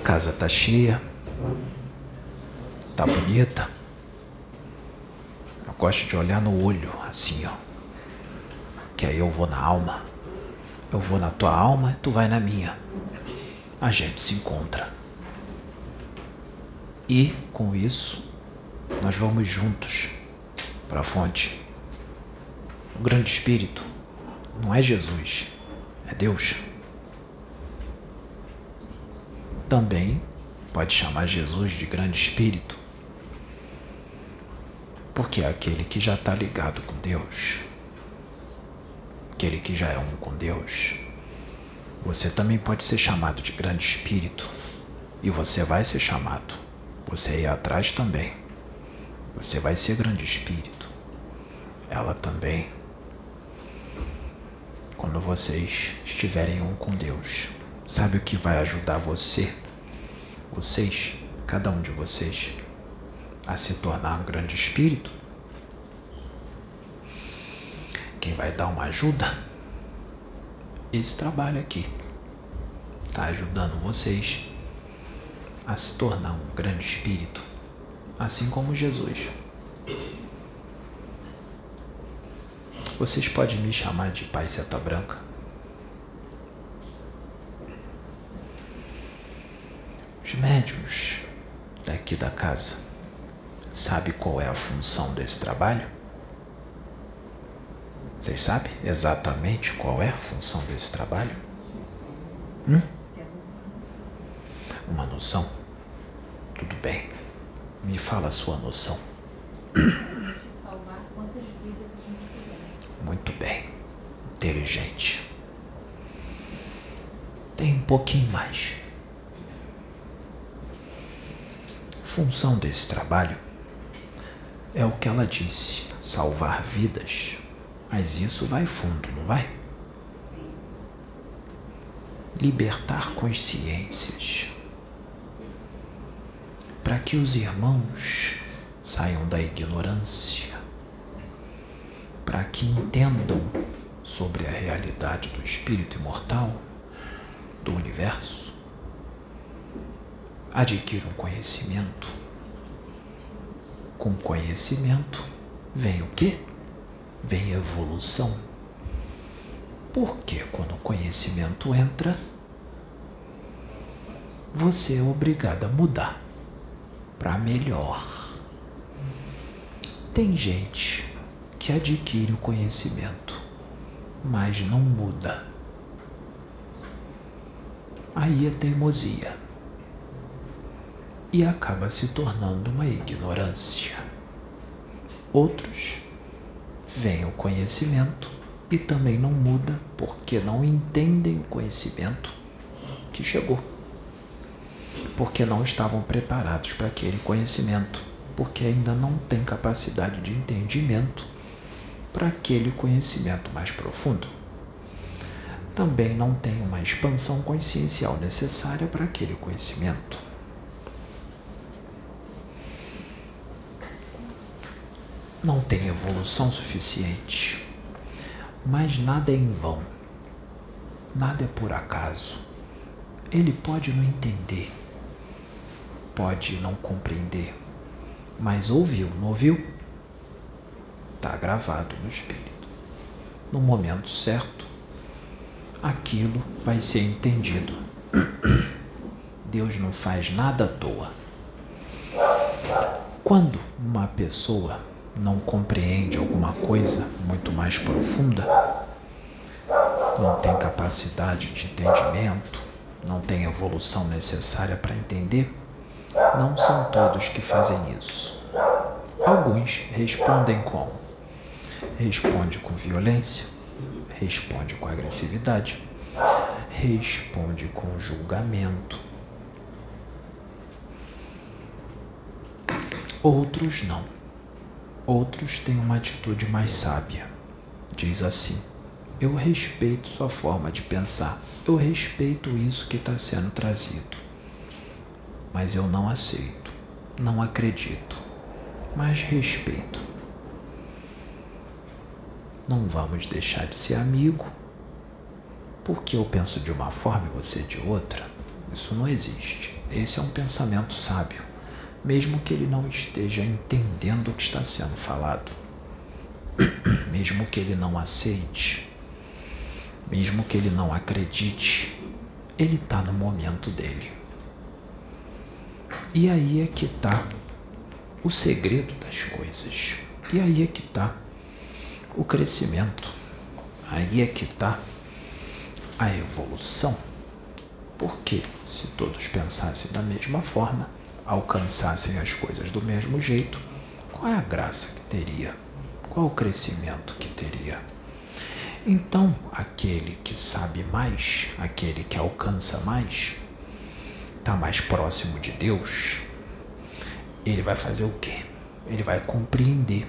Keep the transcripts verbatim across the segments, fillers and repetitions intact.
casa tá cheia, tá bonita. Eu gosto de olhar no olho, assim, ó. Que aí eu vou na alma. Eu vou na tua alma e tu vai na minha. A gente se encontra. E, com isso, nós vamos juntos para a fonte. O grande Espírito não é Jesus, é Deus. Também pode chamar Jesus de grande Espírito, porque é aquele que já está ligado com Deus, aquele que já é um com Deus. Você também pode ser chamado de grande Espírito, e você vai ser chamado. Você aí atrás também. Você vai ser grande Espírito. Ela também. Quando vocês estiverem um com Deus, sabe o que vai ajudar você? Vocês, cada um de vocês, a se tornar um grande Espírito? Quem vai dar uma ajuda? Esse trabalho aqui está ajudando vocês a se tornar um grande Espírito, assim como Jesus. Vocês podem me chamar de Pai Seta Branca. Os médiuns daqui da casa sabem qual é a função desse trabalho? Vocês sabem exatamente qual é a função desse trabalho? Hum? Uma noção? Tudo bem. Me fala a sua noção. Salvar quantas vidas a gente puder. Muito bem. Inteligente. Tem um pouquinho mais. Função desse trabalho é o que ela disse, salvar vidas. Mas isso vai fundo, não vai? Libertar consciências. Para que os irmãos saiam da ignorância. Para que entendam sobre a realidade do espírito imortal, do universo. Adquiram conhecimento. Com conhecimento vem o quê? Vem evolução. Porque quando o conhecimento entra, você é obrigado a mudar para melhor. Tem gente que adquire o conhecimento, mas não muda. Aí é teimosia. E acaba se tornando uma ignorância. Outros veem o conhecimento e também não muda porque não entendem o conhecimento que chegou. Porque não estavam preparados para aquele conhecimento, porque ainda não têm capacidade de entendimento para aquele conhecimento mais profundo. Também não tem uma expansão consciencial necessária para aquele conhecimento. Não tem evolução suficiente. Mas nada é em vão. Nada é por acaso. Ele pode não entender. Pode não compreender. Mas ouviu, não ouviu? Está gravado no espírito. No momento certo, aquilo vai ser entendido. Deus não faz nada à toa. Quando uma pessoa não compreende alguma coisa muito mais profunda, não tem capacidade de entendimento, não tem evolução necessária para entender, não são todos que fazem isso. Alguns respondem como? Responde com violência, responde com agressividade, responde com julgamento. Outros não. Outros têm uma atitude mais sábia. Diz assim: eu respeito sua forma de pensar, eu respeito isso que está sendo trazido, mas eu não aceito, não acredito, mas respeito. Não vamos deixar de ser amigo, porque eu penso de uma forma e você de outra. Isso não existe. Esse é um pensamento sábio, mesmo que ele não esteja entendendo o que está sendo falado, mesmo que ele não aceite, mesmo que ele não acredite, ele está no momento dele. E aí é que está o segredo das coisas. E aí é que está o crescimento. Aí é que está a evolução. Porque se todos pensassem da mesma forma, alcançassem as coisas do mesmo jeito, qual é a graça que teria? Qual o crescimento que teria? Então, aquele que sabe mais, aquele que alcança mais, está mais próximo de Deus, ele vai fazer o quê? Ele vai compreender,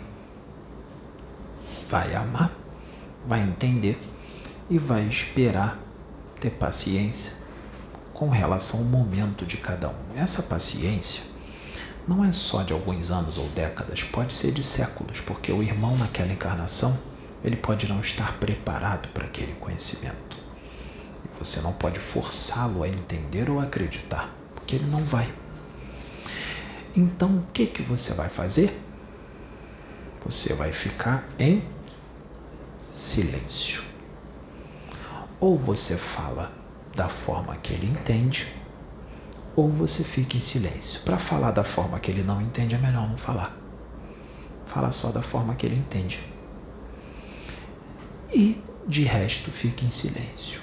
vai amar, vai entender e vai esperar, ter paciência com relação ao momento de cada um. Essa paciência não é só de alguns anos ou décadas, pode ser de séculos, porque o irmão naquela encarnação, ele pode não estar preparado para aquele conhecimento. E você não pode forçá-lo a entender ou acreditar, porque ele não vai. Então, o que que você vai fazer? Você vai ficar em silêncio. Ou você fala da forma que ele entende, ou você fica em silêncio. Para falar da forma que ele não entende, é melhor não falar. Fala só da forma que ele entende. E, de resto, fique em silêncio.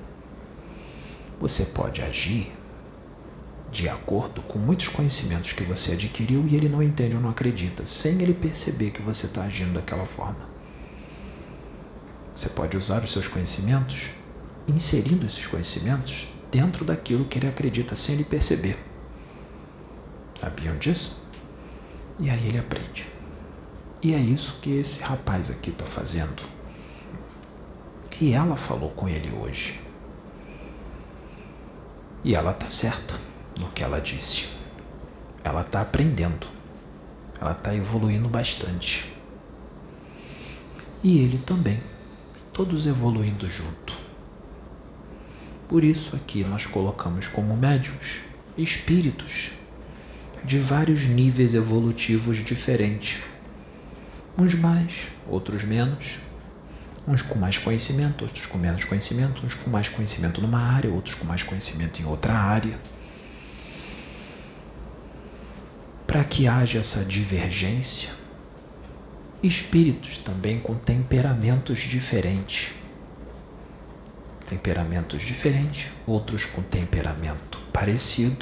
Você pode agir de acordo com muitos conhecimentos que você adquiriu e ele não entende ou não acredita, sem ele perceber que você está agindo daquela forma. Você pode usar os seus conhecimentos, inserindo esses conhecimentos dentro daquilo que ele acredita, sem ele perceber. Sabiam disso? E aí ele aprende. E é isso que esse rapaz aqui está fazendo. E ela falou com ele hoje. E ela está certa no que ela disse. Ela está aprendendo. Ela está evoluindo bastante. E ele também. Todos evoluindo junto. Por isso aqui nós colocamos como médiuns espíritos de vários níveis evolutivos diferentes. Uns mais, outros menos. Uns com mais conhecimento, outros com menos conhecimento. Uns com mais conhecimento numa área, outros com mais conhecimento em outra área. Para que haja essa divergência, espíritos também com temperamentos diferentes. Temperamentos diferentes, outros com temperamento parecido,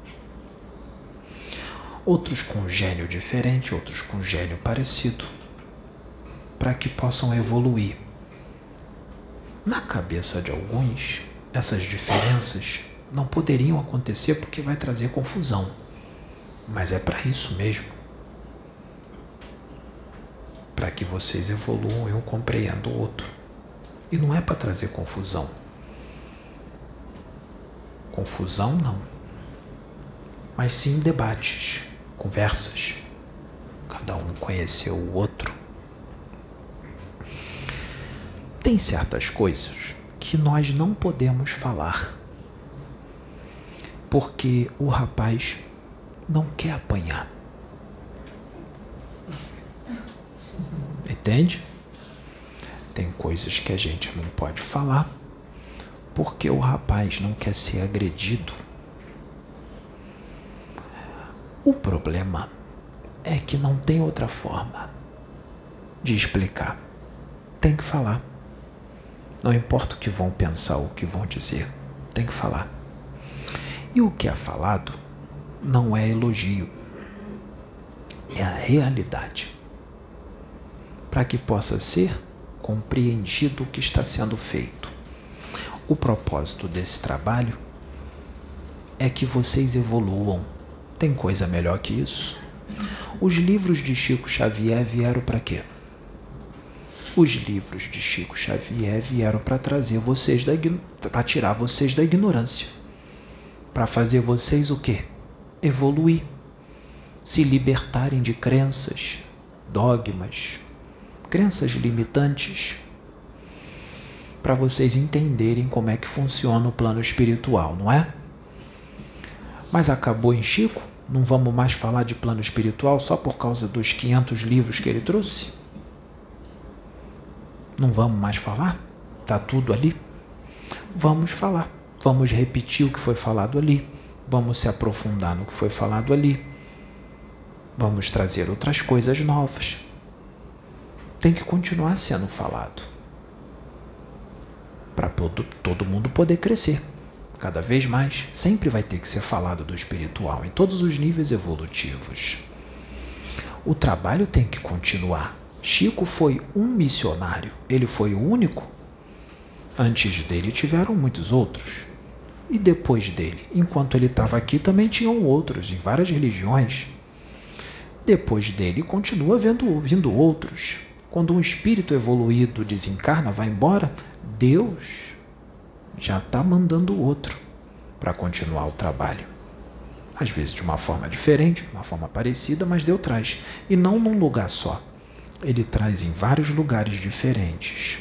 outros com gênio diferente, outros com gênio parecido, para que possam evoluir. Na cabeça de alguns, essas diferenças não poderiam acontecer porque vai trazer confusão, mas é para isso mesmo, para que vocês evoluam e um compreenda o outro. E não é para trazer confusão. Confusão não. Mas sim debates, conversas. Cada um conheceu o outro. Tem certas coisas que nós não podemos falar. Porque o rapaz não quer apanhar. Entende? Tem coisas que a gente não pode falar porque o rapaz não quer ser agredido. O problema é que não tem outra forma de explicar. Tem que falar. Não importa o que vão pensar ou o que vão dizer, tem que falar. E o que é falado não é elogio, é a realidade. Para que possa ser compreendido o que está sendo feito. O propósito desse trabalho é que vocês evoluam. Tem coisa melhor que isso? Os livros de Chico Xavier vieram para quê? Os livros de Chico Xavier vieram para trazer vocês da para tirar vocês da ignorância. Para fazer vocês o quê? Evoluir. Se libertarem de crenças, dogmas, crenças limitantes, para vocês entenderem como é que funciona o plano espiritual, não é? Mas acabou em Chico? Não vamos mais falar de plano espiritual só por causa dos quinhentos livros que ele trouxe? Não vamos mais falar? Está tudo ali? Vamos falar. Vamos repetir o que foi falado ali. Vamos se aprofundar no que foi falado ali. Vamos trazer outras coisas novas. Tem que continuar sendo falado. Para todo, todo mundo poder crescer. Cada vez mais, sempre vai ter que ser falado do espiritual, em todos os níveis evolutivos. O trabalho tem que continuar. Chico foi um missionário. Ele foi o único? Antes dele tiveram muitos outros. E depois dele, enquanto ele estava aqui, também tinham outros, em várias religiões. Depois dele, continua vendo, vindo outros. Quando um espírito evoluído desencarna, vai embora, Deus já está mandando outro para continuar o trabalho. Às vezes de uma forma diferente, de uma forma parecida, mas Deus traz. E não num lugar só. Ele traz em vários lugares diferentes.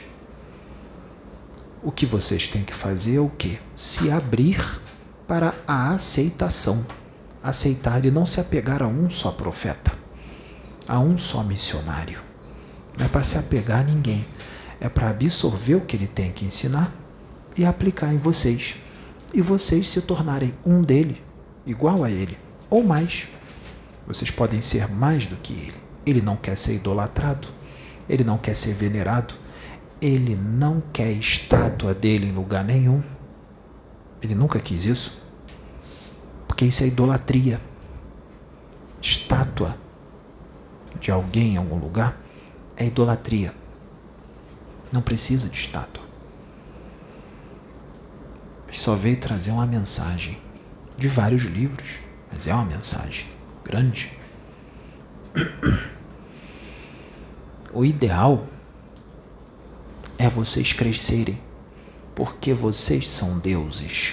O que vocês têm que fazer é o quê? Se abrir para a aceitação. Aceitar e não se apegar a um só profeta, a um só missionário. Não é para se apegar a ninguém. É para absorver o que ele tem que ensinar e aplicar em vocês. E vocês se tornarem um dele, igual a ele, ou mais. Vocês podem ser mais do que ele. Ele não quer ser idolatrado. Ele não quer ser venerado. Ele não quer estátua dele em lugar nenhum. Ele nunca quis isso. Porque isso é idolatria. Estátua de alguém em algum lugar é idolatria. Não precisa de estátua. Ele só veio trazer uma mensagem de vários livros, mas é uma mensagem grande. O ideal é vocês crescerem, porque vocês são deuses.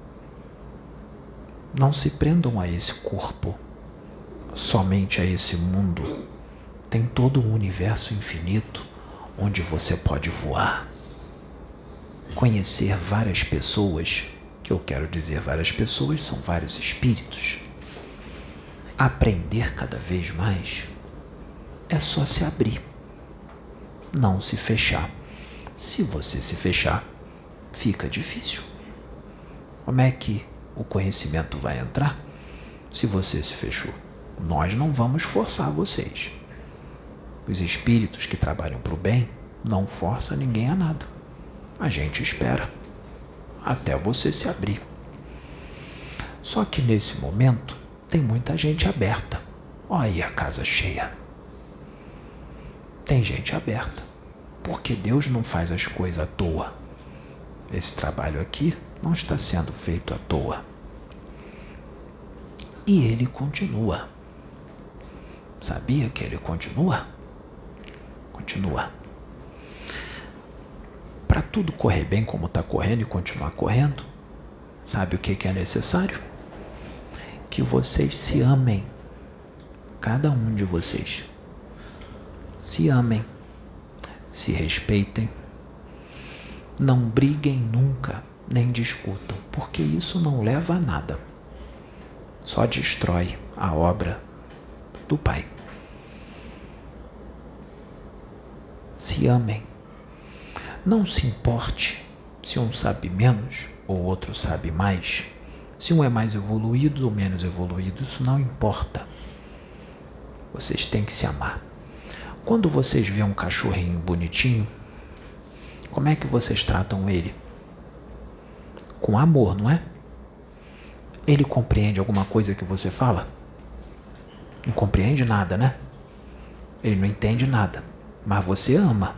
Não se prendam a esse corpo, somente a esse mundo. Tem todo um universo infinito onde você pode voar, conhecer várias pessoas, que eu quero dizer várias pessoas, são vários espíritos. Aprender cada vez mais é só se abrir, não se fechar. Se você se fechar, fica difícil. Como é que o conhecimento vai entrar se você se fechou? Nós não vamos forçar vocês. Os espíritos que trabalham para o bem não forçam ninguém a nada. A gente espera até você se abrir. Só que nesse momento tem muita gente aberta. Olha aí a casa cheia. Tem gente aberta. Porque Deus não faz as coisas à toa. Esse trabalho aqui não está sendo feito à toa. E ele continua. Sabia que ele continua? Continua. Para tudo correr bem como está correndo e continuar correndo, sabe o que, que é necessário? Que vocês se amem. Cada um de vocês. Se amem. Se respeitem. Não briguem nunca, nem discutam, porque isso não leva a nada. Só destrói a obra do Pai. Se amem. Não se importe se um sabe menos ou outro sabe mais. Se um é mais evoluído ou menos evoluído, isso não importa. Vocês têm que se amar. Quando vocês veem um cachorrinho bonitinho, como é que vocês tratam ele? Com amor, não é? Ele compreende alguma coisa que você fala? Não compreende nada, né? Ele não entende nada, mas você ama.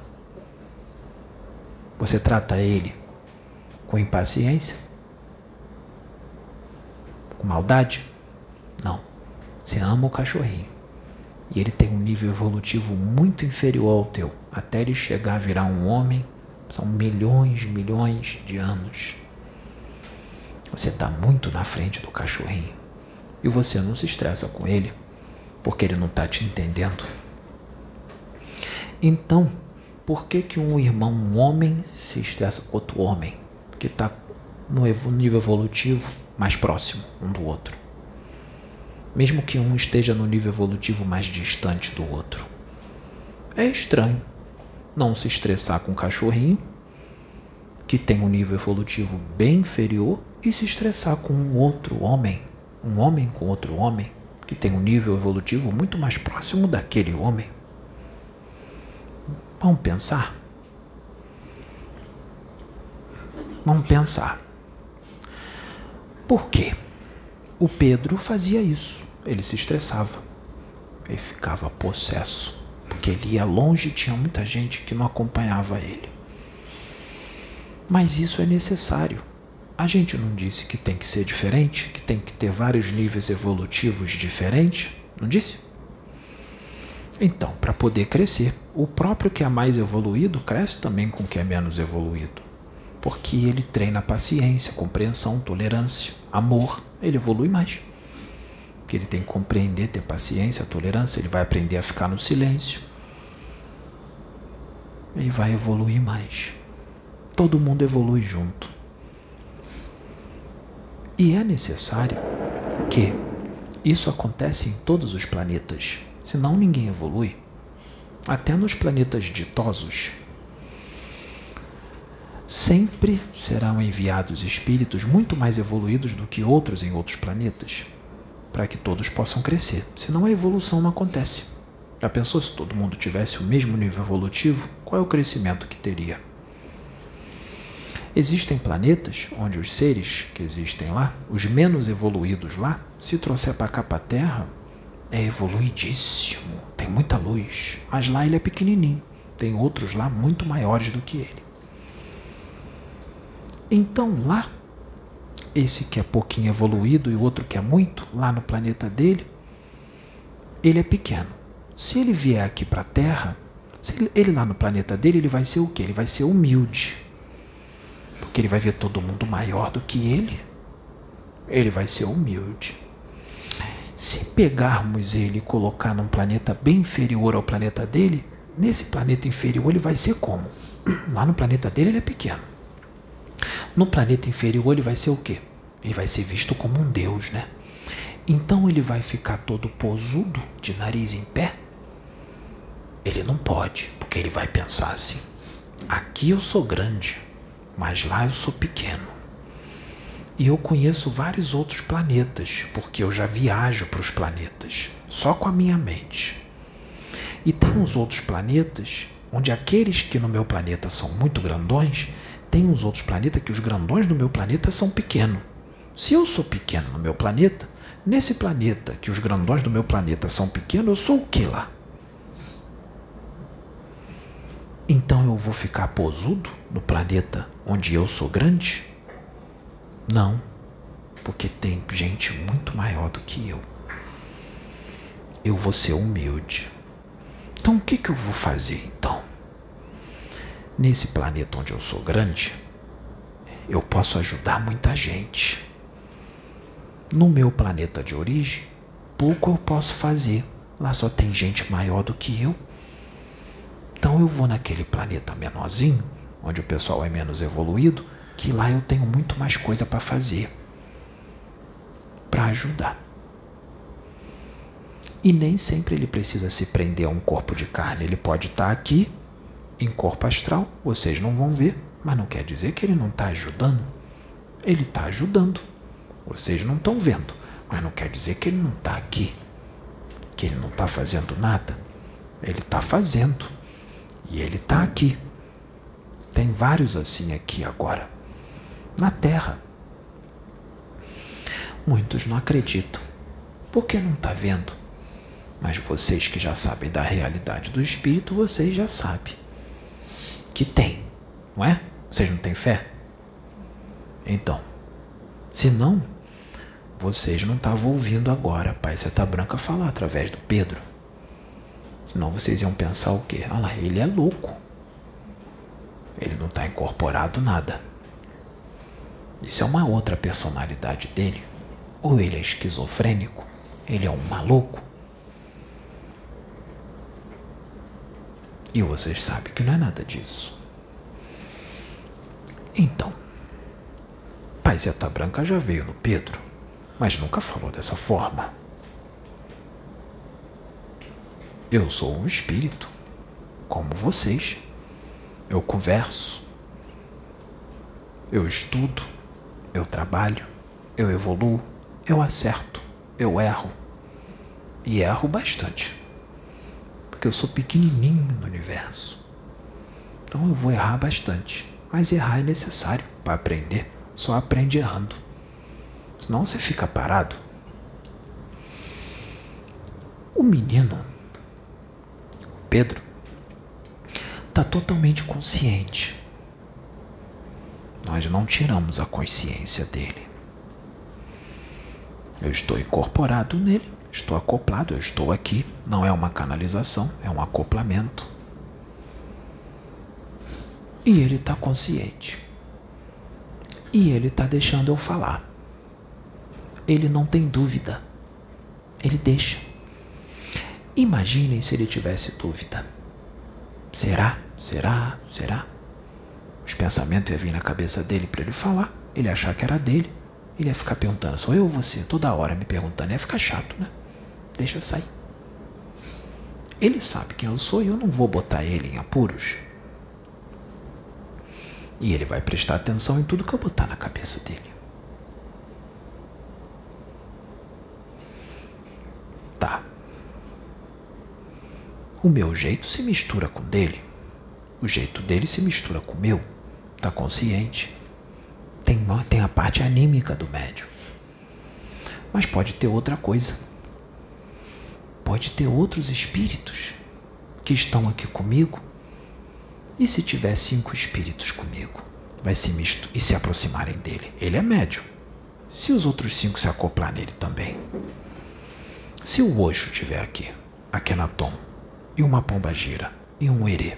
Você trata ele com impaciência? Com maldade? Não. Você ama o cachorrinho. E ele tem um nível evolutivo muito inferior ao teu. Até ele chegar a virar um homem, são milhões, milhões de anos. Você está muito na frente do cachorrinho. E você não se estressa com ele, porque ele não está te entendendo. Então, por que que um irmão, um homem, se estressa com outro homem? Que está no nível evolutivo mais próximo um do outro. mesmo que um esteja no nível evolutivo mais distante do outro. É estranho não se estressar com um cachorrinho que tem um nível evolutivo bem inferior e se estressar com um outro homem, um homem com outro homem que tem um nível evolutivo muito mais próximo daquele homem. Vamos pensar? Vamos pensar. Por quê? O Pedro fazia isso. Ele se estressava. Ele ficava possesso. Porque ele ia longe e tinha muita gente que não acompanhava ele. Mas isso é necessário. A gente não disse que tem que ser diferente? Que tem que ter vários níveis evolutivos diferentes? Não disse? Então, para poder crescer, o próprio que é mais evoluído cresce também com o que é menos evoluído. Porque ele treina paciência, compreensão, tolerância, amor. Ele evolui mais. Porque ele tem que compreender, ter paciência, tolerância. Ele vai aprender a ficar no silêncio. Ele vai evoluir mais. Todo mundo evolui junto. E é necessário que isso aconteça em todos os planetas. Senão ninguém evolui. Até nos planetas ditosos. Sempre serão enviados espíritos muito mais evoluídos do que outros em outros planetas, para que todos possam crescer. Senão a evolução não acontece. Já pensou se todo mundo tivesse o mesmo nível evolutivo? Qual é o crescimento que teria? Existem planetas onde os seres que existem lá, os menos evoluídos lá, se trouxer para cá para a Terra, é evoluidíssimo, tem muita luz. Mas lá ele é pequenininho, tem outros lá muito maiores do que ele. Então lá, esse que é pouquinho evoluído e o outro que é muito, lá no planeta dele, ele é pequeno. Se ele vier aqui para a Terra, se ele, ele lá no planeta dele, ele vai ser o quê? Ele vai ser humilde. Porque ele vai ver todo mundo maior do que ele. Ele vai ser humilde. Se pegarmos ele e colocar num planeta bem inferior ao planeta dele, nesse planeta inferior ele vai ser como? Lá no planeta dele ele é pequeno. No planeta inferior ele vai ser o quê? Ele vai ser visto como um deus, né? Então ele vai ficar todo posudo, de nariz em pé? Ele não pode, porque ele vai pensar assim: aqui eu sou grande, mas lá eu sou pequeno. E eu conheço vários outros planetas, porque eu já viajo para os planetas, só com a minha mente. E tem uns outros planetas, onde aqueles que no meu planeta são muito grandões, tem uns outros planetas que os grandões do meu planeta são pequenos. Se eu sou pequeno no meu planeta, nesse planeta que os grandões do meu planeta são pequenos, eu sou o que lá? Então eu vou ficar posudo no planeta onde eu sou grande? Não, porque tem gente muito maior do que eu. Eu vou ser humilde. Então o que, que eu vou fazer então? Nesse planeta onde eu sou grande, eu posso ajudar muita gente. No meu planeta de origem, pouco eu posso fazer. Lá só tem gente maior do que eu. Então eu vou naquele planeta menorzinho, onde o pessoal é menos evoluído, que lá eu tenho muito mais coisa para fazer, para ajudar. E nem sempre ele precisa se prender a um corpo de carne. Ele pode estar aqui, em corpo astral, vocês não vão ver, mas não quer dizer que ele não está ajudando. Ele está ajudando. Vocês não estão vendo, mas não quer dizer que ele não está aqui, que ele não está fazendo nada. Ele está fazendo. E ele está aqui. Tem vários assim aqui agora, na Terra. Muitos não acreditam, porque não está vendo. Mas vocês que já sabem da realidade do espírito, vocês já sabem que tem, não é? Vocês não têm fé? Então, se não, vocês não estavam ouvindo agora Pai Seta Branca falar através do Pedro. Senão vocês iam pensar o quê? Ah lá, ele é louco. Ele não está incorporado nada. Isso é uma outra personalidade dele. Ou ele é esquizofrênico, ele é um maluco. E vocês sabem que não é nada disso. Então, Pai Seta Branca já veio no Pedro, mas nunca falou dessa forma. Eu sou um espírito, como vocês. Eu converso, eu estudo, eu trabalho, eu evoluo, eu acerto, eu erro. E erro bastante, porque eu sou pequenininho no universo. Então eu vou errar bastante, mas errar é necessário para aprender. Só aprende errando, senão você fica parado. O menino, Pedro, está totalmente consciente. Nós não tiramos a consciência dele. Eu estou incorporado nele, estou acoplado, eu estou aqui. Não é uma canalização, é um acoplamento. E ele está consciente. E ele está deixando eu falar. Ele não tem dúvida. Ele deixa. Imaginem se ele tivesse dúvida. Será? Será? Será? Os pensamentos iam vir na cabeça dele para ele falar. Ele ia achar que era dele. Ele ia ficar perguntando, sou eu ou você? Toda hora me perguntando. Ia ficar chato, né? Deixa sair. Ele sabe quem eu sou e eu não vou botar ele em apuros. E ele vai prestar atenção em tudo que eu botar na cabeça dele. Tá. O meu jeito se mistura com o dele. O jeito dele se mistura com o meu. Tá consciente? Tem, tem a parte anímica do médium. Mas pode ter outra coisa. Pode ter outros espíritos que estão aqui comigo. E se tiver cinco espíritos comigo, vai se misturar e se aproximarem dele? Ele é médium. Se os outros cinco se acoplar nele também. Se o Osho estiver aqui, Akhenaton, e uma pombagira, e um herê,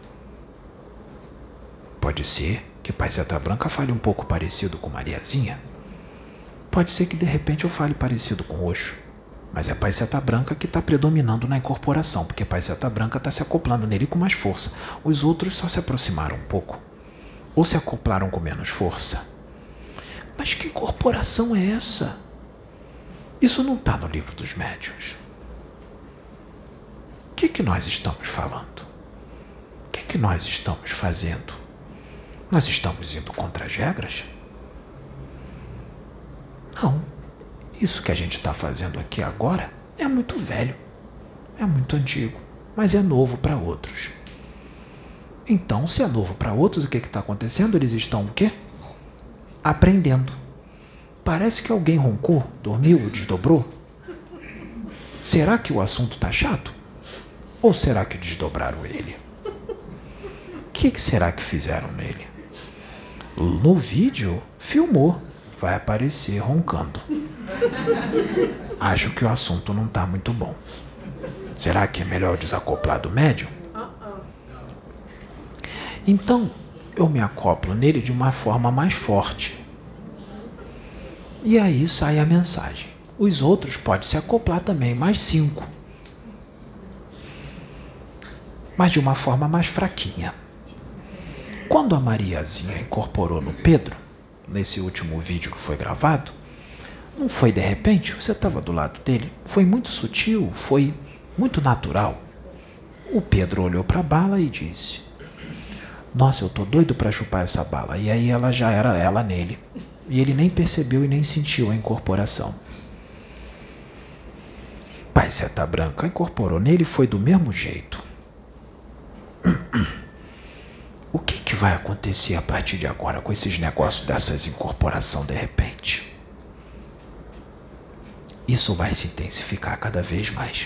pode ser que Pai Seta Branca fale um pouco parecido com Mariazinha. Pode ser que de repente eu fale parecido com Osho. Mas é Pai Seta Branca que está predominando na incorporação, porque Pai Seta Branca está se acoplando nele com mais força. Os outros só se aproximaram um pouco. Ou se acoplaram com menos força. Mas que incorporação é essa? Isso não está no livro dos médiuns. O que, que nós estamos falando? O que, que nós estamos fazendo? Nós estamos indo contra as regras? Não. Isso que a gente está fazendo aqui agora é muito velho, é muito antigo, mas é novo para outros. Então, se é novo para outros, o que está acontecendo? Eles estão o quê? Aprendendo. Parece que alguém roncou, dormiu, desdobrou. Será que o assunto está chato? Ou será que desdobraram ele? O que, que será que fizeram nele? No vídeo, filmou, vai aparecer roncando. Acho que o assunto não está muito bom. Será que é melhor desacoplar do médium? Então, eu me acoplo nele de uma forma mais forte. E aí sai a mensagem. Os outros podem se acoplar também, mais cinco. Mas de uma forma mais fraquinha. Quando a Mariazinha incorporou no Pedro, nesse último vídeo que foi gravado, não foi de repente, você estava do lado dele, foi muito sutil, foi muito natural. O Pedro olhou para a bala e disse, nossa, eu tô doido para chupar essa bala. E aí ela já era ela nele. E ele nem percebeu e nem sentiu a incorporação. Pai Seta Branca incorporou nele e foi do mesmo jeito. O que, que vai acontecer a partir de agora com esses negócios dessas incorporação de repente? Isso vai se intensificar cada vez mais.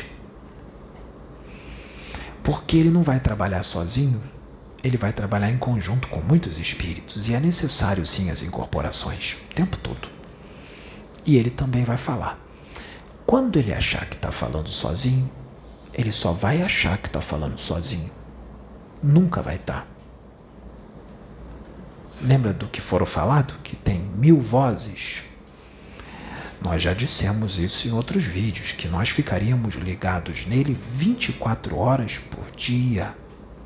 Porque ele não vai trabalhar sozinho, ele vai trabalhar em conjunto com muitos espíritos. E é necessário sim as incorporações, o tempo todo. E ele também vai falar. Quando ele achar que está falando sozinho, ele só vai achar que está falando sozinho. Nunca vai estar. Lembra do que foram falado? Que tem mil vozes. Nós já dissemos isso em outros vídeos, que nós ficaríamos ligados nele vinte e quatro horas por dia.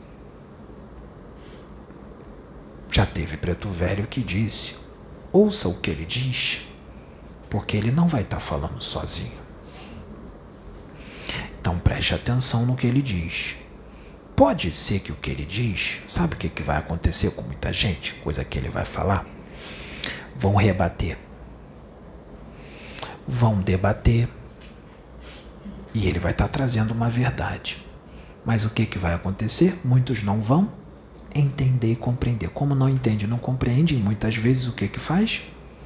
Já teve preto velho que disse, ouça o que ele diz, porque ele não vai estar falando sozinho. Então Então preste atenção no que ele diz. Pode ser que o que ele diz, sabe o que, que vai acontecer com muita gente? Coisa que ele vai falar. Vão rebater. Vão debater. E ele vai estar trazendo uma verdade. Mas o que, que vai acontecer? Muitos não vão entender e compreender. Como não entende e não compreende, muitas vezes o que, que faz?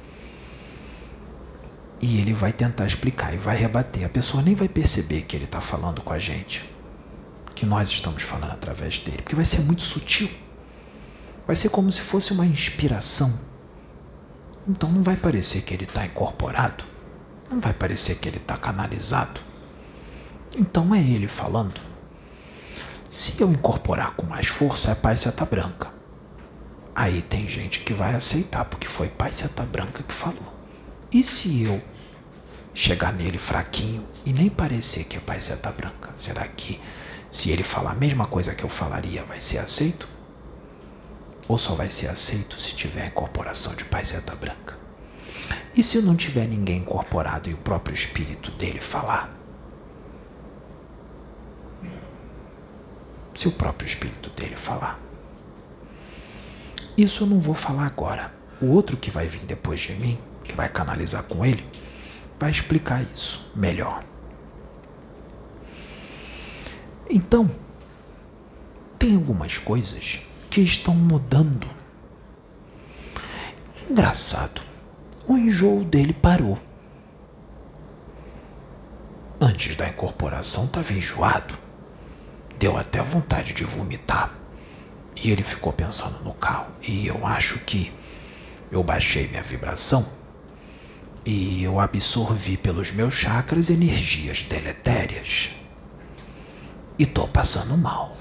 E ele vai tentar explicar e vai rebater. A pessoa nem vai perceber que ele está falando com a gente, que nós estamos falando através dele, porque vai ser muito sutil. Vai ser como se fosse uma inspiração. Então não vai parecer que ele está incorporado, não vai parecer que ele está canalizado. Então é ele falando. Se eu incorporar com mais força, é Pai Seta Branca. Aí tem gente que vai aceitar, porque foi Pai Seta Branca que falou. E se eu chegar nele fraquinho e nem parecer que é Pai Seta Branca, será que se ele falar a mesma coisa que eu falaria, vai ser aceito? Ou só vai ser aceito se tiver a incorporação de Pai Seta Branca? E se não tiver ninguém incorporado e o próprio espírito dele falar? Se o próprio espírito dele falar? Isso eu não vou falar agora. O outro que vai vir depois de mim, que vai canalizar com ele, vai explicar isso melhor. Então, tem algumas coisas que estão mudando. Engraçado, o enjoo dele parou. Antes da incorporação estava enjoado. Deu até vontade de vomitar. E ele ficou pensando no carro. E eu acho que eu baixei minha vibração e eu absorvi pelos meus chakras energias deletérias. E tô passando mal.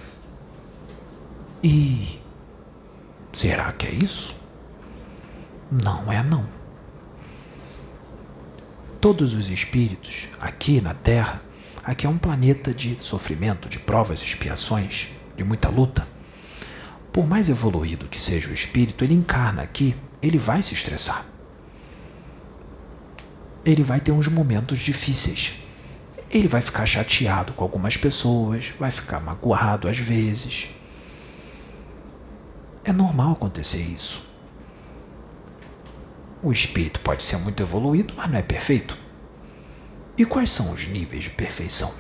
E será que é isso? Não é não. Todos os espíritos aqui na Terra, aqui é um planeta de sofrimento, de provas e expiações, de muita luta. Por mais evoluído que seja o espírito, ele encarna aqui, ele vai se estressar. Ele vai ter uns momentos difíceis. Ele vai ficar chateado com algumas pessoas, vai ficar magoado às vezes. É normal acontecer isso. O espírito pode ser muito evoluído, mas não é perfeito. E quais são os níveis de perfeição?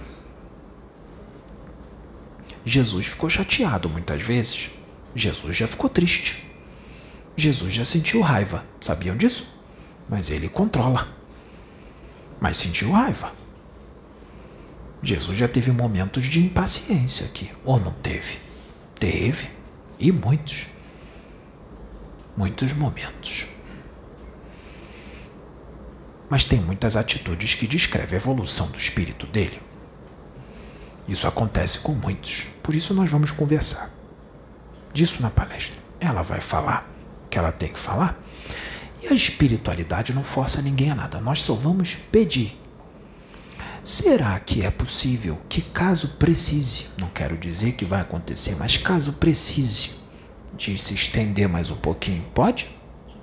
Jesus ficou chateado muitas vezes. Jesus já ficou triste. Jesus já sentiu raiva. Sabiam disso? Mas ele controla. Mas sentiu raiva. Jesus já teve momentos de impaciência aqui. Ou não teve? Teve. E muitos. Muitos momentos. Mas tem muitas atitudes que descrevem a evolução do espírito dele. Isso acontece com muitos. Por isso nós vamos conversar disso na palestra. Ela vai falar o que ela tem que falar. E a espiritualidade não força ninguém a nada. Nós só vamos pedir. Será que é possível que, caso precise, não quero dizer que vai acontecer, mas caso precise de se estender mais um pouquinho, pode?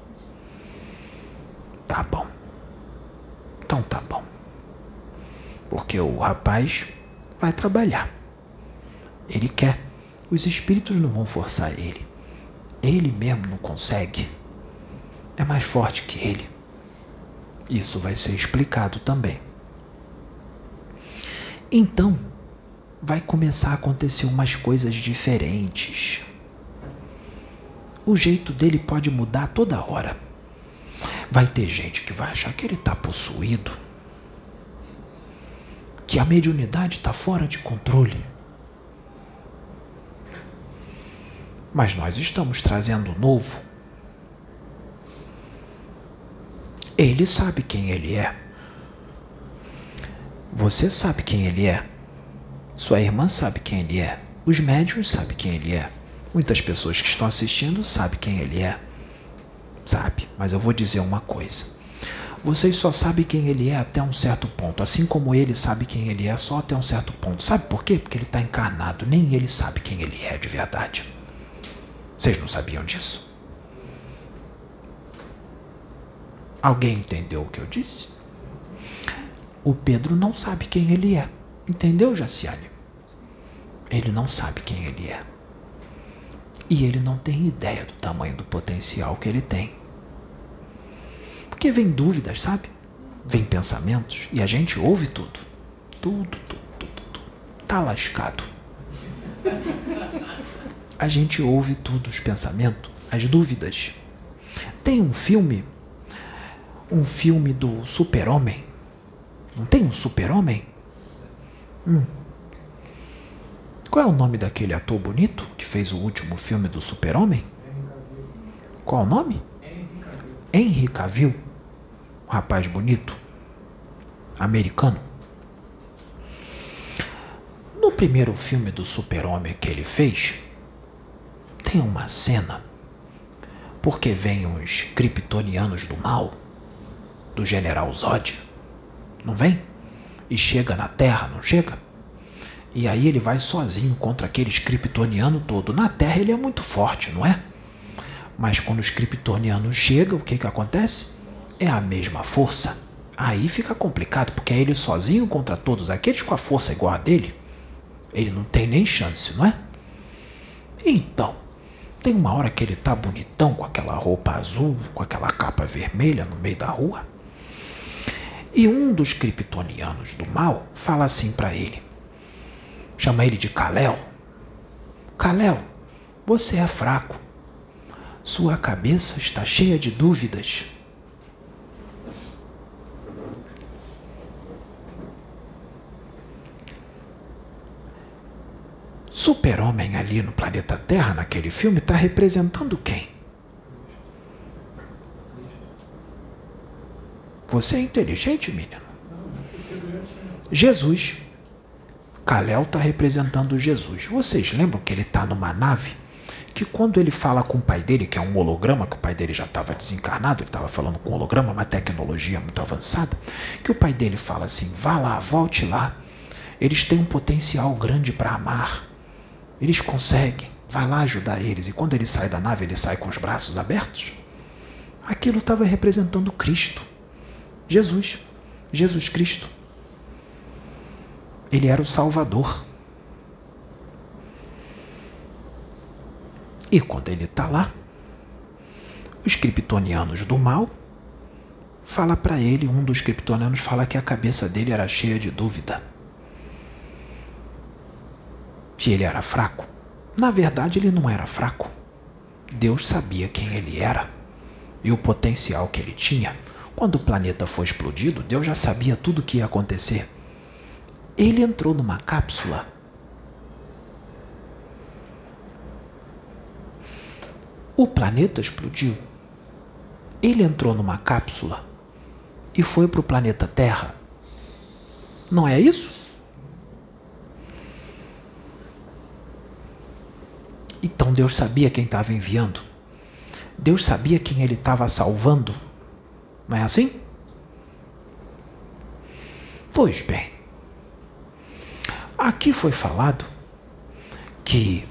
Tá bom. Então tá bom. Porque o rapaz vai trabalhar. Ele quer. Os espíritos não vão forçar ele. Ele mesmo não consegue. É mais forte que ele. Isso vai ser explicado também. Então, vai começar a acontecer umas coisas diferentes. O jeito dele pode mudar toda hora. Vai ter gente que vai achar que ele está possuído, que a mediunidade está fora de controle. Mas nós estamos trazendo o novo. Ele sabe quem ele é. Você sabe quem ele é. Sua irmã sabe quem ele é. Os médiuns sabem quem ele é. Muitas pessoas que estão assistindo sabem quem ele é. Sabe, mas eu vou dizer uma coisa. Vocês só sabem quem ele é até um certo ponto. Assim como ele sabe quem ele é só até um certo ponto. Sabe por quê? Porque ele está encarnado. Nem ele sabe quem ele é de verdade. Vocês não sabiam disso? Alguém entendeu o que eu disse? O Pedro não sabe quem ele é. Entendeu, Jaciane? Ele não sabe quem ele é. E ele não tem ideia do tamanho do potencial que ele tem. Porque vem dúvidas, sabe? Vem pensamentos e a gente ouve tudo. Tudo, tudo, tudo, tudo. Tá lascado. A gente ouve tudo, os pensamentos, as dúvidas. Tem um filme, um filme do Super-Homem. Não tem um Super-Homem? Hum. Qual é o nome daquele ator bonito que fez o último filme do Super-Homem? Qual é o nome? Henry Cavill. Um rapaz bonito. Americano. No primeiro filme do Super-Homem que ele fez, tem uma cena, porque vem uns kryptonianos do mal, do General Zod, não vem? E chega na Terra, não chega? E aí ele vai sozinho contra aqueles kryptonianos todos. Na Terra ele é muito forte, não é? Mas quando os kryptonianos chegam, o que que acontece? É a mesma força. Aí fica complicado, porque é ele sozinho contra todos aqueles com a força igual a dele. Ele não tem nem chance, não é? Então, tem uma hora que ele tá bonitão com aquela roupa azul, com aquela capa vermelha no meio da rua. E um dos kryptonianos do mal fala assim pra ele. Chama ele de Kal-El. Kal-El, você é fraco. Sua cabeça está cheia de dúvidas. Super-Homem ali no planeta Terra, naquele filme, está representando quem? Você é inteligente, menino? Jesus. Kal-El está representando Jesus. Vocês lembram que ele está numa nave? Que quando ele fala com o pai dele, que é um holograma, que o pai dele já estava desencarnado, ele estava falando com um holograma, uma tecnologia muito avançada, que o pai dele fala assim, vá lá, volte lá. Eles têm um potencial grande para amar. Eles conseguem, vai lá ajudar eles. E quando ele sai da nave, ele sai com os braços abertos. Aquilo estava representando Cristo. Jesus. Jesus Cristo. Ele era o Salvador. E quando ele está lá, os kryptonianos do mal fala para ele, um dos kryptonianos fala que a cabeça dele era cheia de dúvida. Que ele era fraco. Na verdade, ele não era fraco. Deus sabia quem ele era e o potencial que ele tinha. Quando o planeta foi explodido, Deus já sabia tudo o que ia acontecer. Ele entrou numa cápsula. O planeta explodiu. Ele entrou numa cápsula e foi para o planeta Terra. Não é isso? Então Deus sabia quem estava enviando. Deus sabia quem ele estava salvando. Não é assim? Pois bem, aqui foi falado que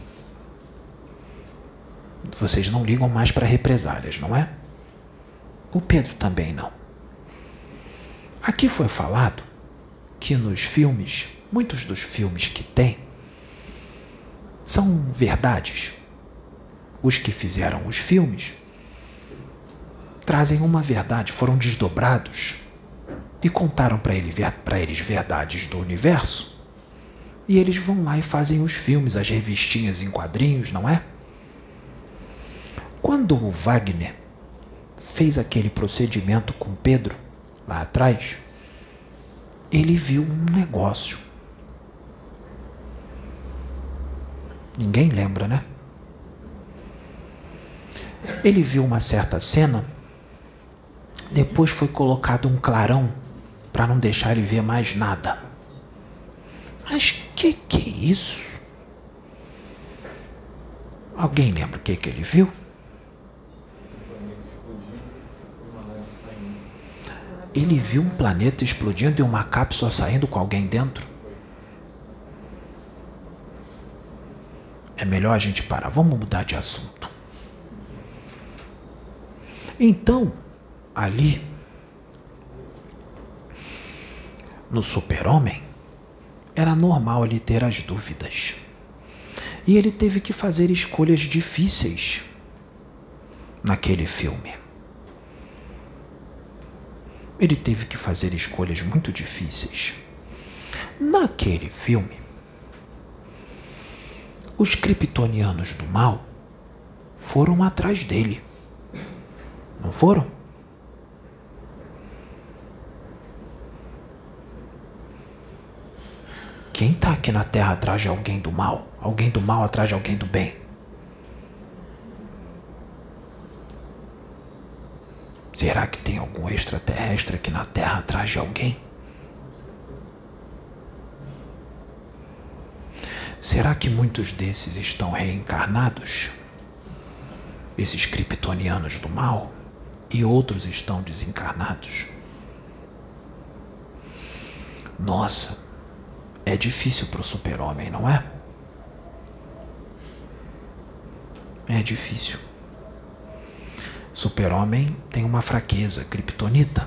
vocês não ligam mais para represálias, não é? O Pedro também não. Aqui foi falado que nos filmes, muitos dos filmes que tem, são verdades. Os que fizeram os filmes trazem uma verdade, foram desdobrados e contaram para ele, para eles verdades do universo. E eles vão lá e fazem os filmes, as revistinhas em quadrinhos, não é? Quando o Wagner fez aquele procedimento com Pedro, lá atrás, ele viu um negócio. Ninguém lembra, né? Ele viu uma certa cena, depois foi colocado um clarão para não deixar ele ver mais nada. Mas que que é isso? Alguém lembra o que que ele viu? Ele viu um planeta explodindo e uma cápsula saindo com alguém dentro. É melhor a gente parar. Vamos mudar de assunto. Então, ali, no Super-Homem, Era normal ele ter as dúvidas. E ele teve que fazer escolhas difíceis naquele filme. Ele teve que fazer escolhas muito difíceis. Naquele filme, os kryptonianos do mal foram atrás dele. Não foram? Quem está aqui na Terra atrás de alguém do mal? Alguém do mal atrás de alguém do bem? Será que tem algum extraterrestre aqui na Terra atrás de alguém? Será que muitos desses estão reencarnados? Esses kryptonianos do mal? E outros estão desencarnados? Nossa, é difícil para o super-homem, não é? É difícil. Super-homem tem uma fraqueza, kryptonita.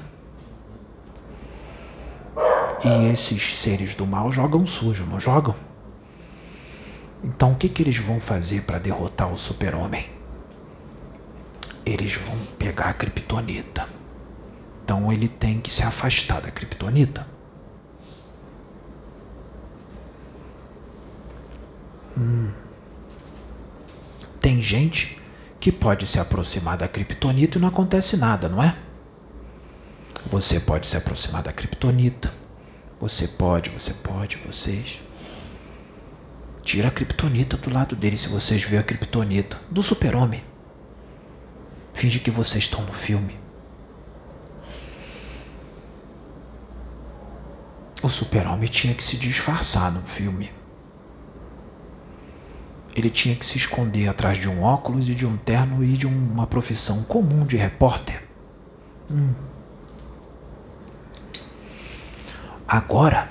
E esses seres do mal jogam sujo, não jogam? Então o que, que eles vão fazer para derrotar o super-homem? Eles vão pegar a kryptonita. Então ele tem que se afastar da kryptonita. Hum. Tem gente que pode se aproximar da kryptonita e não acontece nada, não é? Você pode se aproximar da kryptonita. Você pode, você pode, vocês. Tira a kryptonita do lado dele se vocês verem a kryptonita do super-homem. Finge que vocês estão no filme. O super-homem tinha que se disfarçar no filme. Ele tinha que se esconder atrás de um óculos e de um terno e de uma profissão comum de repórter. Hum. Agora,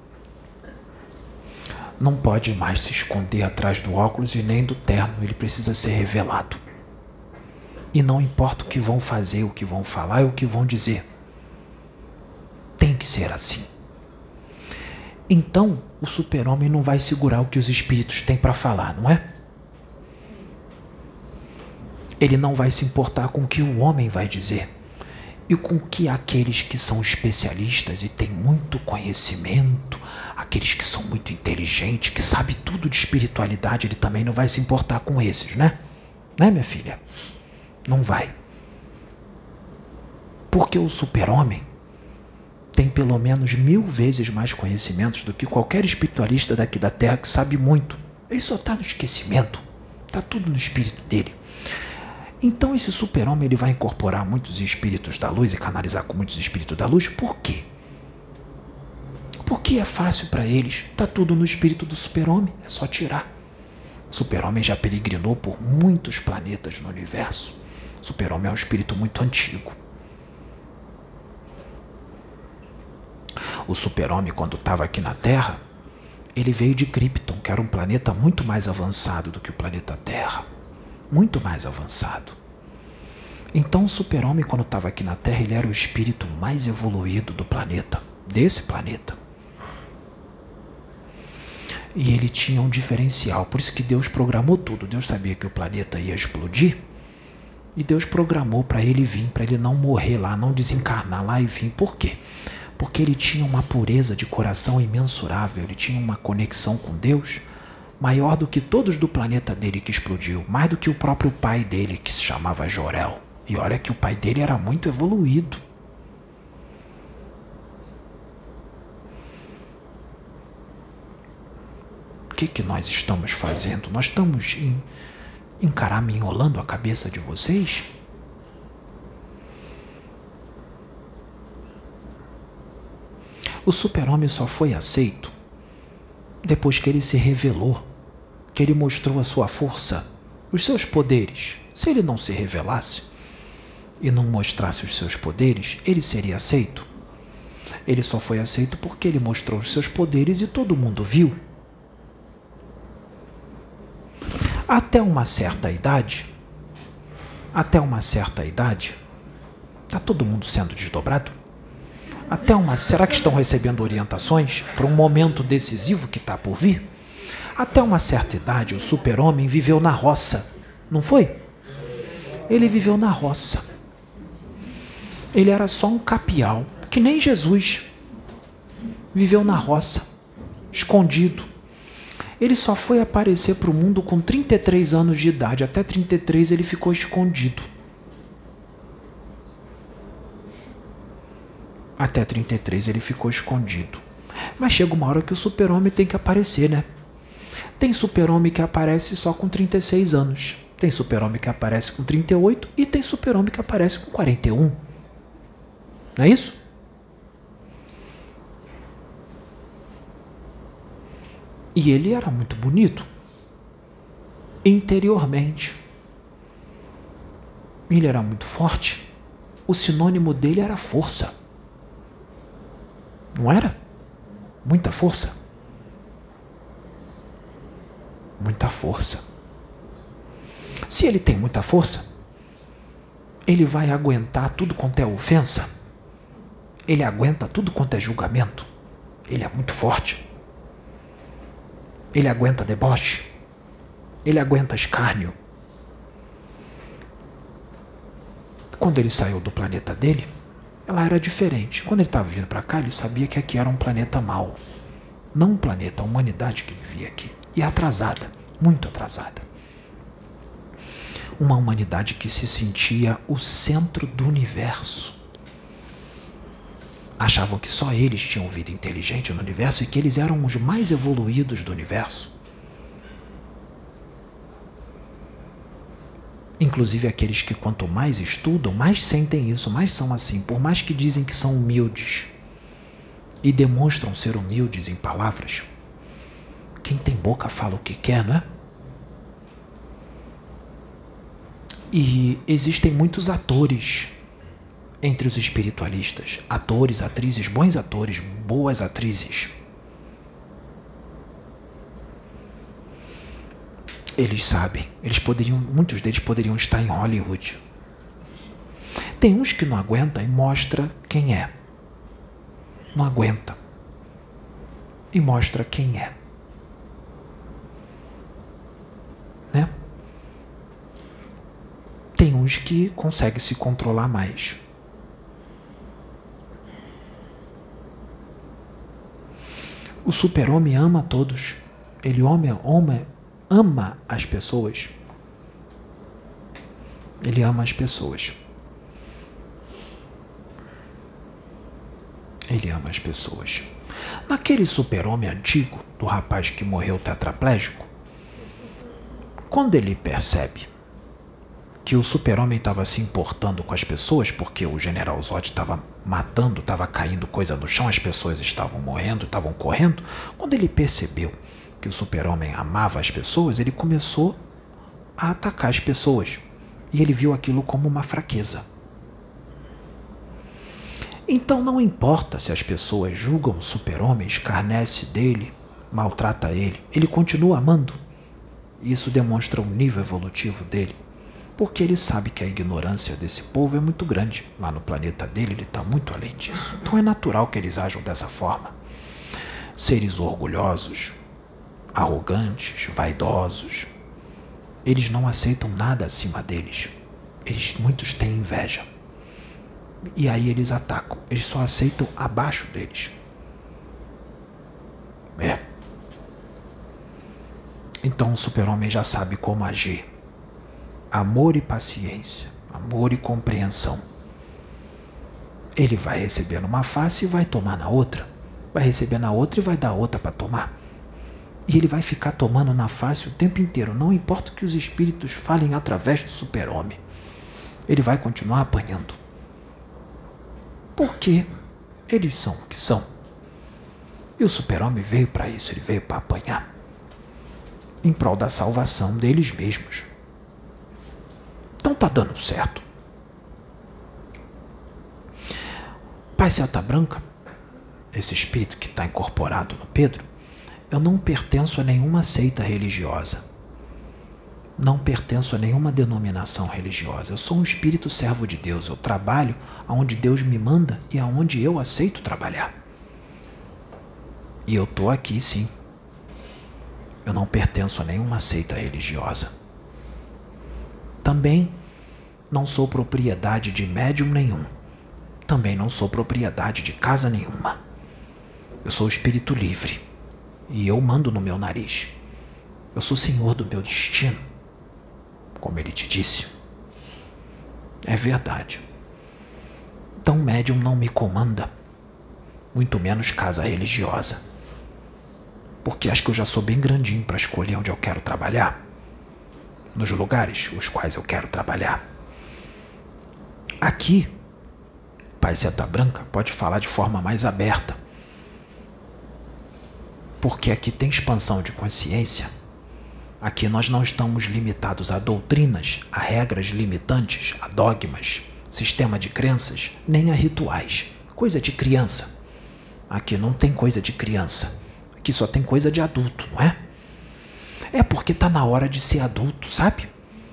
não pode mais se esconder atrás do óculos e nem do terno. Ele precisa ser revelado. E não importa o que vão fazer, o que vão falar e o que vão dizer. Tem que ser assim. Então, o super-homem não vai segurar o que os espíritos têm para falar, não é? Ele não vai se importar com o que o homem vai dizer. E com o que aqueles que são especialistas e têm muito conhecimento, aqueles que são muito inteligentes, que sabem tudo de espiritualidade, ele também não vai se importar com esses, né? Né, minha filha? Não vai. Porque o super-homem tem pelo menos mil vezes mais conhecimentos do que qualquer espiritualista daqui da Terra que sabe muito. Ele só está no esquecimento. Está tudo no espírito dele. Então esse super-homem ele vai incorporar muitos espíritos da luz e canalizar com muitos espíritos da luz. Por quê? Porque é fácil para eles. Está tudo no espírito do super-homem. É só tirar. O super-homem já peregrinou por muitos planetas no universo. O super-homem é um espírito muito antigo. O super-homem, quando estava aqui na Terra, ele veio de Krypton, que era um planeta muito mais avançado do que o planeta Terra. Muito mais avançado. Então o super-homem, quando estava aqui na Terra, ele era o espírito mais evoluído do planeta, desse planeta. E ele tinha um diferencial, por isso que Deus programou tudo. Deus sabia que o planeta ia explodir, e Deus programou para ele vir, para ele não morrer lá, não desencarnar lá e vir. Por quê? Porque ele tinha uma pureza de coração imensurável, ele tinha uma conexão com Deus maior do que todos do planeta dele que explodiu, mais do que o próprio pai dele, que se chamava Jor-El. E olha que o pai dele era muito evoluído. O que que nós estamos fazendo? Nós estamos em, encaraminholando a cabeça de vocês? O super-homem só foi aceito depois que ele se revelou, que ele mostrou a sua força, os seus poderes. Se ele não se revelasse e não mostrasse os seus poderes, ele seria aceito? Ele só foi aceito porque ele mostrou os seus poderes e todo mundo viu. Até uma certa idade, até uma certa idade, está todo mundo sendo desdobrado? Até uma, será que estão recebendo orientações para um momento decisivo que está por vir? Até uma certa idade, o super-homem viveu na roça, não foi? Ele viveu na roça. Ele era só um capial, que nem Jesus. Viveu na roça, escondido. Ele só foi aparecer para o mundo com trinta e três anos de idade. Até trinta e três ele ficou escondido. Até trinta e três ele ficou escondido. Mas chega uma hora que o super-homem tem que aparecer, né? Tem super-homem que aparece só com trinta e seis anos. Tem super-homem que aparece com trinta e oito. E tem super-homem que aparece com quarenta e um. Não é isso? E ele era muito bonito. Interiormente. Ele era muito forte. O sinônimo dele era força. Não era? Muita força. Muita força. Se ele tem muita força, ele vai aguentar tudo quanto é ofensa. Ele aguenta tudo quanto é julgamento. Ele é muito forte. Ele aguenta deboche. Ele aguenta escárnio. Quando ele saiu do planeta dele, ela era diferente. Quando ele estava vindo para cá, ele sabia que aqui era um planeta mau. Não um planeta, a humanidade que vivia aqui. E atrasada, muito atrasada. Uma humanidade que se sentia o centro do universo. Achavam que só eles tinham vida inteligente no universo e que eles eram os mais evoluídos do universo. Inclusive aqueles que quanto mais estudam, mais sentem isso, mais são assim, por mais que dizem que são humildes e demonstram ser humildes em palavras. Quem tem boca fala o que quer, não é? E existem muitos atores entre os espiritualistas. Atores, atrizes, bons atores, boas atrizes. Eles sabem, eles poderiam, muitos deles poderiam estar em Hollywood. Tem uns que não aguentam e mostra quem é. Não aguenta. E mostra quem é. Né? Tem uns que conseguem se controlar mais. O super-homem ama todos. Ele homem, homem, ama as pessoas. Ele ama as pessoas. Ele ama as pessoas. Naquele super-homem antigo, do rapaz que morreu tetraplégico, quando ele percebe que o super-homem estava se importando com as pessoas, porque o General Zod estava matando, estava caindo coisa no chão, as pessoas estavam morrendo, estavam correndo, quando ele percebeu que o super-homem amava as pessoas, ele começou a atacar as pessoas. E ele viu aquilo como uma fraqueza. Então não importa se as pessoas julgam o super-homem, escarnece dele, maltrata ele, ele continua amando. Isso demonstra o nível evolutivo dele, porque ele sabe que a ignorância desse povo é muito grande. Lá no planeta dele, ele está muito além disso. Então é natural que eles ajam dessa forma. Seres orgulhosos, arrogantes, vaidosos, eles não aceitam nada acima deles. Eles, muitos têm inveja. E aí eles atacam. Eles só aceitam abaixo deles. É. Então o super-homem já sabe como agir. Amor e paciência. Amor e compreensão. Ele vai receber numa face e vai tomar na outra. Vai receber na outra e vai dar outra para tomar. E ele vai ficar tomando na face o tempo inteiro. Não importa o que os espíritos falem através do super-homem. Ele vai continuar apanhando. Porque eles são o que são. E o super-homem veio para isso. Ele veio para apanhar. Em prol da salvação deles mesmos. Então tá dando certo. Pai Seta Branca, esse espírito que está incorporado no Pedro, eu não pertenço a nenhuma seita religiosa. Não pertenço a nenhuma denominação religiosa. Eu sou um espírito servo de Deus. Eu trabalho aonde Deus me manda e aonde eu aceito trabalhar. E eu estou aqui, sim. Eu não pertenço a nenhuma seita religiosa. Também não sou propriedade de médium nenhum. Também não sou propriedade de casa nenhuma. Eu sou espírito livre. E eu mando no meu nariz. Eu sou senhor do meu destino. Como ele te disse. É verdade. Então médium não me comanda. Muito menos casa religiosa. Porque acho que eu já sou bem grandinho para escolher onde eu quero trabalhar. Nos lugares os quais eu quero trabalhar. Aqui, Pai Seta Branca pode falar de forma mais aberta. Porque aqui tem expansão de consciência. Aqui nós não estamos limitados a doutrinas, a regras limitantes, a dogmas, sistema de crenças, nem a rituais. Coisa de criança. Aqui não tem coisa de criança. Aqui só tem coisa de adulto, não é? É porque tá na hora de ser adulto, sabe?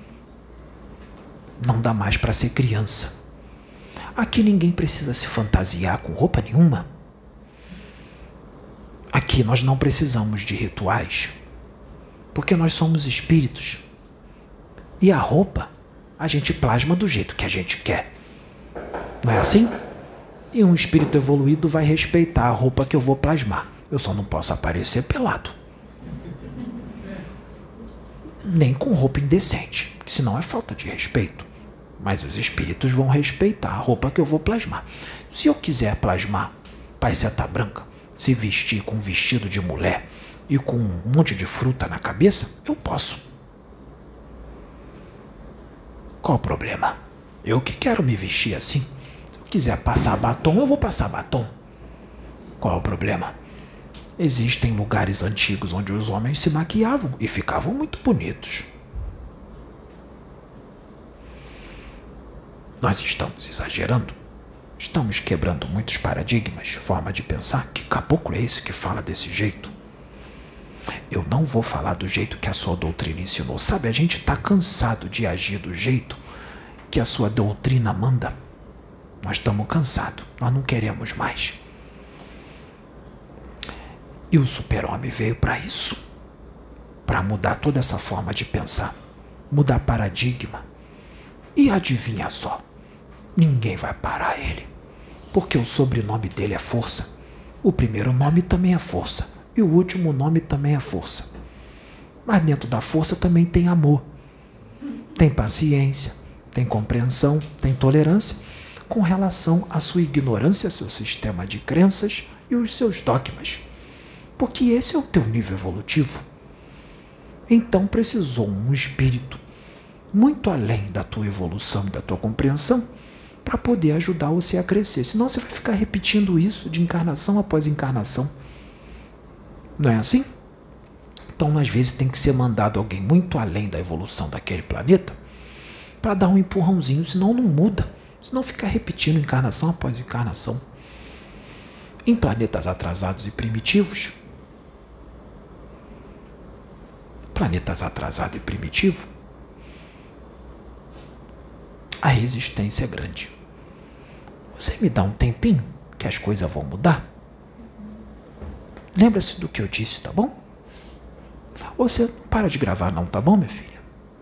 Não dá mais para ser criança. Aqui ninguém precisa se fantasiar com roupa nenhuma. Aqui nós não precisamos de rituais. Porque nós somos espíritos. E a roupa, a gente plasma do jeito que a gente quer. Não é assim? E um espírito evoluído vai respeitar a roupa que eu vou plasmar. Eu só não posso aparecer pelado. Nem com roupa indecente, senão é falta de respeito. Mas os espíritos vão respeitar a roupa que eu vou plasmar. Se eu quiser plasmar Pai Seta Branca, se vestir com um vestido de mulher e com um monte de fruta na cabeça, eu posso. Qual o problema? Eu que quero me vestir assim. Se eu quiser passar batom, eu vou passar batom. Qual o problema? Existem lugares antigos onde os homens se maquiavam e ficavam muito bonitos. Nós estamos exagerando? Estamos quebrando muitos paradigmas, forma de pensar? Que caboclo é esse que fala desse jeito? Eu não vou falar do jeito que a sua doutrina ensinou. Sabe, a gente está cansado de agir do jeito que a sua doutrina manda. Nós estamos cansados, nós não queremos mais. E o super-homem veio para isso. Para mudar toda essa forma de pensar. Mudar paradigma. E adivinha só, ninguém vai parar ele. Porque o sobrenome dele é força. O primeiro nome também é força. E o último nome também é força. Mas dentro da força também tem amor. Tem paciência, tem compreensão, tem tolerância com relação à sua ignorância, seu sistema de crenças e os seus dogmas. Porque esse é o teu nível evolutivo. Então precisou um espírito muito além da tua evolução e da tua compreensão para poder ajudar você a crescer. Senão você vai ficar repetindo isso de encarnação após encarnação. Não é assim? Então, às vezes, tem que ser mandado alguém muito além da evolução daquele planeta para dar um empurrãozinho, senão não muda. Senão fica repetindo encarnação após encarnação. Em planetas atrasados e primitivos, planetas atrasado e primitivo, a resistência é grande. Você me dá um tempinho que as coisas vão mudar? Lembra-se do que eu disse, tá bom? Ou você não para de gravar não, tá bom, minha filha?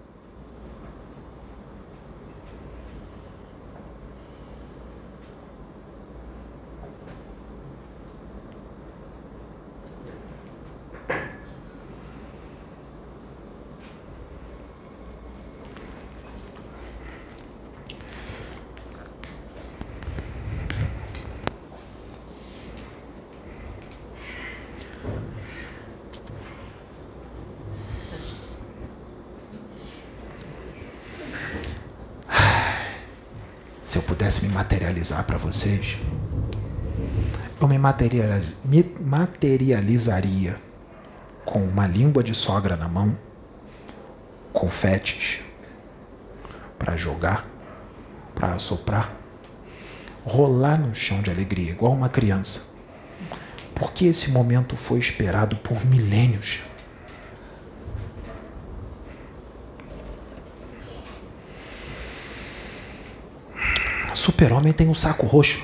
Se eu pudesse me materializar para vocês, eu me, materializ... me materializaria com uma língua de sogra na mão, confetes para jogar, para assoprar, rolar no chão de alegria, igual uma criança. Porque esse momento foi esperado por milênios. Super-homem tem um saco roxo.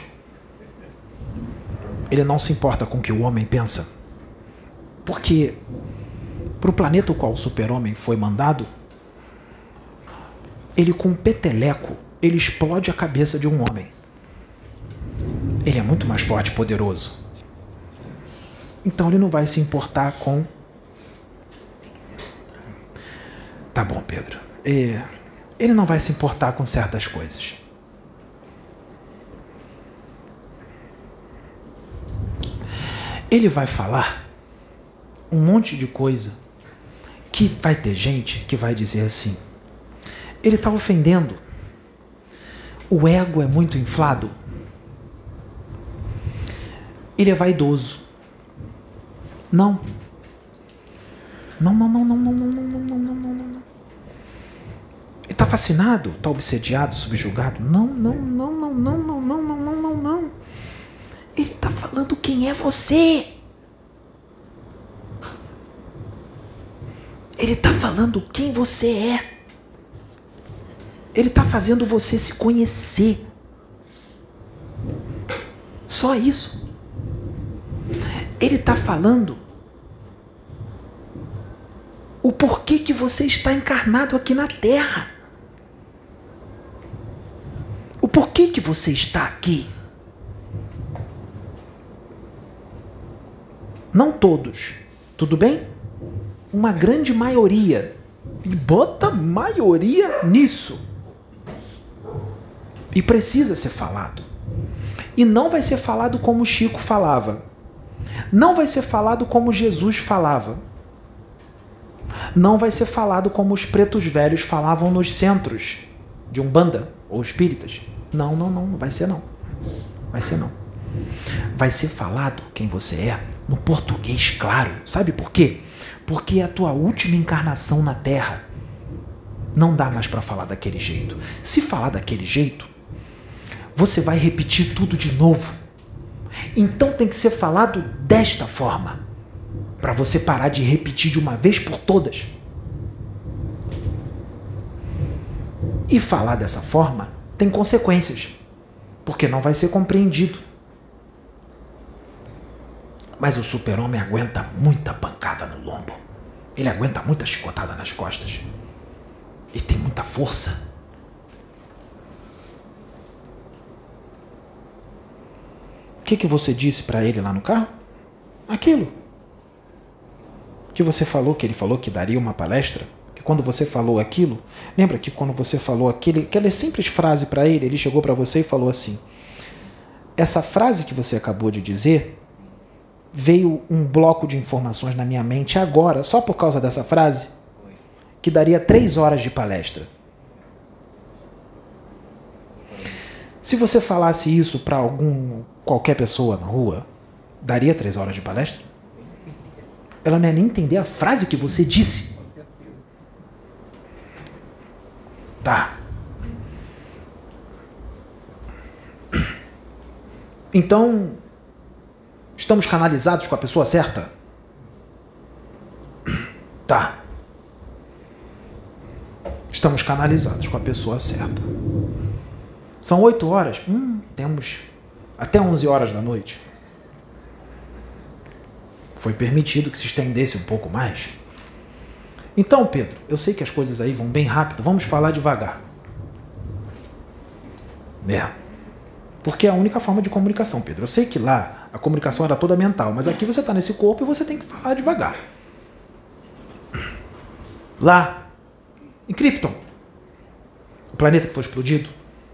Ele não se importa com o que o homem pensa. Porque para o planeta o qual o super-homem foi mandado, ele com um peteleco, ele explode a cabeça de um homem. Ele é muito mais forte e poderoso. Então ele não vai se importar com... Tá bom, Pedro. É... Ele não vai se importar com certas coisas. Ele vai falar um monte de coisa que vai ter gente que vai dizer assim: ele está ofendendo. O ego é muito inflado. Ele é vaidoso. Não. Não, não, não, não, não, não, não, não, não, não, não, não. Ele está fascinado, está obsediado, subjugado. Não, não, não, não, não, não, não, não, não, não, não. Ele está falando quem é você. Ele está falando quem você é. Ele está fazendo você se conhecer. Só isso. Ele está falando o porquê que você está encarnado aqui na Terra. O porquê que você está aqui. Não todos, tudo bem? Uma grande maioria. E bota maioria nisso. E precisa ser falado. E não vai ser falado como Chico falava. Não vai ser falado como Jesus falava. Não vai ser falado como os pretos velhos falavam nos centros de Umbanda ou espíritas. Não, não, não, não vai ser não. Vai ser não. Vai ser falado quem você é no português claro. Sabe por quê? Porque é a tua última encarnação na Terra. Não dá mais para falar daquele jeito. Se falar daquele jeito, você vai repetir tudo de novo. Então tem que ser falado desta forma, para você parar de repetir de uma vez por todas. E falar dessa forma tem consequências, porque não vai ser compreendido. Mas o super-homem aguenta muita pancada no lombo. Ele aguenta muita chicotada nas costas. Ele tem muita força. O que, que você disse para ele lá no carro? Aquilo. Que você falou, que ele falou que daria uma palestra. Que quando você falou aquilo... Lembra que quando você falou aquele, aquela simples frase para ele, ele chegou para você e falou assim: essa frase que você acabou de dizer... Veio um bloco de informações na minha mente agora, só por causa dessa frase, que daria três horas de palestra. Se você falasse isso para algum qualquer pessoa na rua, daria três horas de palestra? Ela não ia nem entender a frase que você disse. Tá. Então... estamos canalizados com a pessoa certa? Tá. Estamos canalizados com a pessoa certa. São oito horas? Hum, temos até onze horas da noite. Foi permitido que se estendesse um pouco mais. Então, Pedro, eu sei que as coisas aí vão bem rápido. Vamos falar devagar. É. Porque é a única forma de comunicação, Pedro. Eu sei que lá a comunicação era toda mental, mas aqui você está nesse corpo e você tem que falar devagar. Lá, em Krypton, o planeta que foi explodido.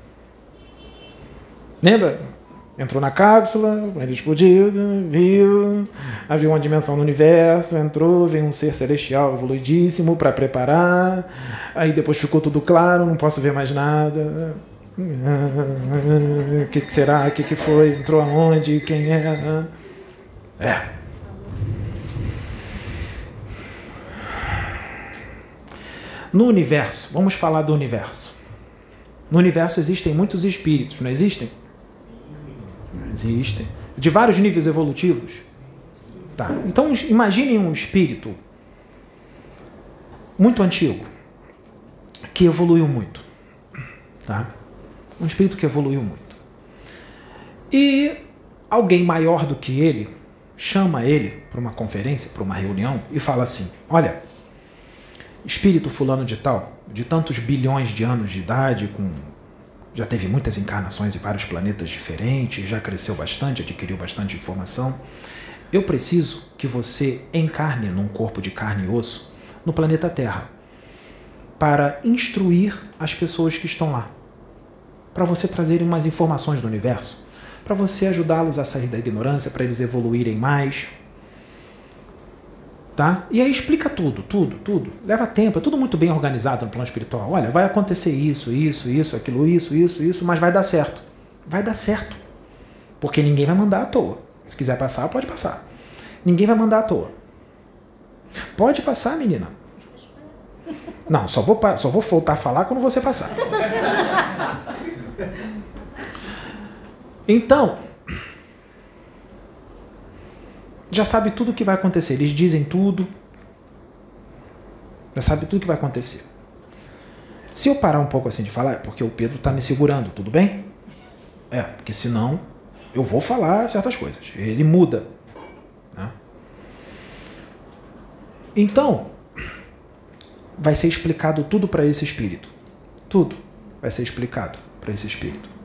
Lembra? Entrou na cápsula, o planeta explodido, viu, havia uma dimensão no universo, entrou, veio um ser celestial evoluidíssimo para preparar, aí depois ficou tudo claro, não posso ver mais nada... O que, que será? O que, que foi? Entrou aonde? Quem é? É. No universo, vamos falar do universo. No universo existem muitos espíritos, não existem? Não existem. De vários níveis evolutivos. Tá. Então imaginem um espírito muito antigo, que evoluiu muito. Tá? Um espírito que evoluiu muito. E alguém maior do que ele chama ele para uma conferência, para uma reunião e fala assim: olha, espírito fulano de tal, de tantos bilhões de anos de idade, com, já teve muitas encarnações em vários planetas diferentes, já cresceu bastante, adquiriu bastante informação. Eu preciso que você encarne num corpo de carne e osso no planeta Terra para instruir as pessoas que estão lá, para você trazerem umas informações do universo, para você ajudá-los a sair da ignorância, para eles evoluírem mais. Tá? E aí explica tudo, tudo, tudo. Leva tempo, é tudo muito bem organizado no plano espiritual. Olha, vai acontecer isso, isso, isso, aquilo, isso, isso, isso, mas vai dar certo. Vai dar certo. Porque ninguém vai mandar à toa. Se quiser passar, pode passar. Ninguém vai mandar à toa. Pode passar, menina. Não, só vou, só vou voltar a falar quando você passar. Então, já sabe tudo o que vai acontecer. Eles dizem tudo. Já sabe tudo o que vai acontecer. Se eu parar um pouco assim de falar, é porque o Pedro está me segurando, tudo bem? É, porque senão eu vou falar certas coisas. Ele muda. Né? Então, vai ser explicado tudo para esse espírito. Tudo vai ser explicado para esse espírito.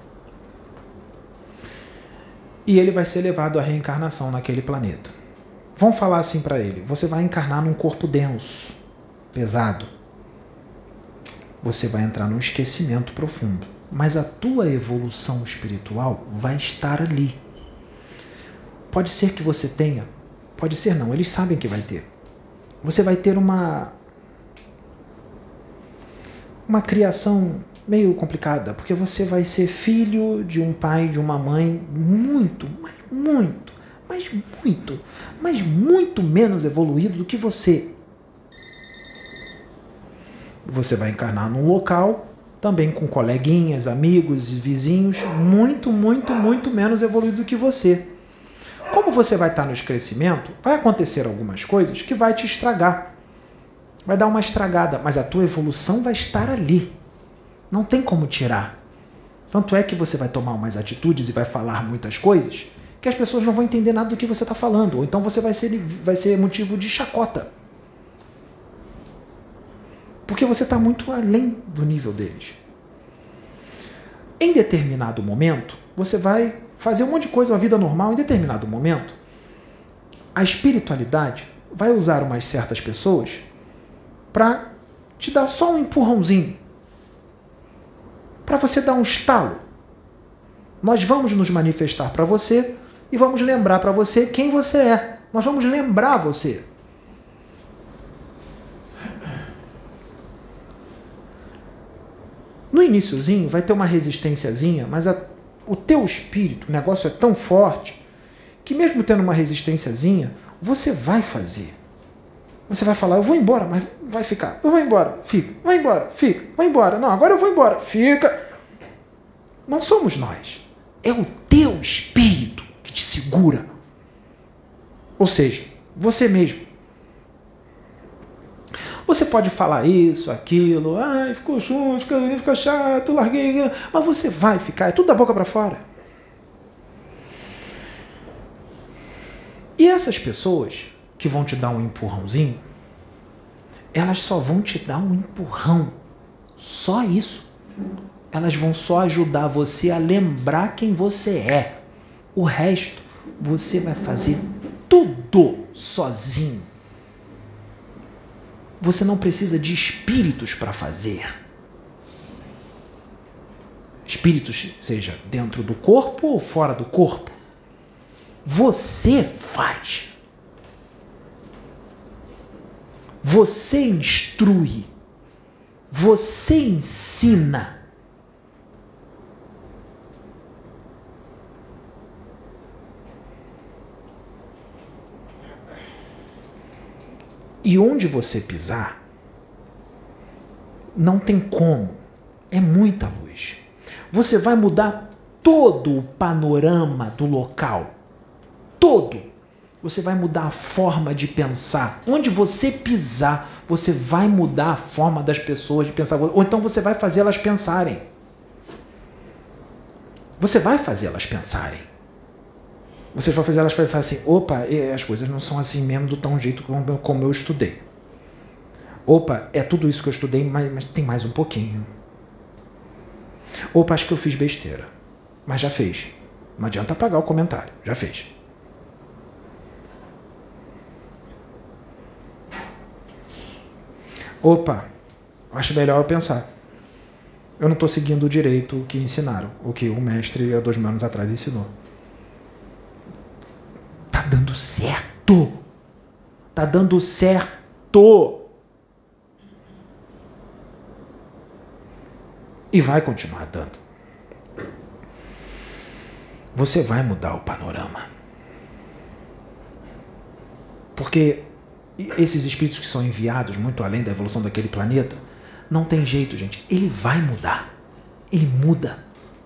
E ele vai ser levado à reencarnação naquele planeta. Vão falar assim para ele: você vai encarnar num corpo denso, pesado. Você vai entrar num esquecimento profundo. Mas a tua evolução espiritual vai estar ali. Pode ser que você tenha, pode ser não, eles sabem que vai ter. Você vai ter uma uma criação meio complicada, porque você vai ser filho de um pai e de uma mãe muito, mas muito, mas muito, mas muito menos evoluído do que você. Você vai encarnar num local, também com coleguinhas, amigos e vizinhos, muito, muito, muito menos evoluído do que você. Como você vai estar no esclarecimento, vai acontecer algumas coisas que vai te estragar. Vai dar uma estragada, mas a tua evolução vai estar ali. Não tem como tirar. Tanto é que você vai tomar umas atitudes e vai falar muitas coisas que as pessoas não vão entender nada do que você está falando. Ou então você vai ser, vai ser motivo de chacota. Porque você está muito além do nível deles. Em determinado momento, você vai fazer um monte de coisa, uma vida normal. Em determinado momento, a espiritualidade vai usar umas certas pessoas para te dar só um empurrãozinho, para você dar um estalo. Nós vamos nos manifestar para você e vamos lembrar para você quem você é. Nós vamos lembrar você. No iniciozinho vai ter uma resistênciazinha, mas a, o teu espírito, o negócio é tão forte que mesmo tendo uma resistênciazinha, você vai fazer. Você vai falar: eu vou embora, mas vai ficar. Eu vou embora, fica. Vai embora, fica. Vai embora. Não, agora eu vou embora, fica. Não somos nós. É o teu espírito que te segura. Ou seja, você mesmo. Você pode falar isso, aquilo, ai, ficou junto, ficou chato, larguei, mas você vai ficar, é tudo da boca para fora. E essas pessoas que vão te dar um empurrãozinho, elas só vão te dar um empurrão. Só isso. Elas vão só ajudar você a lembrar quem você é. O resto, você vai fazer tudo sozinho. Você não precisa de espíritos para fazer. Espíritos, seja dentro do corpo ou fora do corpo. Você faz. Você instrui. Você ensina. E onde você pisar, não tem como. É muita luz. Você vai mudar todo o panorama do local. Todo. Você vai mudar a forma de pensar. Onde você pisar, você vai mudar a forma das pessoas de pensar. Ou então você vai fazer elas pensarem. Você vai fazê-las pensarem. Você vai fazer elas pensarem assim, opa, as coisas não são assim mesmo do tão jeito como, como eu estudei. Opa, é tudo isso que eu estudei, mas, mas tem mais um pouquinho. Opa, acho que eu fiz besteira. Mas já fez. Não adianta apagar o comentário. Já fez. Opa, acho melhor eu pensar. Eu não estou seguindo direito o que ensinaram. O que o mestre há dois mil anos atrás ensinou. Tá dando certo. Tá dando certo. E vai continuar dando. Você vai mudar o panorama. Porque esses espíritos que são enviados muito além da evolução daquele planeta, não tem jeito, gente. Ele vai mudar. Ele muda.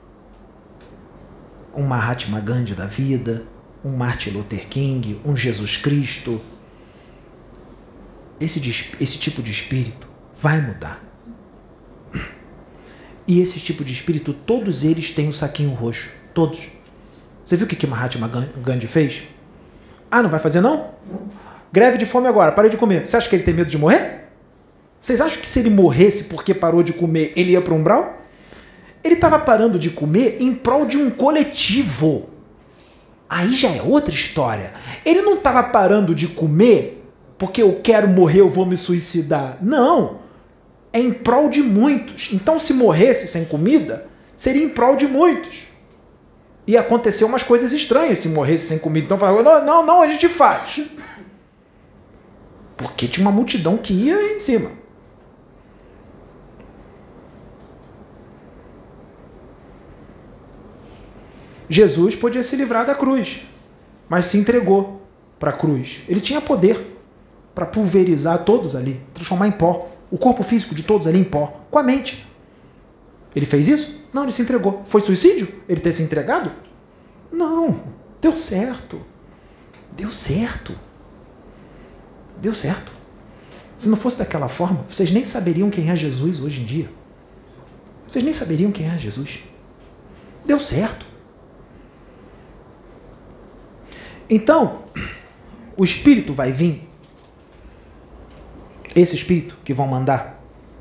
Um Mahatma Gandhi da vida, um Martin Luther King, um Jesus Cristo. Esse, esse tipo de espírito vai mudar. E esse tipo de espírito, todos eles têm o saquinho roxo. Todos. Você viu o que, que Mahatma Gandhi fez? Ah, não vai fazer não? Greve de fome agora, parei de comer. Você acha que ele tem medo de morrer? Vocês acham que se ele morresse porque parou de comer, ele ia para o umbral? Ele estava parando de comer em prol de um coletivo. Aí já é outra história. Ele não estava parando de comer porque eu quero morrer, eu vou me suicidar. Não. É em prol de muitos. Então, se morresse sem comida, seria em prol de muitos. E aconteceu umas coisas estranhas se morresse sem comida. Então, falava, não, não, não, a gente faz. Porque tinha uma multidão que ia em cima. Jesus podia se livrar da cruz, mas se entregou para a cruz. Ele tinha poder para pulverizar todos ali, transformar em pó. O corpo físico de todos ali em pó, com a mente. Ele fez isso? Não, ele se entregou. Foi suicídio? Ele ter se entregado? Não. Deu certo. Deu certo. Deu certo. Se não fosse daquela forma, vocês nem saberiam quem é Jesus hoje em dia. Vocês nem saberiam quem é Jesus. Deu certo. Então, o Espírito vai vir. Esse Espírito que vão mandar.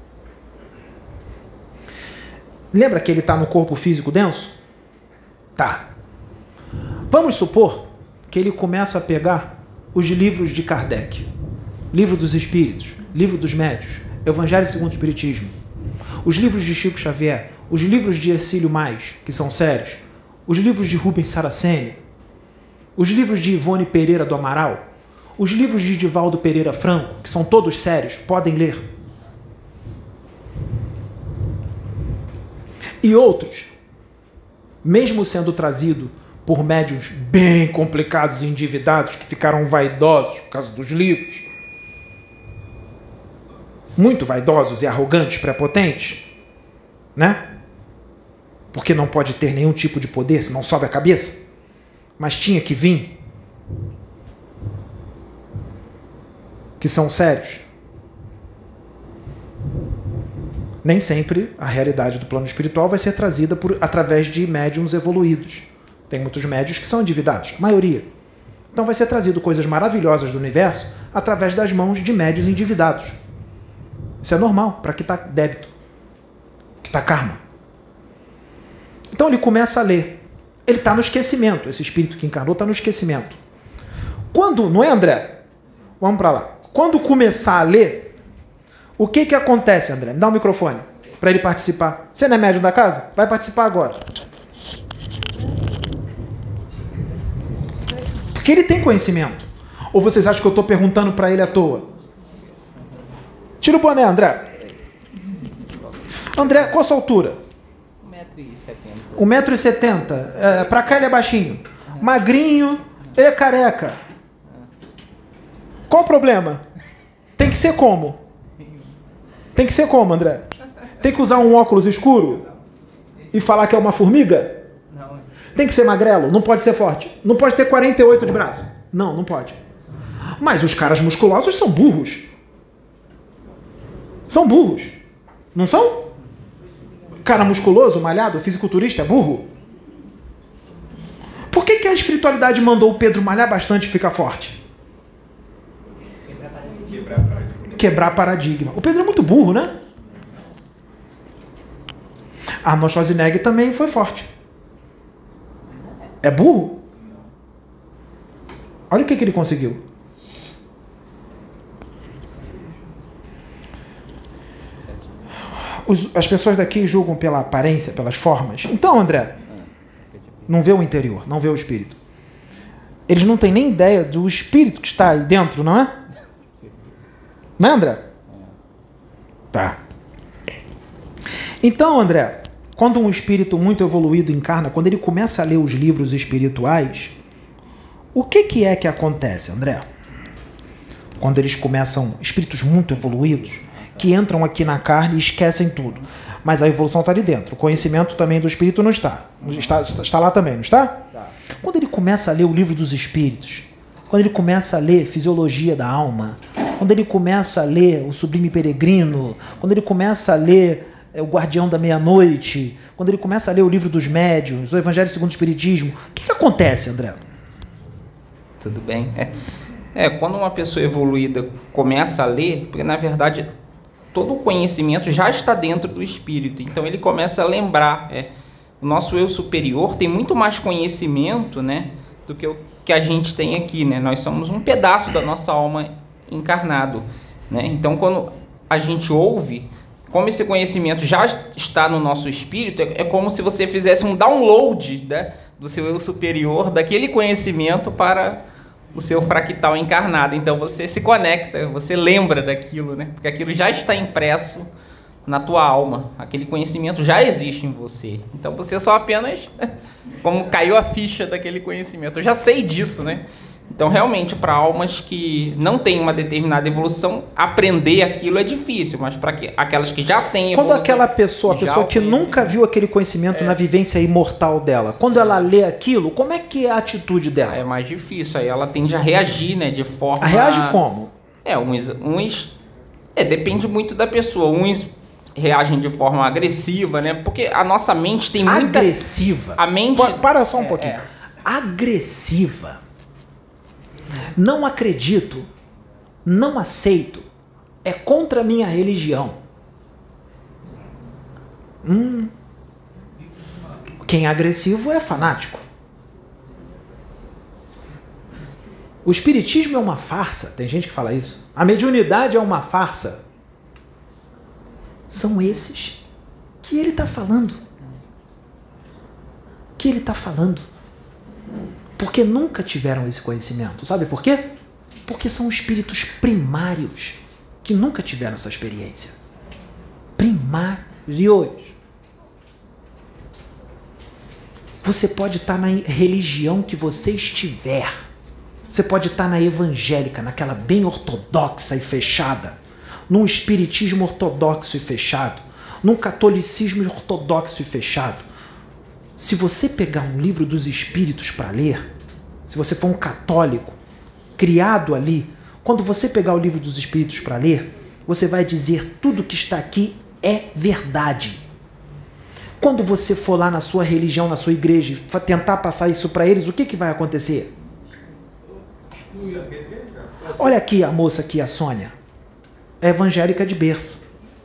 Lembra que ele está no corpo físico denso? Tá. Vamos supor que ele começa a pegar os livros de Kardec. Livro dos Espíritos, Livro dos Médios, Evangelho segundo o Espiritismo. Os livros de Chico Xavier, os livros de Hercílio Mais, que são sérios. Os livros de Rubens Saraceni. Os livros de Ivone Pereira do Amaral. Os livros de Divaldo Pereira Franco, que são todos sérios, podem ler. E outros, mesmo sendo trazido por médiuns bem complicados e endividados, que ficaram vaidosos por causa dos livros, muito vaidosos e arrogantes, prepotentes, né? Porque não pode ter nenhum tipo de poder, senão sobe a cabeça. Mas tinha que vir. Que são sérios. Nem sempre a realidade do plano espiritual vai ser trazida por, através de médiuns evoluídos. Tem muitos médiuns que são endividados, a maioria. Então vai ser trazido coisas maravilhosas do universo através das mãos de médiuns endividados. Isso é normal, para que está débito, que está karma. Então ele começa a ler. Ele está no esquecimento, esse espírito que encarnou está no esquecimento. Quando, não é, André? Vamos para lá. Quando começar a ler, o que que acontece, André? Me dá o microfone para ele participar. Você não é médium da casa? Vai participar agora. Porque ele tem conhecimento. Ou vocês acham que eu estou perguntando para ele à toa? Tira o boné, André. André, qual a sua altura? um metro e setenta. um metro e setenta. É, para cá ele é baixinho. Magrinho e careca. Qual o problema? Tem que ser como? Tem que ser como, André? Tem que usar um óculos escuro? E falar que é uma formiga? Não. Tem que ser magrelo? Não pode ser forte? Não pode ter quarenta e oito de braço? Não, não pode. Mas os caras musculosos são burros. São burros. Não são? Cara musculoso, malhado, fisiculturista é burro? a espiritualidade mandou o Pedro malhar bastante e ficar forte? Quebrar paradigma. Quebrar paradigma. O Pedro é muito burro, né? Arnold Schwarzenegger também foi forte. É burro? Olha o que, que ele conseguiu. Os, as pessoas daqui julgam pela aparência, pelas formas. Então, André, não vê o interior, não vê o espírito. Eles não têm nem ideia do espírito que está aí dentro, não é? Não é, André? Tá. Então, André, quando um espírito muito evoluído encarna, quando ele começa a ler os livros espirituais, o que, que é que acontece, André? Quando eles começam, espíritos muito evoluídos, que entram aqui na carne e esquecem tudo. Mas a evolução está ali dentro. O conhecimento também do espírito não está. Está, está lá também, não está? Está. Quando ele começa a ler o livro dos espíritos, quando ele começa a ler Fisiologia da Alma, quando ele começa a ler o Sublime Peregrino, quando ele começa a ler O Guardião da Meia-Noite, quando ele começa a ler o livro dos médiuns, o Evangelho segundo o Espiritismo, o que, que acontece, André? Tudo bem. É, é, quando uma pessoa evoluída começa a ler, porque na verdade todo o conhecimento já está dentro do espírito, então ele começa a lembrar. É, o nosso eu superior tem muito mais conhecimento, né, do que o que a gente tem aqui, né? Nós somos um pedaço da nossa alma encarnado, né? Então, quando a gente ouve, como esse conhecimento já está no nosso espírito, é, é como se você fizesse um download, né, do seu eu superior, daquele conhecimento para o seu fractal encarnado. Então você se conecta, você lembra daquilo, né? Porque aquilo já está impresso na tua alma, aquele conhecimento já existe em você. Então você só apenas, como caiu a ficha daquele conhecimento, eu já sei disso, né? Então realmente para almas que não têm uma determinada evolução, aprender aquilo é difícil, mas para que, aquelas que já têm evolução... Quando aquela pessoa, a pessoa que nunca viu aquele conhecimento é. na vivência imortal dela, quando ela lê aquilo, como é que é a atitude dela? É mais difícil, aí ela tende a reagir, né, de forma... A reage como? É, uns... uns é, depende muito da pessoa, uns reagem de forma agressiva, né, porque a nossa mente tem muita... Agressiva? A mente... Para só um é, pouquinho. É. Agressiva. Não acredito, não aceito, é contra a minha religião. Hum. Quem é agressivo é fanático. O espiritismo é uma farsa, tem gente que fala isso. A mediunidade é uma farsa. São esses que ele está falando. Que ele está falando. Porque nunca tiveram esse conhecimento. Sabe por quê? Porque são espíritos primários que nunca tiveram essa experiência. Primários. Você pode estar na religião que você estiver. Você pode estar na evangélica, naquela bem ortodoxa e fechada, num espiritismo ortodoxo e fechado, num catolicismo ortodoxo e fechado. Se você pegar um livro dos espíritos para ler, se você for um católico, criado ali, quando você pegar o livro dos espíritos para ler, você vai dizer tudo que está aqui é verdade. Quando você for lá na sua religião, na sua igreja, tentar passar isso para eles, o que, que vai acontecer? Olha aqui a moça aqui, a Sônia. É evangélica de berço.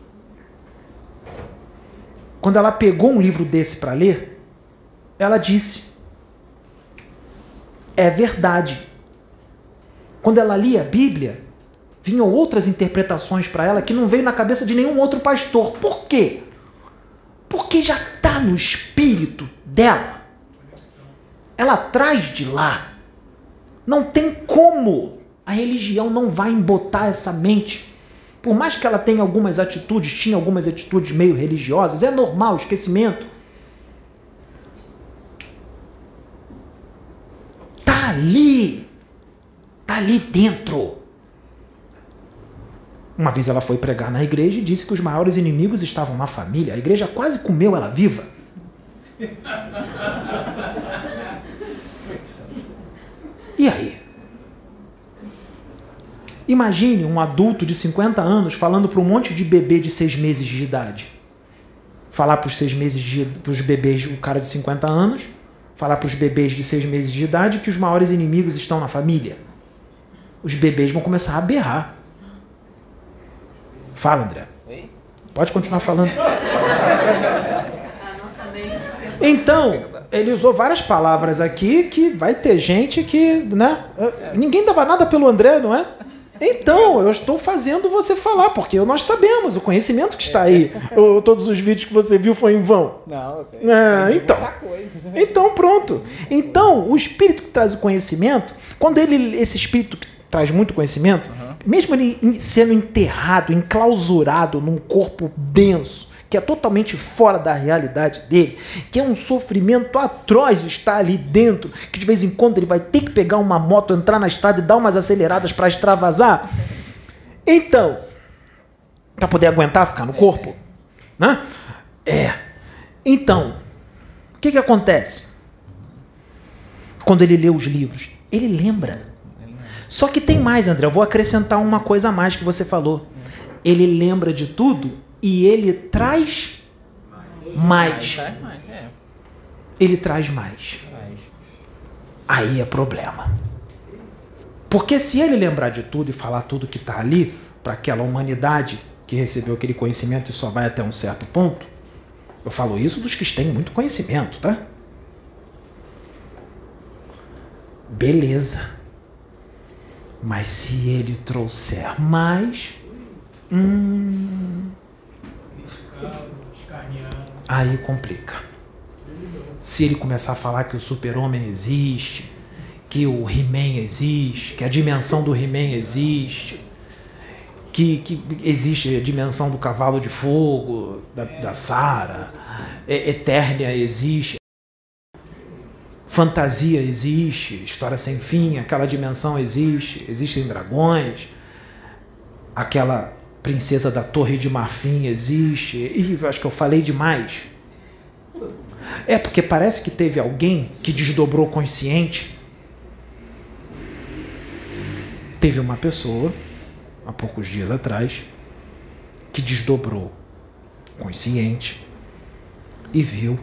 Quando ela pegou um livro desse para ler, ela disse, é verdade. Quando ela lia a Bíblia, vinham outras interpretações para ela que não veio na cabeça de nenhum outro pastor. Por quê? Porque já está no espírito dela. Ela traz de lá. Não tem como. A religião não vai embotar essa mente. Por mais que ela tenha algumas atitudes, tinha algumas atitudes meio religiosas, é normal, esquecimento. Tá ali. Tá ali dentro. Uma vez ela foi pregar na igreja e disse que os maiores inimigos estavam na família. A igreja quase comeu ela viva. E aí? Imagine um adulto de cinquenta anos falando para um monte de bebê de seis meses de idade. Falar para os seis meses de para os bebês, o cara de cinquenta anos, falar para os bebês de seis meses de idade que os maiores inimigos estão na família? Os bebês vão começar a berrar. Fala, André. Oi? Pode continuar falando. Então, ele usou várias palavras aqui que vai ter gente que, né? Ninguém dava nada pelo André, não é? Então, eu estou fazendo você falar, porque nós sabemos, o conhecimento que está aí. Ou, todos os vídeos que você viu foi em vão. Não, sei. É, então. Então, pronto. Então, o espírito que traz o conhecimento, quando ele, esse espírito que traz muito conhecimento, uhum. mesmo ele sendo enterrado, enclausurado num corpo denso, que é totalmente fora da realidade dele, que é um sofrimento atroz estar ali dentro, que de vez em quando ele vai ter que pegar uma moto, entrar na estrada e dar umas aceleradas para extravasar. Então, para poder aguentar ficar no corpo, né? É. Então, o que que acontece? Quando ele lê os livros, ele lembra. Só que tem mais, André, eu vou acrescentar uma coisa a mais que você falou. Ele lembra de tudo e ele traz mais. Ele traz mais. Aí é problema. Porque se ele lembrar de tudo e falar tudo que está ali, para aquela humanidade que recebeu aquele conhecimento e só vai até um certo ponto, eu falo isso dos que têm muito conhecimento, tá? Beleza. Mas se ele trouxer mais, hum, aí complica. Se ele começar a falar que o super-homem existe, que o He-Man existe, que a dimensão do He-Man existe, que, que existe a dimensão do cavalo de fogo, da, da Sarah, Eternia existe, fantasia existe, história sem fim, aquela dimensão existe, existem dragões, aquela princesa da Torre de Marfim existe. Ih, acho que eu falei demais. É porque parece que teve alguém que desdobrou consciente. Teve uma pessoa, há poucos dias atrás, que desdobrou consciente e viu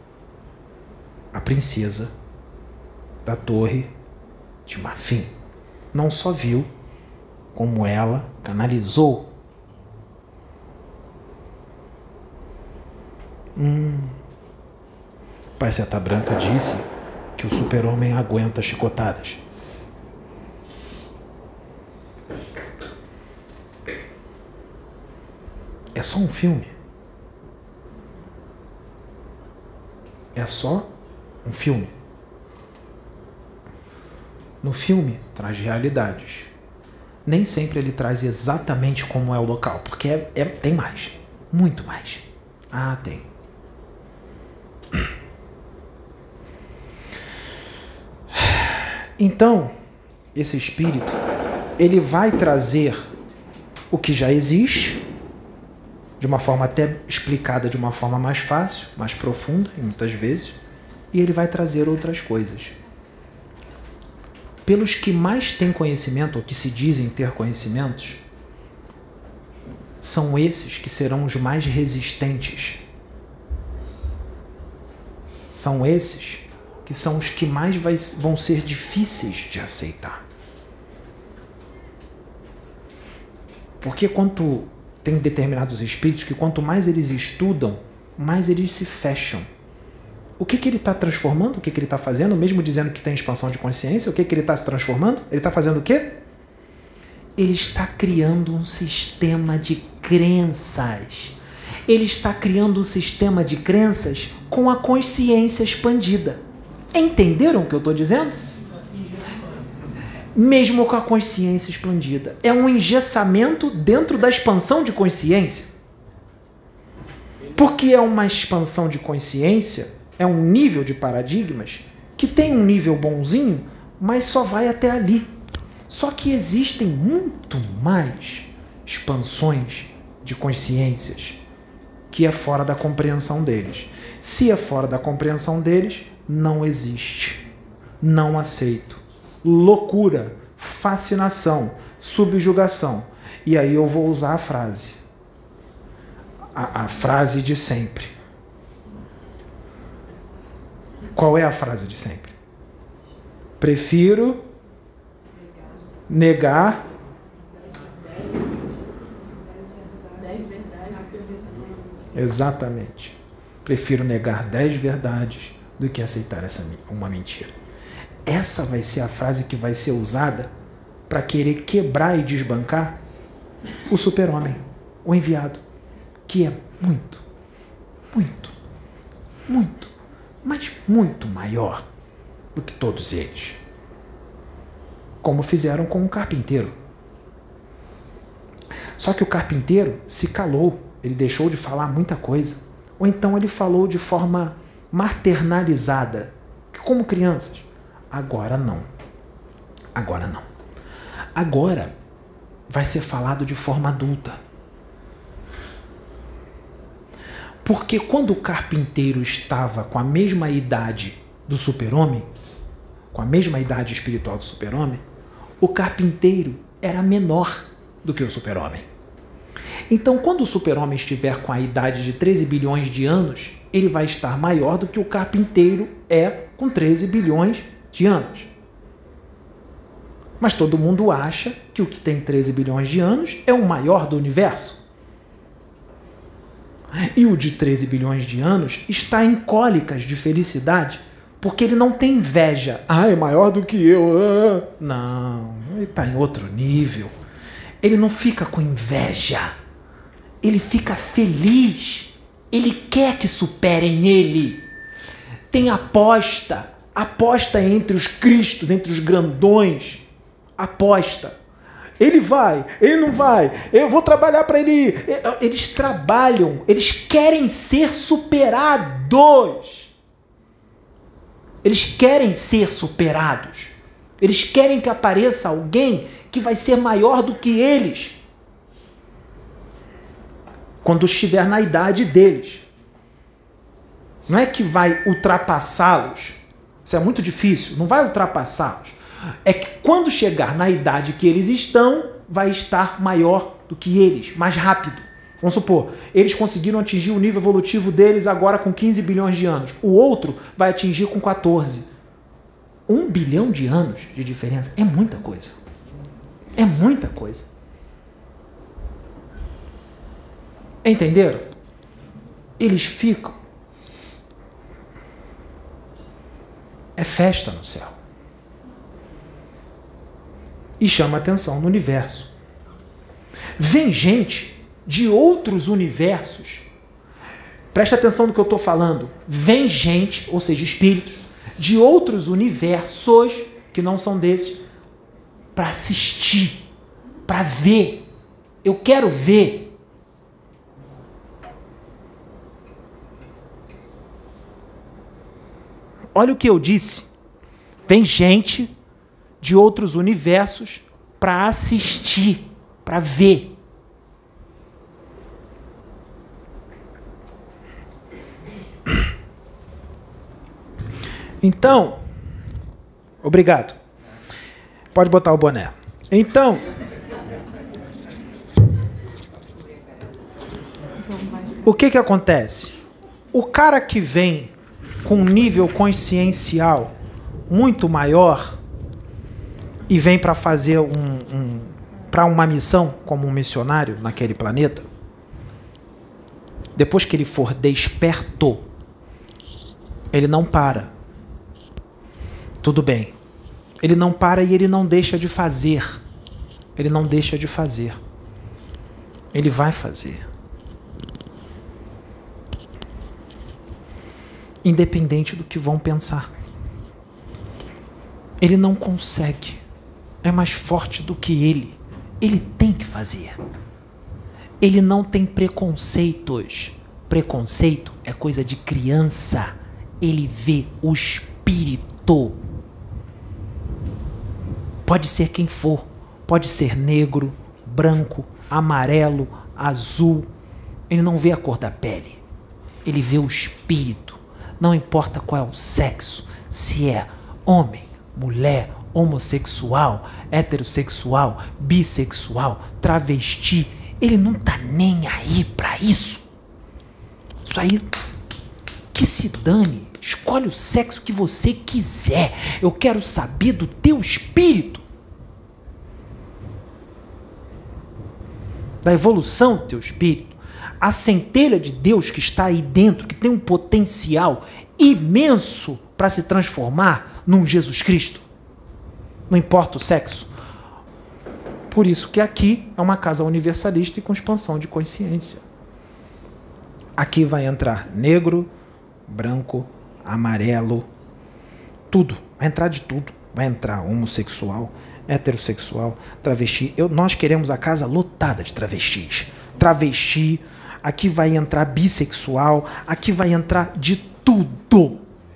a princesa da Torre de Marfim. Não só viu, como ela canalizou. Hum. Pai Seta Branca disse que o super-homem aguenta chicotadas. É só um filme. É só um filme. No filme, traz realidades. Nem sempre ele traz exatamente como é o local, porque é, é, tem mais. Muito mais. Ah, tem. Então, esse espírito, ele vai trazer o que já existe, de uma forma até explicada de uma forma mais fácil, mais profunda, muitas vezes, e ele vai trazer outras coisas. Pelos que mais têm conhecimento, ou que se dizem ter conhecimentos, são esses que serão os mais resistentes. São esses que são os que mais vai, vão ser difíceis de aceitar. Porque quanto tem determinados espíritos que quanto mais eles estudam, mais eles se fecham. O que, que ele está transformando? O que, que ele está fazendo? Mesmo dizendo que tem expansão de consciência, o que, que ele está se transformando? Ele está fazendo o quê? Ele está criando um sistema de crenças. Ele está criando um sistema de crenças com a consciência expandida. Entenderam o que eu estou dizendo? Mesmo com a consciência expandida. É um engessamento dentro da expansão de consciência. Porque é uma expansão de consciência, é um nível de paradigmas que tem um nível bonzinho, mas só vai até ali. Só que existem muito mais expansões de consciências que é fora da compreensão deles. Se é fora da compreensão deles, não existe. Não aceito. Loucura, fascinação, subjugação. E aí eu vou usar a frase. A, a frase de sempre. Qual é a frase de sempre? Prefiro negar exatamente. Prefiro negar dez verdades do que aceitar essa uma mentira. Essa vai ser a frase que vai ser usada para querer quebrar e desbancar o super-homem, o enviado, que é muito, muito, muito, mas muito maior do que todos eles. Como fizeram com o carpinteiro. Só que o carpinteiro se calou, ele deixou de falar muita coisa. Ou então ele falou de forma maternalizada, como crianças. Agora não. Agora não. Agora vai ser falado de forma adulta. Porque quando o carpinteiro estava com a mesma idade do super-homem, com a mesma idade espiritual do super-homem, o carpinteiro era menor do que o super-homem. Então, quando o super-homem estiver com a idade de treze bilhões de anos, ele vai estar maior do que o carpinteiro é com treze bilhões de anos. Mas todo mundo acha que o que tem treze bilhões de anos é o maior do universo. E o de treze bilhões de anos está em cólicas de felicidade, porque ele não tem inveja. Ah, é maior do que eu. Ah. Não, ele está em outro nível. Ele não fica com inveja. Ele fica feliz. Ele quer que superem ele. Tem aposta. Aposta entre os cristos, entre os grandões. Aposta. Ele vai, ele não vai, eu vou trabalhar para ele ir. Eles trabalham, eles querem ser superados. Eles querem ser superados. Eles querem que apareça alguém que vai ser maior do que eles quando estiver na idade deles. Não é que vai ultrapassá-los. Isso é muito difícil. Não vai ultrapassá-los. É que quando chegar na idade que eles estão, vai estar maior do que eles, mais rápido. Vamos supor, eles conseguiram atingir o nível evolutivo deles agora com quinze bilhões de anos. O outro vai atingir com quatorze. Um bilhão de anos de diferença é muita coisa. É muita coisa. Entenderam? Eles ficam. É festa no céu. E chama atenção no universo. Vem gente de outros universos. Presta atenção no que eu estou falando. Vem gente, ou seja, espíritos, de outros universos, que não são desses, para assistir, para ver. Eu quero ver. Olha o que eu disse. Vem gente de outros universos para assistir, para ver. Então, obrigado. Pode botar o boné. Então, o que que acontece? O cara que vem com um nível consciencial muito maior e vem para fazer um, um para uma missão como um missionário naquele planeta, depois que ele for desperto, ele não para. Tudo bem. Ele não para e ele não deixa de fazer. Ele não deixa de fazer. Ele vai fazer. Independente do que vão pensar. Ele não consegue. É mais forte do que ele. Ele tem que fazer. Ele não tem preconceitos. Preconceito é coisa de criança. Ele vê o espírito. Pode ser quem for. Pode ser negro, branco, amarelo, azul. Ele não vê a cor da pele. Ele vê o espírito. Não importa qual é o sexo. Se é homem, mulher, homossexual, heterossexual, bissexual, travesti, ele não tá nem aí pra isso. Isso aí, que se dane. Escolhe o sexo que você quiser. Eu quero saber do teu espírito. Da evolução do teu espírito. A centelha de Deus que está aí dentro, que tem um potencial imenso para se transformar num Jesus Cristo. Não importa o sexo. Por isso que aqui é uma casa universalista e com expansão de consciência. Aqui vai entrar negro, branco, amarelo, tudo. Vai entrar de tudo. Vai entrar homossexual, heterossexual, travesti. Eu, nós queremos a casa lotada de travestis. Travesti, aqui vai entrar bissexual, aqui vai entrar de tudo.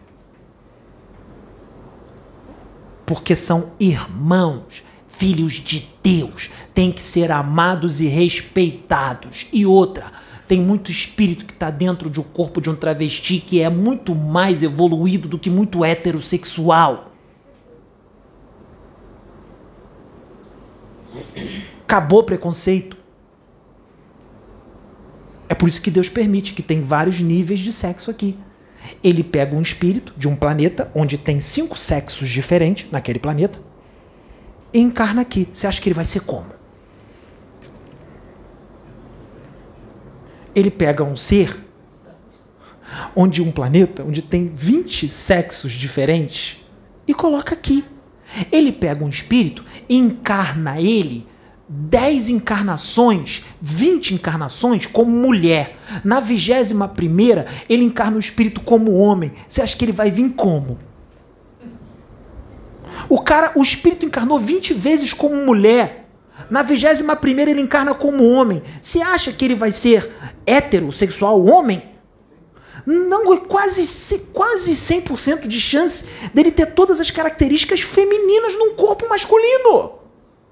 Porque são irmãos, filhos de Deus, têm que ser amados e respeitados. E outra, tem muito espírito que está dentro de um corpo de um travesti que é muito mais evoluído do que muito heterossexual. Acabou o preconceito. É por isso que Deus permite que tem vários níveis de sexo aqui. Ele pega um espírito de um planeta onde tem cinco sexos diferentes naquele planeta e encarna aqui. Você acha que ele vai ser como? Ele pega um ser onde um planeta onde tem vinte sexos diferentes e coloca aqui. Ele pega um espírito e encarna ele dez encarnações, vinte encarnações como mulher. Na vigésima primeira, ele encarna o espírito como homem. Você acha que ele vai vir como? O cara, o espírito encarnou vinte vezes como mulher. Na vigésima primeira, ele encarna como homem. Você acha que ele vai ser heterossexual homem? Não, é quase, quase cem por cento de chance dele ter todas as características femininas num corpo masculino.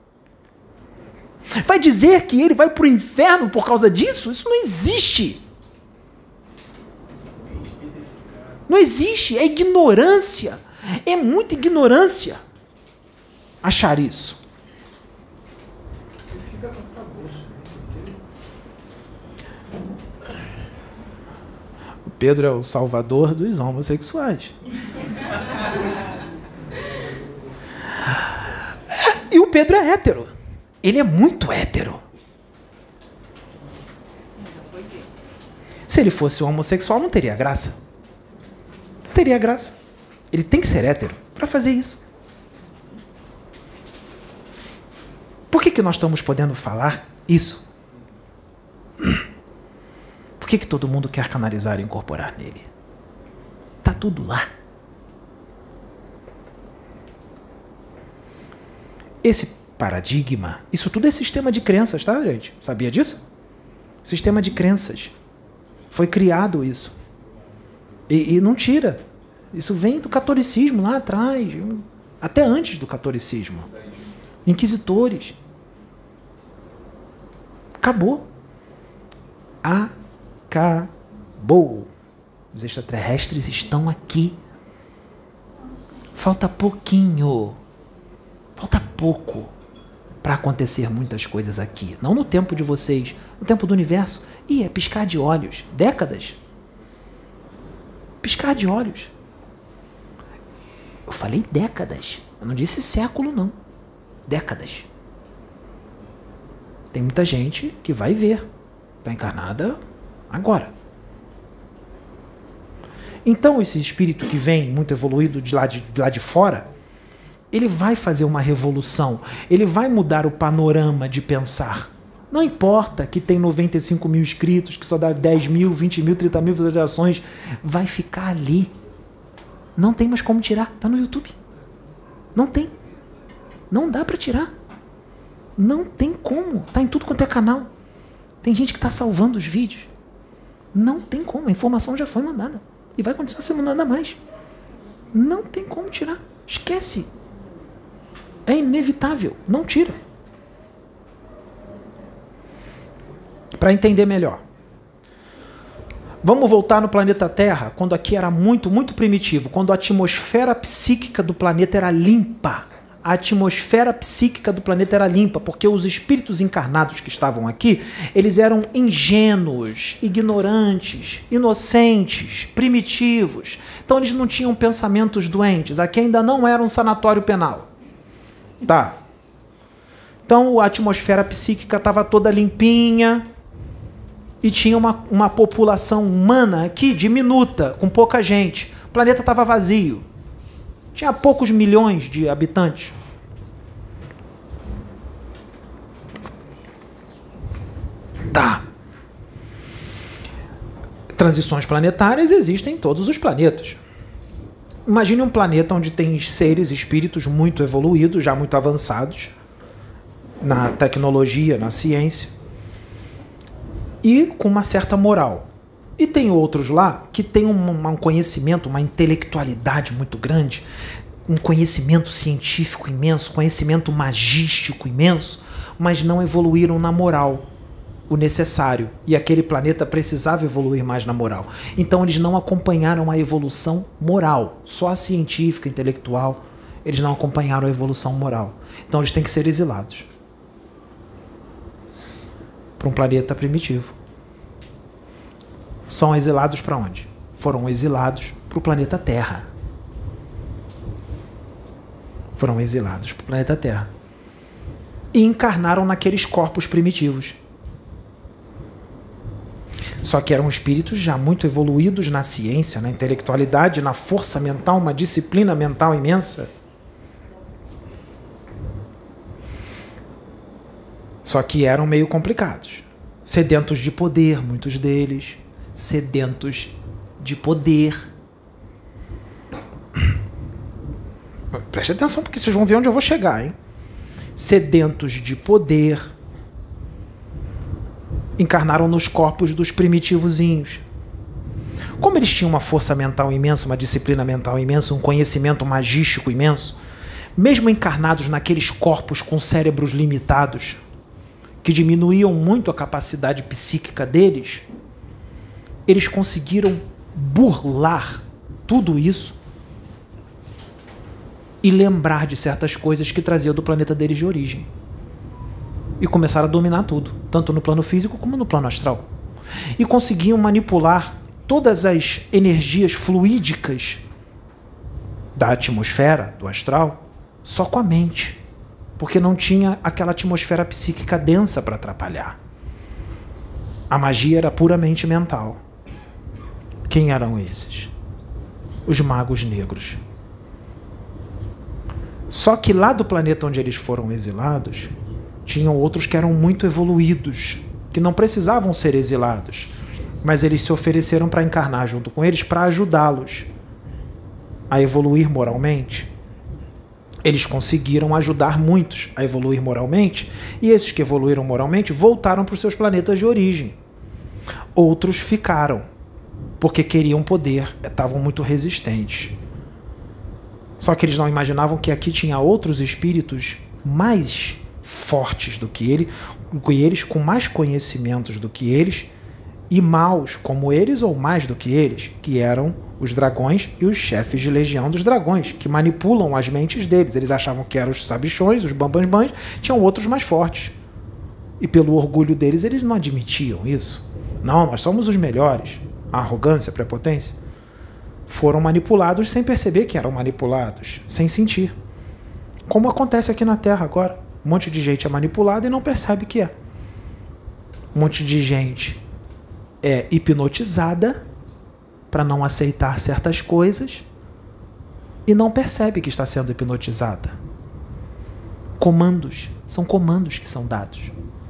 Vai dizer que ele vai para o inferno por causa disso? Isso não existe. Não existe. É ignorância. É muita ignorância achar isso. O Pedro é o salvador dos homossexuais. E o Pedro é hétero. Ele é muito hétero. Se ele fosse um homossexual, não teria graça. Não teria graça. Ele tem que ser hétero para fazer isso. Por que que nós estamos podendo falar isso? Por que que todo mundo quer canalizar e incorporar nele? Está tudo lá. Esse paradigma, isso tudo é sistema de crenças, tá, gente? Sabia disso? Sistema de crenças. Foi criado isso. E, e não tira. Isso vem do catolicismo lá atrás, até antes do catolicismo. Inquisitores. Acabou. Acabou. Os extraterrestres estão aqui. Falta pouquinho. Falta pouco para acontecer muitas coisas aqui. Não no tempo de vocês, no tempo do universo. Ih, é piscar de olhos. Décadas. Piscar de olhos. Eu falei décadas. Eu não disse século, não. Décadas. Tem muita gente que vai ver. Está encarnada agora. Então, esse espírito que vem muito evoluído de lá de, de lá de fora, ele vai fazer uma revolução. Ele vai mudar o panorama de pensar. Não importa que tem noventa e cinco mil inscritos, que só dá dez mil, vinte mil, trinta mil visualizações. Vai ficar ali. Não tem mais como tirar. Está no YouTube. Não tem. Não dá para tirar. Não tem como. Está em tudo quanto é canal. Tem gente que está salvando os vídeos. Não tem como. A informação já foi mandada. E vai continuar sendo mandada mais. Não tem como tirar. Esquece. É inevitável. Não tira. Para entender melhor. Vamos voltar no planeta Terra, quando aqui era muito, muito primitivo, quando a atmosfera psíquica do planeta era limpa. A atmosfera psíquica do planeta era limpa, porque os espíritos encarnados que estavam aqui, eles eram ingênuos, ignorantes, inocentes, primitivos. Então eles não tinham pensamentos doentes. Aqui ainda não era um sanatório penal. Tá. Então a atmosfera psíquica estava toda limpinha e tinha uma, uma população humana aqui diminuta, com pouca gente. O planeta estava vazio. Tinha poucos milhões de habitantes. Tá. Transições planetárias existem em todos os planetas. Imagine um planeta onde tem seres, espíritos muito evoluídos, já muito avançados na tecnologia, na ciência, e com uma certa moral. E tem outros lá que têm um, um conhecimento, uma intelectualidade muito grande, um conhecimento científico imenso, conhecimento magístico imenso, mas não evoluíram na moral o necessário. E aquele planeta precisava evoluir mais na moral. Então eles não acompanharam a evolução moral, só a científica, intelectual. Eles não acompanharam a evolução moral. Então eles têm que ser exilados para um planeta primitivo. São exilados para onde? Foram exilados para o planeta Terra. Foram exilados para o planeta Terra. E encarnaram naqueles corpos primitivos. Só que eram espíritos já muito evoluídos na ciência, na intelectualidade, na força mental, uma disciplina mental imensa. Só que eram meio complicados. Sedentos de poder, muitos deles. Sedentos de poder. Preste atenção, porque vocês vão ver onde eu vou chegar, hein? Sedentos de poder. Encarnaram nos corpos dos primitivozinhos. Como eles tinham uma força mental imensa, uma disciplina mental imensa, um conhecimento magístico imenso, mesmo encarnados naqueles corpos com cérebros limitados, que diminuíam muito a capacidade psíquica deles, eles conseguiram burlar tudo isso e lembrar de certas coisas que traziam do planeta deles de origem. E começaram a dominar tudo, tanto no plano físico como no plano astral. E conseguiam manipular todas as energias fluídicas da atmosfera, do astral, só com a mente. Porque não tinha aquela atmosfera psíquica densa para atrapalhar. A magia era puramente mental. Quem eram esses? Os magos negros. Só que lá do planeta onde eles foram exilados, tinham outros que eram muito evoluídos, que não precisavam ser exilados, mas eles se ofereceram para encarnar junto com eles para ajudá-los a evoluir moralmente. Eles conseguiram ajudar muitos a evoluir moralmente, e esses que evoluíram moralmente voltaram para os seus planetas de origem. Outros ficaram, porque queriam poder, estavam muito resistentes. Só que eles não imaginavam que aqui tinha outros espíritos mais fortes do que ele, que eles, com mais conhecimentos do que eles, e maus como eles ou mais do que eles, que eram os dragões e os chefes de legião dos dragões, que manipulam as mentes deles. Eles achavam que eram os sabichões, os bambambãs, tinham outros mais fortes. E pelo orgulho deles, eles não admitiam isso. Não, nós somos os melhores. A arrogância, a prepotência. Foram manipulados sem perceber que eram manipulados, sem sentir. Como acontece aqui na Terra agora. Um monte de gente é manipulada e não percebe que é. Um monte de gente é hipnotizada para não aceitar certas coisas e não percebe que está sendo hipnotizada. Comandos, são comandos que são dados.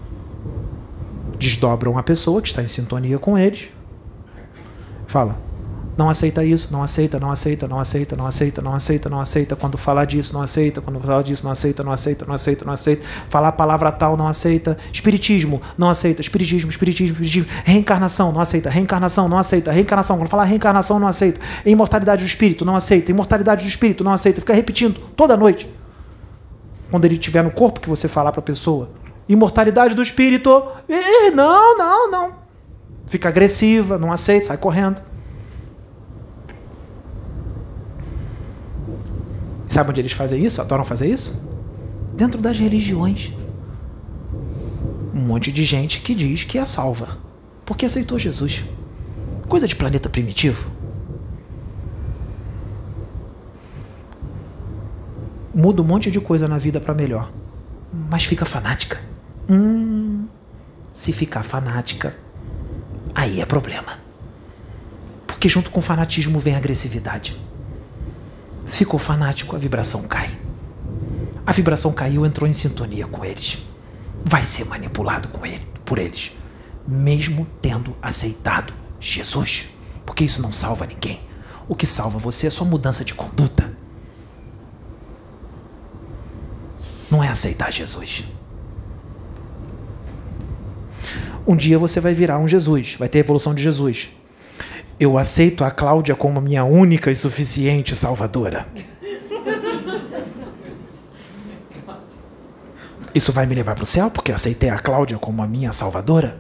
Desdobram a pessoa que está em sintonia com eles. Fala, não aceita isso, não aceita, não aceita, não aceita, não aceita, não aceita, não aceita. Quando falar disso, não aceita. Quando falar disso, não aceita, não aceita, não aceita, não aceita. Falar a palavra tal, não aceita. Espiritismo, não aceita. Espiritismo, espiritismo, espiritismo. Reencarnação, não aceita. Reencarnação, não aceita. Reencarnação, quando falar reencarnação, não aceita. Imortalidade do espírito, não aceita. Imortalidade do espírito, não aceita. Fica repetindo toda noite. Quando ele estiver no corpo que você falar para a pessoa. Imortalidade do espírito. Não, não, não. Fica agressiva, não aceita, sai correndo. Sabe onde eles fazem isso? Adoram fazer isso? Dentro das religiões. Um monte de gente que diz que é salva porque aceitou Jesus. Coisa de planeta primitivo. Muda um monte de coisa na vida para melhor, mas fica fanática. Hum, se ficar fanática, aí é problema. Porque junto com o fanatismo vem a agressividade. Se ficou fanático, a vibração cai. A vibração caiu, entrou em sintonia com eles. Vai ser manipulado com ele, por eles, mesmo tendo aceitado Jesus. Porque isso não salva ninguém. O que salva você é sua mudança de conduta. Não é aceitar Jesus. Um dia você vai virar um Jesus, vai ter a evolução de Jesus. Eu aceito a Cláudia como minha única e suficiente salvadora. Isso vai me levar para o céu porque eu aceitei a Cláudia como a minha salvadora?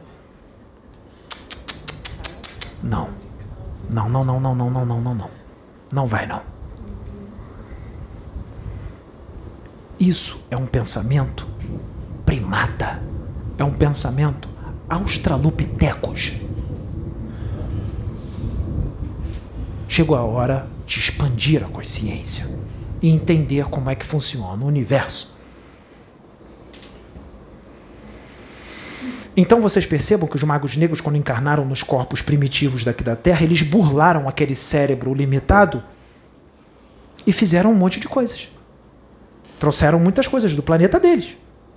Não. Não, não, não, não, não, não, não, não, não. Não vai, não. Isso é um pensamento primata. É um pensamento australopithecus. Chegou a hora de expandir a consciência e entender como é que funciona o universo. Então vocês percebam que os magos negros, quando encarnaram nos corpos primitivos daqui da Terra, eles burlaram aquele cérebro limitado e fizeram um monte de coisas. Trouxeram muitas coisas do planeta deles.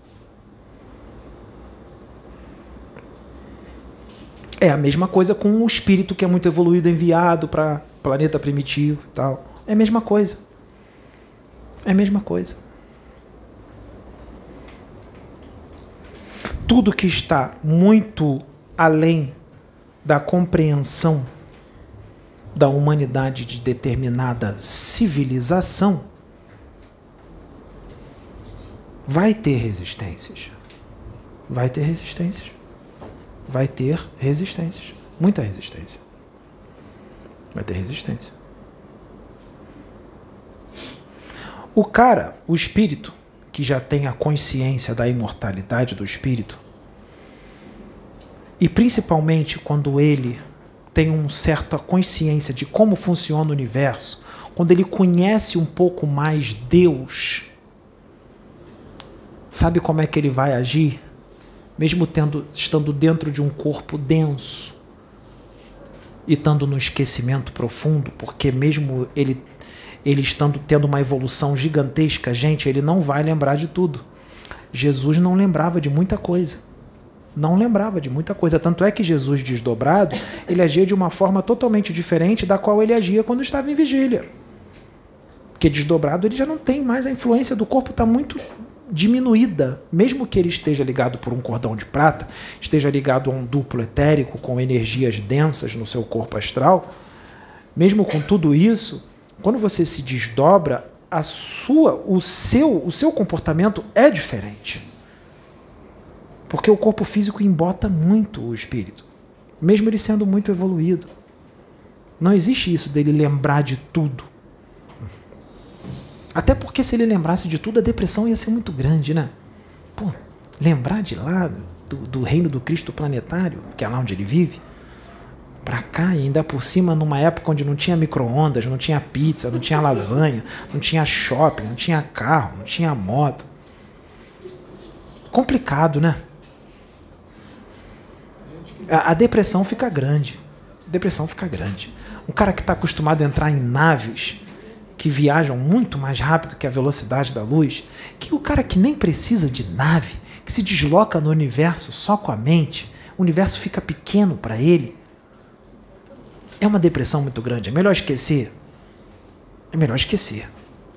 É a mesma coisa com o espírito que é muito evoluído, enviado para planeta primitivo e tal. É a mesma coisa. É a mesma coisa. Tudo que está muito além da compreensão da humanidade de determinada civilização vai ter resistências. Vai ter resistências. Vai ter resistências. Muita resistência. Vai ter resistência. O cara, o espírito, que já tem a consciência da imortalidade do espírito, e principalmente quando ele tem uma certa consciência de como funciona o universo, quando ele conhece um pouco mais Deus, sabe como é que ele vai agir? Mesmo tendo, estando dentro de um corpo denso e estando no esquecimento profundo, porque mesmo ele ele estando tendo uma evolução gigantesca, gente, ele não vai lembrar de tudo. Jesus não lembrava de muita coisa. Não lembrava de muita coisa. Tanto é que Jesus, desdobrado, ele agia de uma forma totalmente diferente da qual ele agia quando estava em vigília. Porque desdobrado ele já não tem mais, a influência do corpo está muito diminuída. Mesmo que ele esteja ligado por um cordão de prata, esteja ligado a um duplo etérico com energias densas no seu corpo astral, mesmo com tudo isso, quando você se desdobra, a sua, o seu, o seu comportamento é diferente. Porque o corpo físico embota muito o espírito, mesmo ele sendo muito evoluído. Não existe isso dele lembrar de tudo. Até porque se ele lembrasse de tudo, a depressão ia ser muito grande, né? Pô, lembrar de lá, do, do reino do Cristo planetário, que é lá onde ele vive, pra cá, e ainda por cima numa época onde não tinha micro-ondas, não tinha pizza, não tinha lasanha, não tinha shopping, não tinha carro, não tinha moto. Complicado, né? A, a depressão fica grande. A depressão fica grande. Um cara que está acostumado a entrar em naves que viajam muito mais rápido que a velocidade da luz, que o cara que nem precisa de nave, que se desloca no universo só com a mente, o universo fica pequeno para ele. É uma depressão muito grande. É melhor esquecer. É melhor esquecer.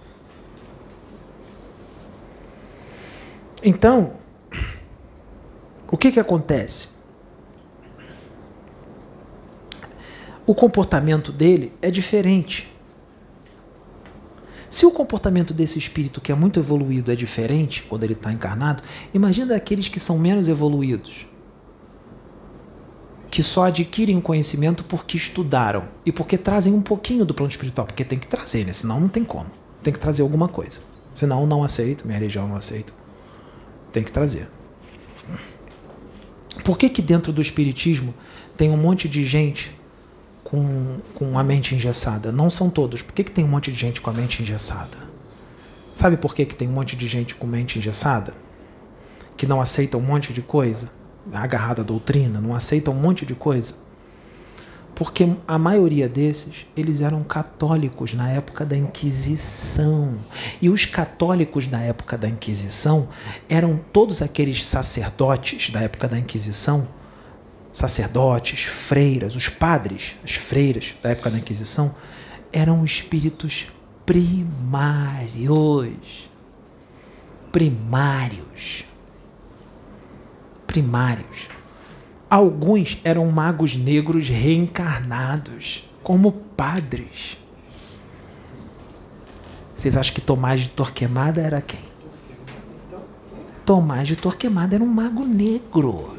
Então, o que que acontece? O comportamento dele é diferente. Se o comportamento desse espírito que é muito evoluído é diferente quando ele está encarnado, imagina aqueles que são menos evoluídos, que só adquirem conhecimento porque estudaram e porque trazem um pouquinho do plano espiritual, porque tem que trazer, né? Senão não tem como. tem que trazer alguma coisa. Senão, não aceito, minha religião não aceita. Tem que trazer. Por que que dentro do espiritismo tem um monte de gente com, com a mente engessada? Não são todos. Por que que tem um monte de gente com a mente engessada? Sabe por que que tem um monte de gente com mente engessada? Que não aceita um monte de coisa? Agarrada à doutrina, não aceita um monte de coisa? Porque a maioria desses, eles eram católicos na época da Inquisição. E os católicos na época da Inquisição eram todos aqueles sacerdotes da época da Inquisição, sacerdotes, freiras, os padres, as freiras da época da Inquisição, eram espíritos primários. Primários. Primários. Alguns eram magos negros reencarnados, como padres. Vocês acham que Tomás de Torquemada era quem? Tomás de Torquemada era um mago negro.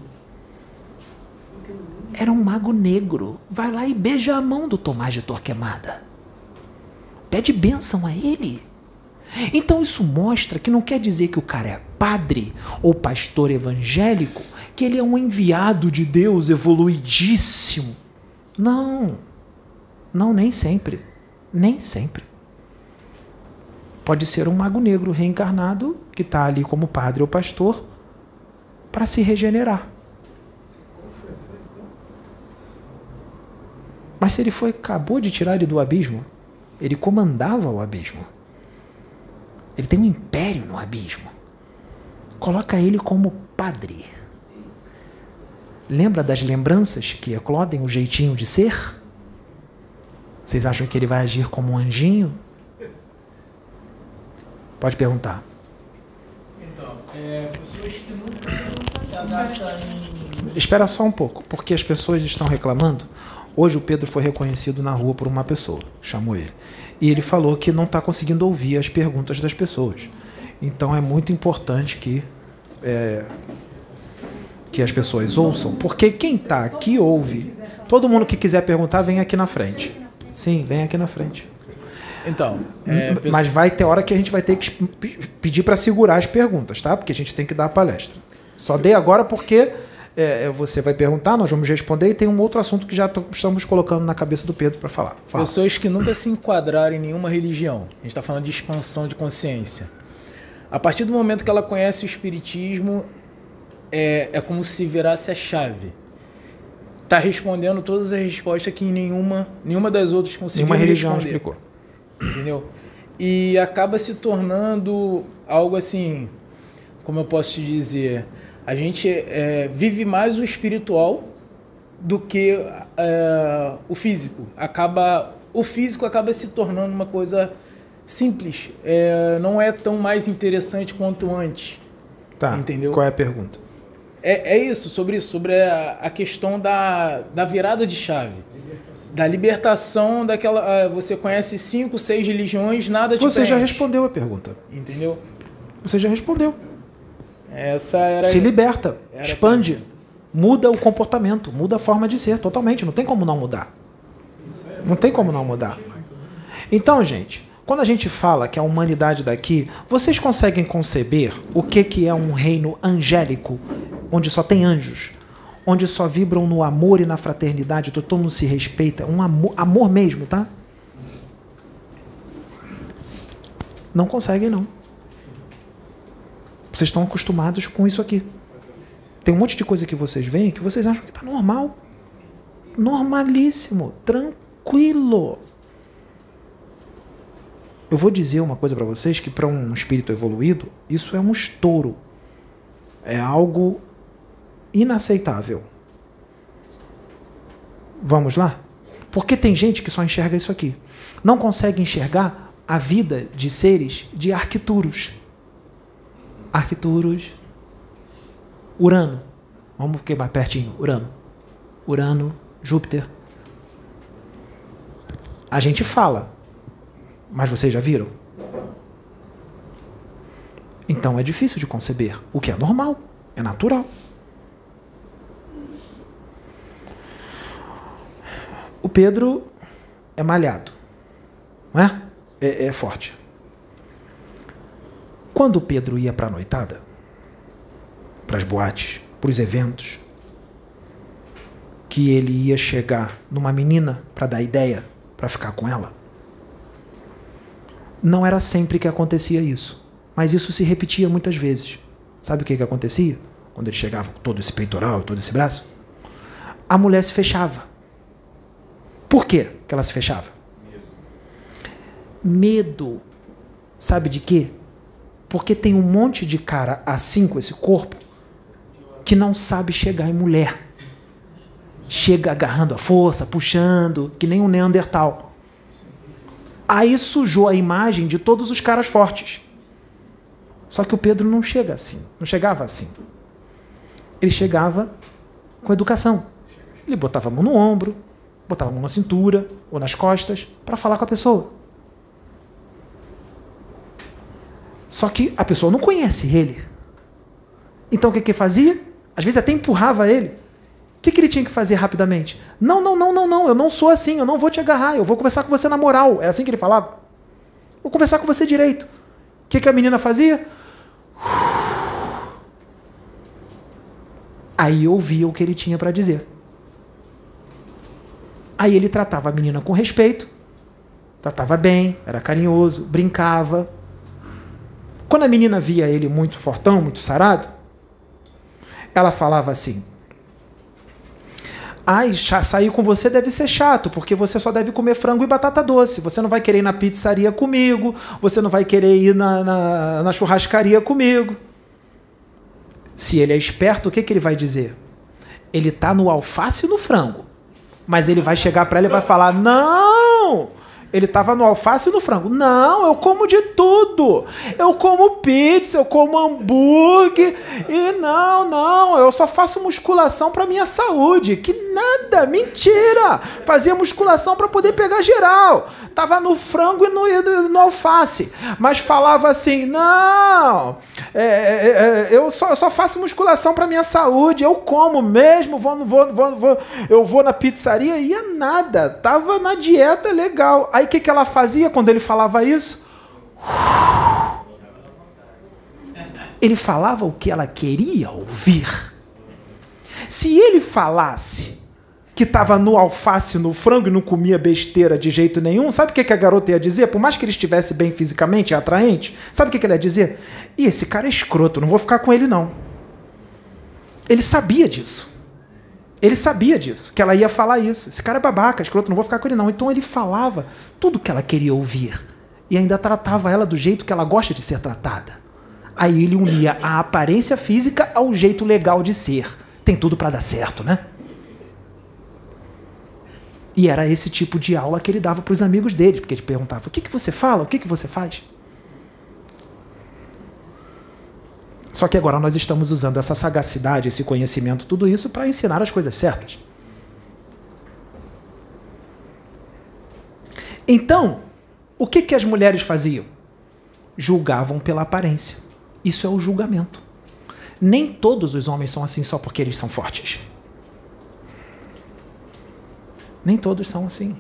Era um mago negro. Vai lá e beija a mão do Tomás de Torquemada. Pede bênção a ele. Então isso mostra que não quer dizer que o cara é padre ou pastor evangélico, que ele é um enviado de Deus evoluidíssimo. Não. Não, nem sempre. Nem sempre. Pode ser um mago negro reencarnado que está ali como padre ou pastor para se regenerar. Mas se ele foi, acabou de tirar ele do abismo, ele comandava o abismo. Ele tem um império no abismo. Coloca ele como padre. Lembra das lembranças que eclodem o jeitinho de ser? Vocês acham que ele vai agir como um anjinho? Pode perguntar. Então, é, pessoas que nunca se adaptam em... Espera só um pouco, porque as pessoas estão reclamando. Hoje o Pedro foi reconhecido na rua por uma pessoa, chamou ele. E ele falou que não está conseguindo ouvir as perguntas das pessoas. Então é muito importante que, é, que as pessoas ouçam, porque quem está aqui ouve. Todo mundo que quiser perguntar, vem aqui na frente. Sim, vem aqui na frente. Então, é, mas vai ter hora que a gente vai ter que pedir para segurar as perguntas, tá? Porque a gente tem que dar a palestra. Só dei agora porque é, você vai perguntar, nós vamos responder, e tem um outro assunto que já estamos colocando na cabeça do Pedro para falar. Fala. Pessoas que nunca se enquadraram em nenhuma religião. A gente está falando de expansão de consciência. A partir do momento que ela conhece o espiritismo, é, é como se virasse a chave. Está respondendo todas as respostas que nenhuma, nenhuma das outras conseguiu nenhuma religião responder. Explicou. Entendeu? E acaba se tornando algo assim, como eu posso te dizer, a gente é, vive mais o espiritual do que é, o físico. Acaba, o físico acaba se tornando uma coisa simples, é, não é tão mais interessante quanto antes. Tá, entendeu? Qual é a pergunta? É, é isso, sobre isso, sobre a, a questão da, da virada de chave. Da libertação daquela... Uh, você conhece cinco, seis religiões, nada te Você já preenche. respondeu a pergunta. Entendeu? Você já respondeu. Essa era... Se liberta, era expande, muda o comportamento, muda a forma de ser totalmente. Não tem como não mudar. Não tem como não mudar. Então, gente, quando a gente fala que a humanidade daqui, vocês conseguem conceber o que, que é um reino angélico, onde só tem anjos? Onde só vibram no amor e na fraternidade, todo mundo se respeita, um amor, amor mesmo, tá? Não conseguem, não. Vocês estão acostumados com isso aqui. Tem um monte de coisa que vocês veem que vocês acham que está normal. Normalíssimo, tranquilo. Eu vou dizer uma coisa para vocês, que para um espírito evoluído, isso é um estouro. É algo inaceitável. Vamos lá? Porque tem gente que só enxerga isso aqui. Não consegue enxergar a vida de seres de Arcturus. Arcturus. Urano. Vamos ficar mais pertinho. Urano. Urano, Júpiter. A gente fala. Mas vocês já viram? Então é difícil de conceber. O que é normal. É natural. O Pedro é malhado, não é? É, é forte. quando Pedro ia para a noitada, para as boates, para os eventos, que ele ia chegar numa menina para dar ideia, para ficar com ela, não era sempre que acontecia isso, mas isso se repetia muitas vezes. Sabe o que, que acontecia? Quando ele chegava com todo esse peitoral, todo esse braço, a mulher se fechava. Por quê que ela se fechava? Medo. Sabe de quê? Porque tem um monte de cara assim com esse corpo que não sabe chegar em mulher. Chega agarrando a força, puxando, que nem um Neandertal. Aí sujou a imagem de todos os caras fortes. Só que o Pedro não chega assim, não chegava assim. Ele chegava com educação. Ele botava a mão no ombro, botava a mão na cintura ou nas costas para falar com a pessoa. Só que a pessoa não conhece ele. Então o que que fazia? Às vezes até empurrava ele. O que que ele tinha que fazer rapidamente? Não, não, não, não, não, eu não sou assim, eu não vou te agarrar, eu vou conversar com você na moral. É assim que ele falava? Vou conversar com você direito. O que que a menina fazia? Aí ouvia o que ele tinha para dizer. Aí ele tratava a menina com respeito, tratava bem, era carinhoso, brincava. Quando a menina via ele muito fortão, muito sarado, ela falava assim: ai, sair com você deve ser chato, porque você só deve comer frango e batata doce. Você não vai querer ir na pizzaria comigo, você não vai querer ir na, na, na churrascaria comigo. Se ele é esperto, o que, que ele vai dizer? Ele tá no alface e no frango. Mas ele vai chegar para ela e vai falar: não! Ele estava no alface e no frango. Não, eu como de tudo. Eu como pizza, eu como hambúrguer. E não, não, eu só faço musculação para minha saúde. Que nada, mentira. Fazia musculação para poder pegar geral. Tava no frango e no, no, no alface. Mas falava assim: não, é, é, é, eu, só, eu só faço musculação para minha saúde. Eu como mesmo, vou, vou, vou, vou, eu vou na pizzaria. Ia nada. Tava na dieta legal. Aí o que, que ela fazia quando ele falava isso? Ele falava o que ela queria ouvir. Se ele falasse que estava no alface, no frango e não comia besteira de jeito nenhum, sabe o que, que a garota ia dizer? Por mais que ele estivesse bem fisicamente, atraente, sabe o que, que ela ia dizer? Ih, esse cara é escroto, não vou ficar com ele não. Ele sabia disso. Ele sabia disso, que ela ia falar isso. Esse cara é babaca, escroto, não vou ficar com ele não. Então ele falava tudo que ela queria ouvir. E ainda tratava ela do jeito que ela gosta de ser tratada. Aí ele unia a aparência física ao jeito legal de ser. Tem tudo para dar certo, né? E era esse tipo de aula que ele dava para os amigos dele. Porque ele perguntava: o que, que você fala? O que, que você faz? Só que agora nós estamos usando essa sagacidade, esse conhecimento, tudo isso para ensinar as coisas certas. Então, o que, que as mulheres faziam? Julgavam pela aparência. Isso é o julgamento. Nem todos os homens são assim só porque eles são fortes. Nem todos são assim.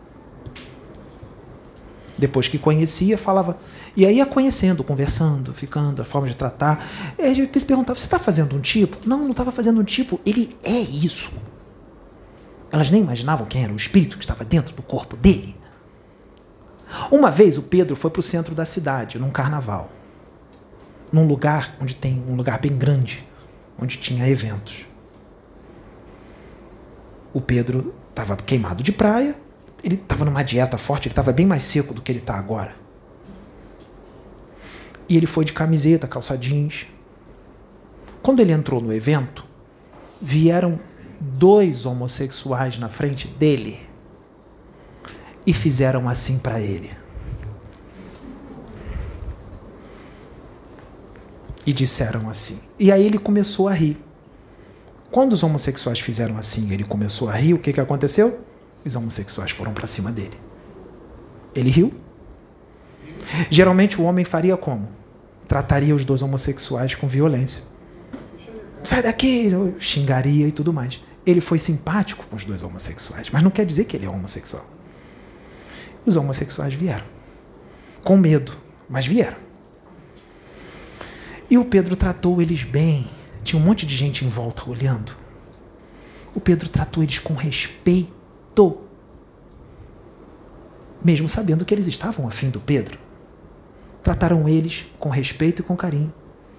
Depois que conhecia, falava... E aí ia conhecendo, conversando, ficando, a forma de tratar. E aí a gente perguntava: você está fazendo um tipo? Não, não estava fazendo um tipo. Ele é isso. Elas nem imaginavam quem era o espírito que estava dentro do corpo dele. Uma vez o Pedro foi para o centro da cidade, num carnaval. Num lugar onde tem um lugar bem grande, onde tinha eventos. O Pedro estava queimado de praia, ele estava numa dieta forte, ele estava bem mais seco do que ele está agora. E ele foi de camiseta, calça jeans. Quando ele entrou no evento, vieram dois homossexuais na frente dele e fizeram assim para ele. E disseram assim. E aí ele começou a rir. Quando os homossexuais fizeram assim e ele começou a rir, o que, que aconteceu? Os homossexuais foram para cima dele. Ele riu. Geralmente o homem faria como? Trataria os dois homossexuais com violência. Sai daqui, xingaria e tudo mais. Ele foi simpático com os dois homossexuais, mas não quer dizer que ele é homossexual. Os homossexuais vieram. Com medo, mas vieram. E o Pedro tratou eles bem. Tinha um monte de gente em volta olhando. O Pedro tratou eles com respeito, mesmo sabendo que eles estavam afim do Pedro. Trataram eles com respeito e com carinho.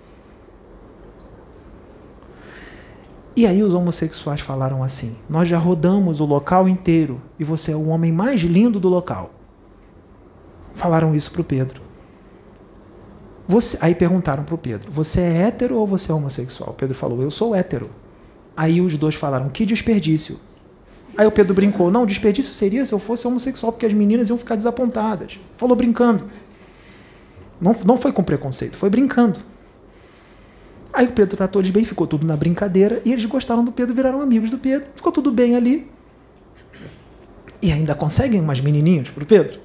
E aí os homossexuais falaram assim: nós já rodamos o local inteiro e você é o homem mais lindo do local. Falaram isso para o Pedro. Você, aí perguntaram para o Pedro: você é hétero ou você é homossexual? O Pedro falou: eu sou hétero. Aí os dois falaram: que desperdício. Aí o Pedro brincou: não, desperdício seria se eu fosse homossexual, porque as meninas iam ficar desapontadas. Falou brincando. Não, não foi com preconceito, foi brincando. Aí o Pedro tratou eles bem, ficou tudo na brincadeira, e eles gostaram do Pedro, viraram amigos do Pedro, ficou tudo bem ali. E ainda conseguem umas menininhas pro Pedro.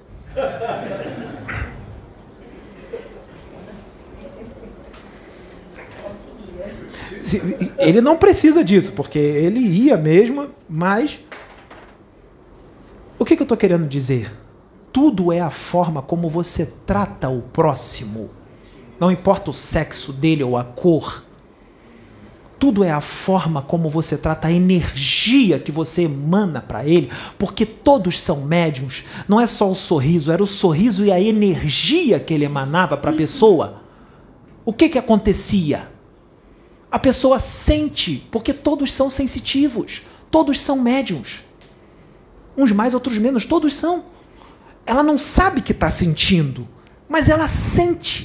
Ele não precisa disso, porque ele ia mesmo, mas o que, que eu estou querendo dizer? Tudo é a forma como você trata o próximo. Não importa o sexo dele ou a cor. Tudo é a forma como você trata a energia que você emana para ele, porque todos são médiums. Não é só o sorriso, era o sorriso e a energia que ele emanava para a pessoa. O que, que acontecia? A pessoa sente, porque todos são sensitivos, todos são médiums. Uns mais, outros menos, todos são. Ela não sabe que está sentindo, mas ela sente.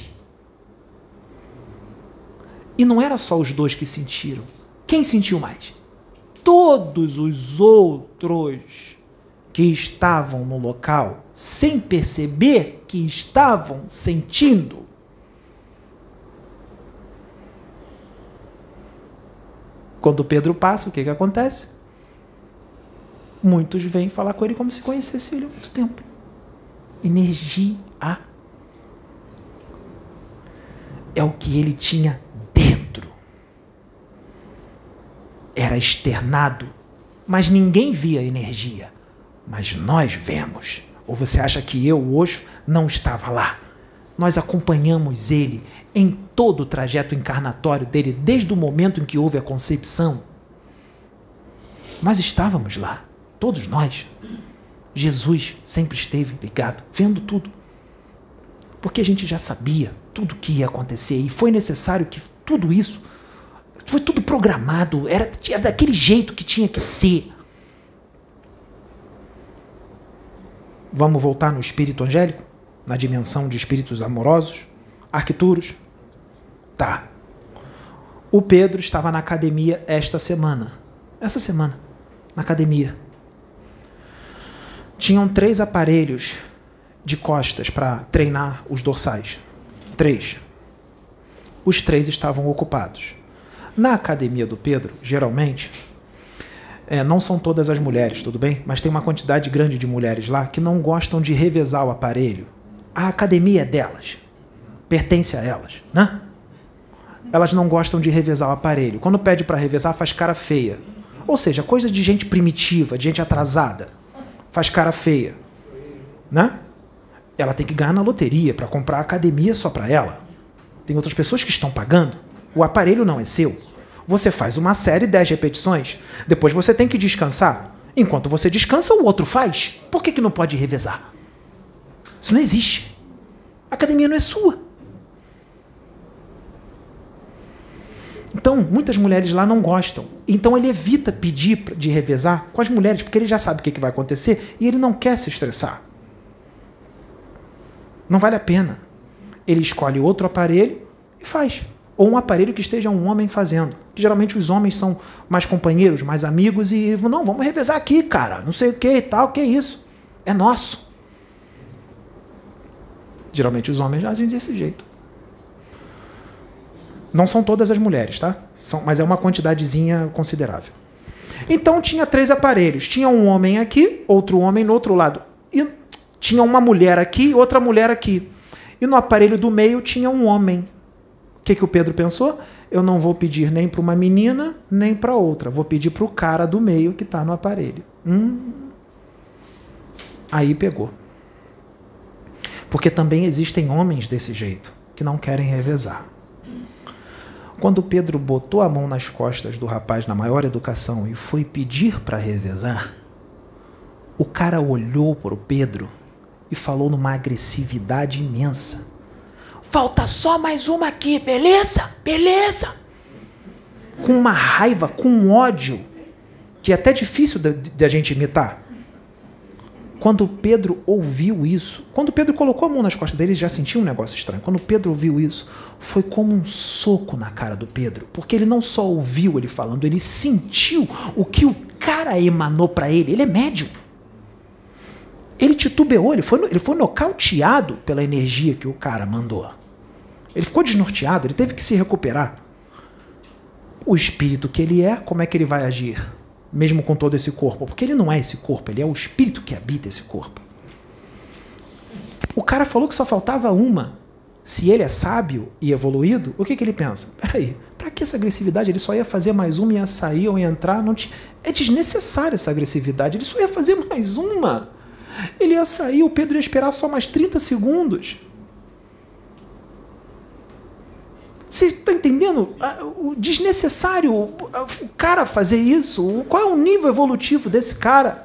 E não era só os dois que sentiram. Quem sentiu mais? Todos os outros que estavam no local, sem perceber que estavam sentindo. Quando Pedro passa, o que, que acontece? Muitos vêm falar com ele como se conhecesse ele há muito tempo. Energia. É o que ele tinha dentro. Era externado, mas ninguém via energia. Mas nós vemos. Ou você acha que eu, o Osho, não estava lá? Nós acompanhamos ele em todo o trajeto encarnatório dele, desde o momento em que houve a concepção. Nós estávamos lá, todos nós. Jesus sempre esteve ligado, vendo tudo. Porque a gente já sabia tudo o que ia acontecer e foi necessário que tudo isso, foi tudo programado, era, era daquele jeito que tinha que ser. Vamos voltar no espírito angélico? Na dimensão de espíritos amorosos? Arquituros? Tá. O Pedro estava na academia esta semana. Essa semana, na academia. Tinham três aparelhos de costas para treinar os dorsais. Três. Os três estavam ocupados. Na academia do Pedro, geralmente, é, não são todas as mulheres, tudo bem? Mas tem uma quantidade grande de mulheres lá que não gostam de revezar o aparelho. A academia é delas. Pertence a elas, né? Elas não gostam de revezar o aparelho. Quando pede para revezar, faz cara feia. Ou seja, coisa de gente primitiva, de gente atrasada. Faz cara feia, né? Ela tem que ganhar na loteria para comprar a academia só para ela. Tem outras pessoas que estão pagando. O aparelho não é seu. Você faz uma série, dez repetições. Depois você tem que descansar. Enquanto você descansa, o outro faz. Por que que não pode revezar? Isso não existe. A academia não é sua. Então, muitas mulheres lá não gostam. Então, ele evita pedir de revezar com as mulheres, porque ele já sabe o que vai acontecer e ele não quer se estressar. Não vale a pena. Ele escolhe outro aparelho e faz. Ou um aparelho que esteja um homem fazendo. Que geralmente os homens são mais companheiros, mais amigos e não, vamos revezar aqui, cara. Não sei o que e tal, que é isso. É nosso. Geralmente os homens agem desse jeito. Não são todas as mulheres, tá? São, mas é uma quantidadezinha considerável. Então tinha três aparelhos. Tinha um homem aqui, outro homem no outro lado. E tinha uma mulher aqui e outra mulher aqui. E no aparelho do meio tinha um homem. O que, que o Pedro pensou? Eu não vou pedir nem para uma menina, nem para outra. Vou pedir para o cara do meio que está no aparelho. Hum. Aí pegou. Porque também existem homens desse jeito, que não querem revezar. Quando Pedro botou a mão nas costas do rapaz na maior educação e foi pedir para revezar, o cara olhou para o Pedro e falou numa agressividade imensa: falta só mais uma aqui, beleza? Beleza? Com uma raiva, com um ódio, que é até difícil de a gente imitar. Quando Pedro ouviu isso, quando Pedro colocou a mão nas costas dele, ele já sentiu um negócio estranho. Quando Pedro ouviu isso, foi como um soco na cara do Pedro, porque ele não só ouviu ele falando, ele sentiu o que o cara emanou para ele. Ele é médium. Ele titubeou, ele foi, ele foi nocauteado pela energia que o cara mandou. Ele ficou desnorteado, ele teve que se recuperar. O espírito que ele é, como é que ele vai agir? Mesmo com todo esse corpo, porque ele não é esse corpo, ele é o espírito que habita esse corpo. O cara falou que só faltava uma. Se ele é sábio e evoluído, o que, que ele pensa? Peraí, pra que essa agressividade? Ele só ia fazer mais uma, ia sair ou ia entrar. Não tinha... É desnecessária essa agressividade, ele só ia fazer mais uma. Ele ia sair, o Pedro ia esperar só mais trinta segundos. Você está entendendo? O desnecessário, o cara fazer isso. Qual é o nível evolutivo desse cara?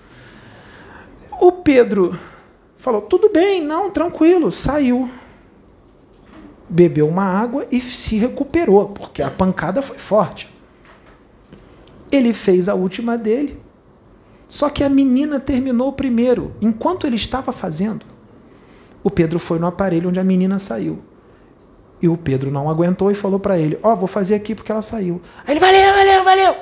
O Pedro falou, tudo bem, não, tranquilo, saiu. Bebeu uma água e se recuperou, porque a pancada foi forte. Ele fez a última dele, só que a menina terminou primeiro. Enquanto ele estava fazendo, o Pedro foi no aparelho onde a menina saiu. E o Pedro não aguentou e falou para ele, ó, oh, vou fazer aqui porque ela saiu. Aí ele, valeu, valeu, valeu.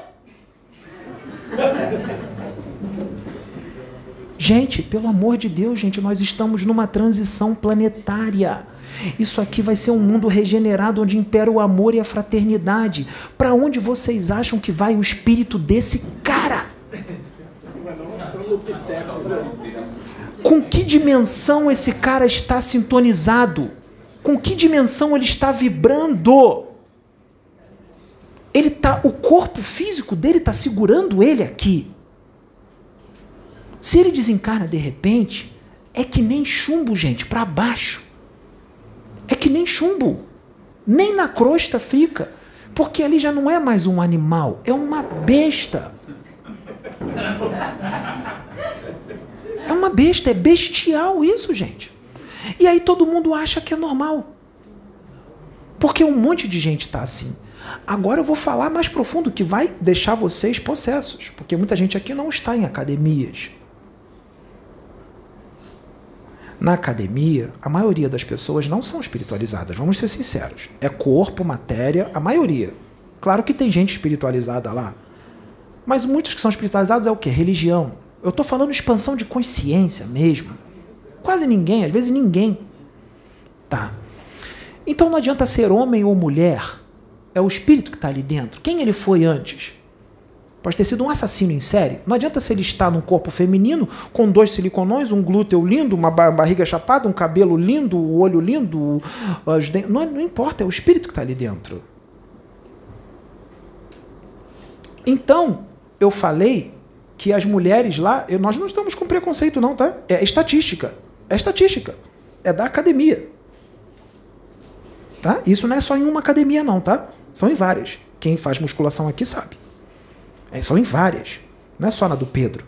Gente, pelo amor de Deus, gente, nós estamos numa transição planetária. Isso aqui vai ser um mundo regenerado onde impera o amor e a fraternidade. Para onde vocês acham que vai o espírito desse cara? Com que dimensão esse cara está sintonizado? Com que dimensão ele está vibrando? Ele tá, o corpo físico dele está segurando ele aqui. Se ele desencarna de repente, é que nem chumbo, gente, para baixo. É que nem chumbo. Nem na crosta fica. Porque ali já não é mais um animal, é uma besta. É uma besta, é bestial isso, gente. E aí todo mundo acha que é normal. Porque um monte de gente está assim. Agora eu vou falar mais profundo, que vai deixar vocês possessos. Porque muita gente aqui não está em academias. Na academia, a maioria das pessoas não são espiritualizadas, vamos ser sinceros. É corpo, matéria, a maioria. Claro que tem gente espiritualizada lá. Mas muitos que são espiritualizados é o quê? Religião. Eu estou falando expansão de consciência mesmo. Quase ninguém, às vezes ninguém. Tá. Então não adianta ser homem ou mulher. É o espírito que está ali dentro. Quem ele foi antes? Pode ter sido um assassino em série. Não adianta se ele está num corpo feminino, com dois siliconões, um glúteo lindo, uma barriga chapada, um cabelo lindo, o olho lindo, os dentes. Não, não importa, é o espírito que está ali dentro. Então, eu falei que as mulheres lá, eu, nós não estamos com preconceito não, tá? É estatística. É estatística. É da academia. Tá? Isso não é só em uma academia não, tá? São em várias. Quem faz musculação aqui sabe. É, são em várias. Não é só na do Pedro.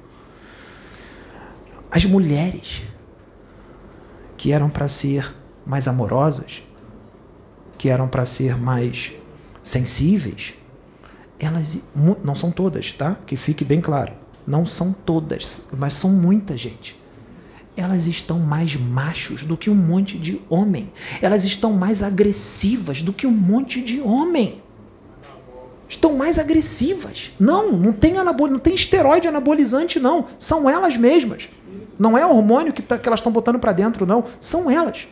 As mulheres que eram para ser mais amorosas, que eram para ser mais sensíveis, elas não são todas, tá? Que fique bem claro. Não são todas, mas são muita gente. Elas estão mais machos do que um monte de homem. Elas estão mais agressivas do que um monte de homem. Estão mais agressivas. Não, não tem anabol... não tem esteroide anabolizante, não. São elas mesmas. Não é hormônio que, tá, que elas estão botando para dentro, não. São elas.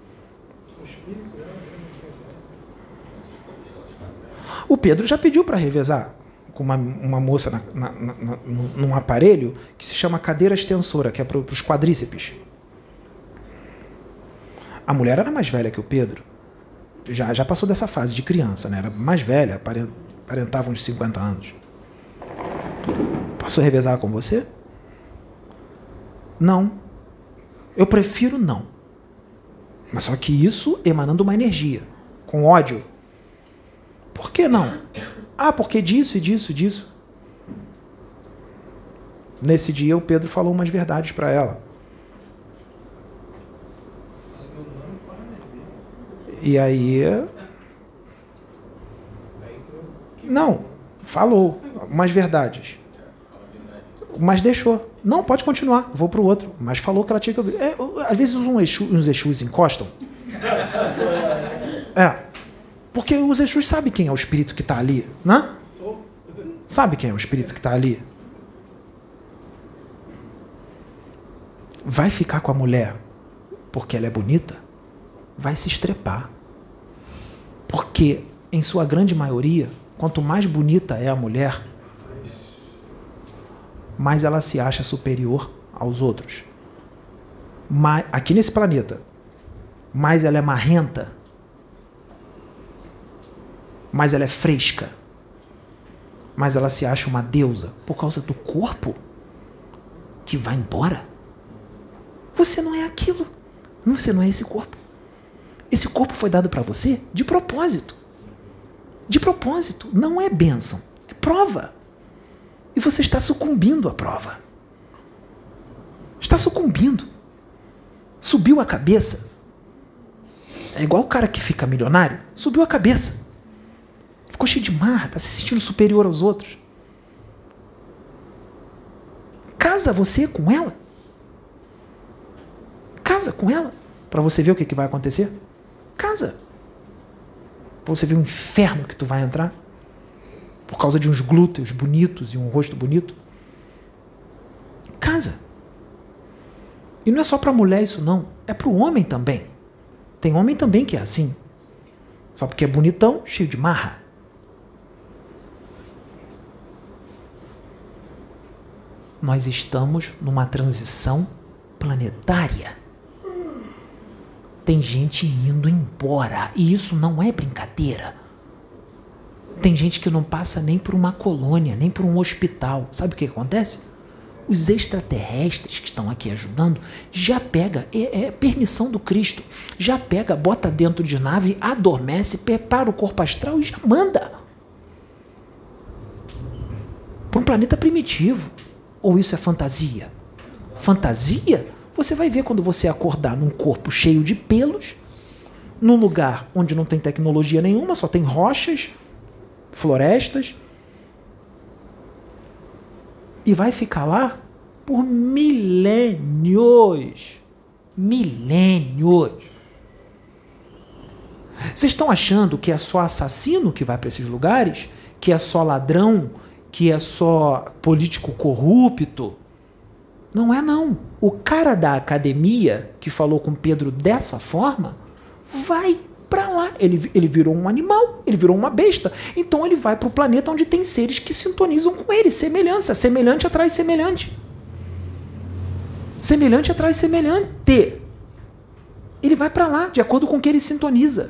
O Pedro já pediu para revezar com uma, uma moça na, na, na, num aparelho que se chama cadeira extensora, que é para os quadríceps. A mulher era mais velha que o Pedro. Já, já passou dessa fase de criança, né? Era mais velha, aparentava uns cinquenta anos. Posso revezar com você? Não. Eu prefiro não. Mas só que isso emanando uma energia, com ódio. Por que não? Ah, porque disso e disso e disso. Nesse dia o Pedro falou umas verdades para ela. E aí... Não, falou umas verdades. Mas deixou. Não, pode continuar, vou pro outro. Mas falou que ela tinha que ouvir. É, às vezes um Exu, uns Exus encostam. É. Porque os Exus sabem quem é o espírito que está ali, né? Sabe quem é o espírito que está ali? Vai ficar com a mulher porque ela é bonita? Vai se estrepar. Porque, em sua grande maioria, quanto mais bonita é a mulher, mais ela se acha superior aos outros. Mais, aqui nesse planeta, mais ela é marrenta, mais ela é fresca, mais ela se acha uma deusa por causa do corpo que vai embora. Você não é aquilo. Você não é esse corpo. Esse corpo foi dado para você de propósito. De propósito. Não é bênção. É prova. E você está sucumbindo à prova. Está sucumbindo. Subiu a cabeça. É igual o cara que fica milionário. Subiu a cabeça. Ficou cheio de marra. Está se sentindo superior aos outros. Casa você com ela. Casa com ela. Para você ver o que, que vai acontecer. Casa. Para você ver o inferno que tu vai entrar. Por causa de uns glúteos bonitos e um rosto bonito. Casa. E não é só para mulher isso não. É para o homem também. Tem homem também que é assim. Só porque é bonitão, cheio de marra. Nós estamos numa transição planetária. Tem gente indo embora. E isso não é brincadeira. Tem gente que não passa nem por uma colônia, nem por um hospital. Sabe o que acontece? Os extraterrestres que estão aqui ajudando já pega, é, é permissão do Cristo, já pega, bota dentro de nave, adormece, prepara o corpo astral e já manda. Para um planeta primitivo. Ou isso é fantasia? Fantasia? Você vai ver quando você acordar num corpo cheio de pelos, num lugar onde não tem tecnologia nenhuma, só tem rochas, florestas, e vai ficar lá por milênios. Milênios. Vocês estão achando que é só assassino que vai para esses lugares? Que é só ladrão? Que é só político corrupto? Não é não. O cara da academia que falou com Pedro dessa forma vai para lá. Ele, ele virou um animal, ele virou uma besta. Então ele vai para o planeta onde tem seres que sintonizam com ele. Semelhança. Semelhante atrai semelhante. Semelhante atrai semelhante. Ele vai para lá de acordo com o que ele sintoniza.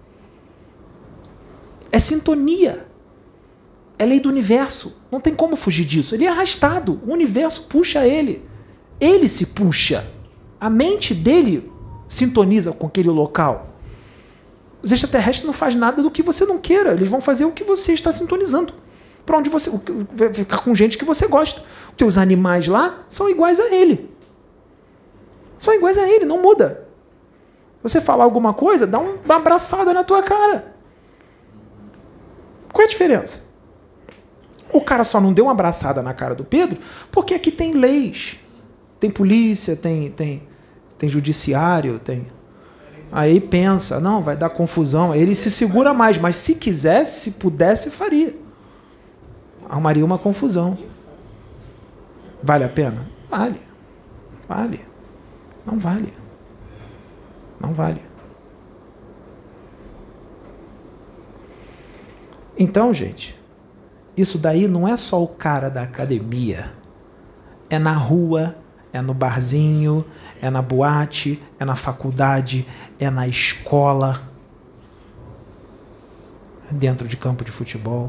É sintonia. É lei do universo. Não tem como fugir disso. Ele é arrastado. O universo puxa ele. Ele se puxa. A mente dele sintoniza com aquele local. Os extraterrestres não fazem nada do que você não queira. Eles vão fazer o que você está sintonizando. Para onde você... Vai ficar com gente que você gosta. Os teus animais lá são iguais a ele. São iguais a ele. Não muda. Você falar alguma coisa, dá uma abraçada na tua cara. Qual é a diferença? O cara só não deu uma abraçada na cara do Pedro porque aqui tem leis. Tem polícia, tem, tem, tem judiciário, tem... Aí pensa, não, vai dar confusão. Aí ele se segura mais, mas se quisesse, se pudesse, faria. Arrumaria uma confusão. Vale a pena? Vale. Vale. Não vale. Não vale. Então, gente, isso daí não é só o cara da academia. É na rua, é no barzinho, é na boate, é na faculdade, é na escola, dentro de campo de futebol.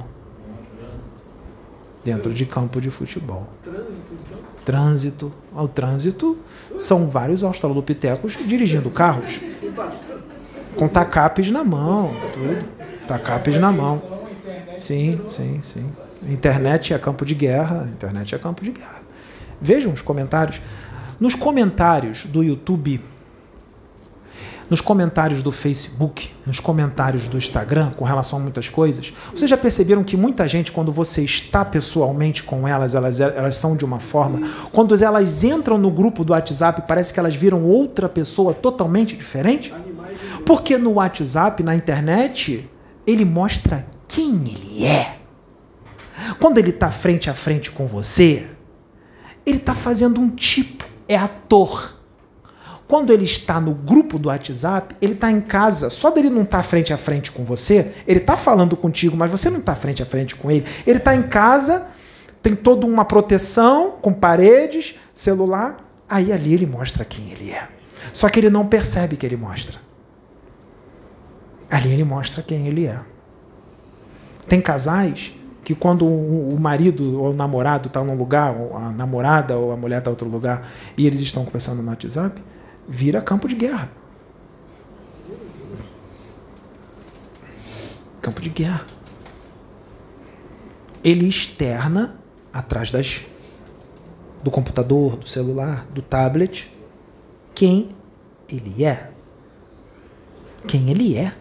Dentro de campo de futebol. Trânsito. O trânsito são vários australopitecos dirigindo carros. Com tacapes na mão, tudo. Tacapes na mão. Sim, sim, sim. Internet é campo de guerra, internet é campo de guerra. Vejam os comentários. Nos comentários do YouTube, nos comentários do Facebook, nos comentários do Instagram, com relação a muitas coisas, vocês já perceberam que muita gente, quando você está pessoalmente com elas, elas, elas são de uma forma. Quando elas entram no grupo do WhatsApp, parece que elas viram outra pessoa totalmente diferente? Porque no WhatsApp, na internet, ele mostra quem ele é. Quando ele está frente a frente com você, ele está fazendo um tipo, é ator. Quando ele está no grupo do WhatsApp, ele está em casa. Só dele não estar frente a frente com você, ele está falando contigo, mas você não está frente a frente com ele. Ele está em casa, tem toda uma proteção, com paredes, celular. Aí ali ele mostra quem ele é. Só que ele não percebe que ele mostra. Ali ele mostra quem ele é. Tem casais que quando o marido ou o namorado está num lugar, ou a namorada ou a mulher está em outro lugar, e eles estão conversando no WhatsApp, vira campo de guerra. Campo de guerra. Ele externa, atrás das, do computador, do celular, do tablet, quem ele é. Quem ele é.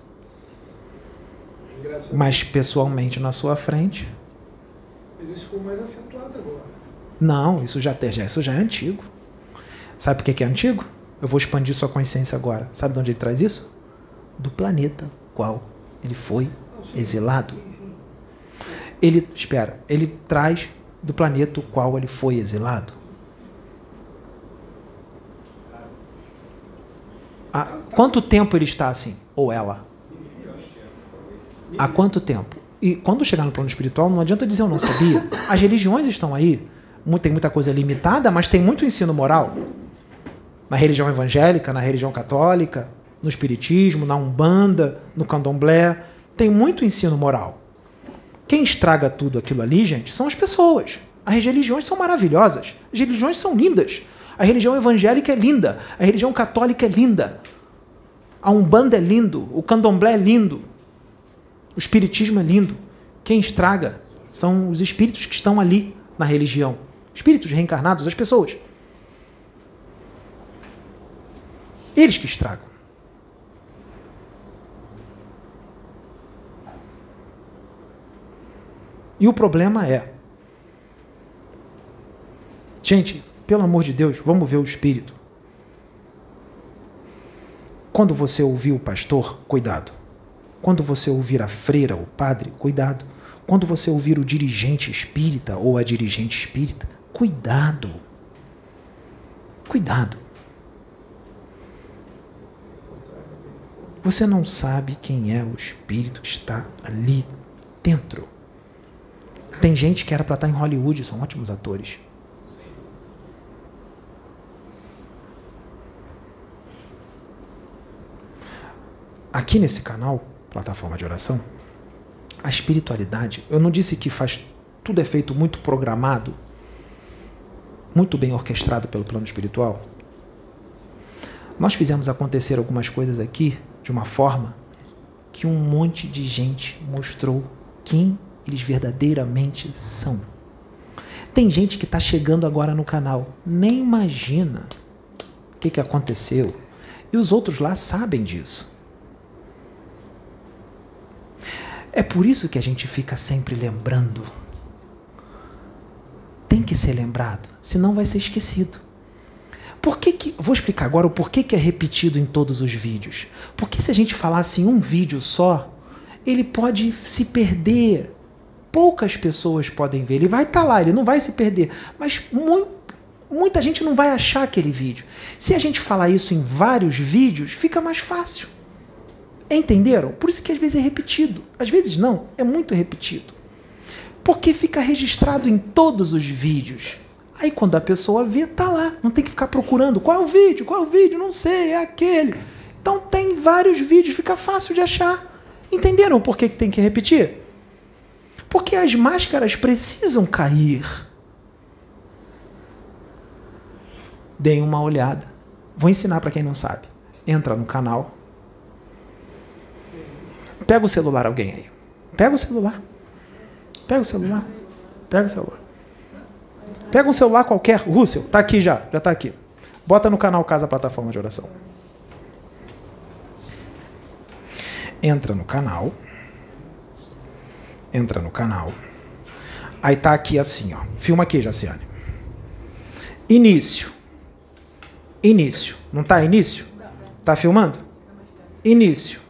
Mas pessoalmente na sua frente. Mas isso ficou mais acentuado agora. Não, isso já, já, isso já é antigo. Sabe por que é antigo? Eu vou expandir sua consciência agora. Sabe de onde ele traz isso? Do planeta qual ele foi exilado. Ele, espera, ele traz do planeta qual ele foi exilado. Há quanto tempo ele está assim? Ou ela? Há quanto tempo? E quando chegar no plano espiritual, não adianta dizer eu não sabia. As religiões estão aí. Tem muita coisa limitada, mas tem muito ensino moral. Na religião evangélica, na religião católica, no espiritismo, na umbanda, no candomblé. Tem muito ensino moral. Quem estraga tudo aquilo ali, gente, são as pessoas. As religiões são maravilhosas. As religiões são lindas. A religião evangélica é linda. A religião católica é linda. A umbanda é lindo. O candomblé é lindo. O espiritismo é lindo. Quem estraga são os espíritos que estão ali na religião. Espíritos reencarnados, as pessoas. Eles que estragam. E o problema é... Gente, pelo amor de Deus, vamos ver o espírito. Quando você ouvir o pastor, cuidado. Quando você ouvir a freira, o padre, cuidado. Quando você ouvir o dirigente espírita ou a dirigente espírita, cuidado. Cuidado. Você não sabe quem é o espírito que está ali dentro. Tem gente que era para estar em Hollywood, são ótimos atores. Aqui nesse canal, Plataforma de Oração, a espiritualidade, eu não disse que faz tudo é feito muito programado, muito bem orquestrado pelo plano espiritual? Nós fizemos acontecer algumas coisas aqui de uma forma que um monte de gente mostrou quem eles verdadeiramente são. Tem gente que está chegando agora no canal, nem imagina o que, que aconteceu. E os outros lá sabem disso. É por isso que a gente fica sempre lembrando. Tem que ser lembrado, senão vai ser esquecido. Por que que, vou explicar agora o porquê que é repetido em todos os vídeos. Porque se a gente falasse em um vídeo só, ele pode se perder. Poucas pessoas podem ver. Ele vai estar lá, ele não vai se perder. Mas mu muita gente não vai achar aquele vídeo. Se a gente falar isso em vários vídeos, fica mais fácil. Entenderam? Por isso que às vezes é repetido. Às vezes não, é muito repetido. Porque fica registrado em todos os vídeos. Aí quando a pessoa vê, tá lá. Não tem que ficar procurando. Qual é o vídeo? Qual é o vídeo? Não sei, é aquele. Então tem vários vídeos, fica fácil de achar. Entenderam por que tem que repetir? Porque as máscaras precisam cair. Deem uma olhada. Vou ensinar para quem não sabe. Entra no canal. Pega o celular, alguém aí. Pega o celular. Pega o celular. Pega o celular. Pega um celular qualquer. Russell, tá aqui já. Já tá aqui. Bota no canal Casa Plataforma de Oração. Entra no canal. Entra no canal. Aí tá aqui assim, ó. Filma aqui, Jaciane. Início. Início. Não tá início? Tá filmando? Início.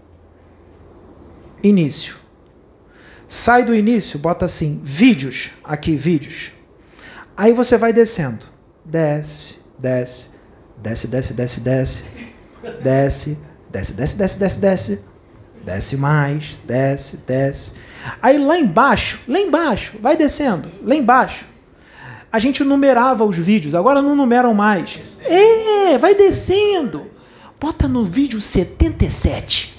Início. Sai do início, bota assim, vídeos. Aqui, vídeos. Aí você vai descendo. Desce, desce, desce, desce, desce, desce. Desce, desce, desce, desce, desce, desce. Desce mais, desce, desce. Aí lá embaixo, lá embaixo, vai descendo, lá embaixo. A gente numerava os vídeos, agora não numeram mais. É, vai descendo. Bota no vídeo setenta e sete.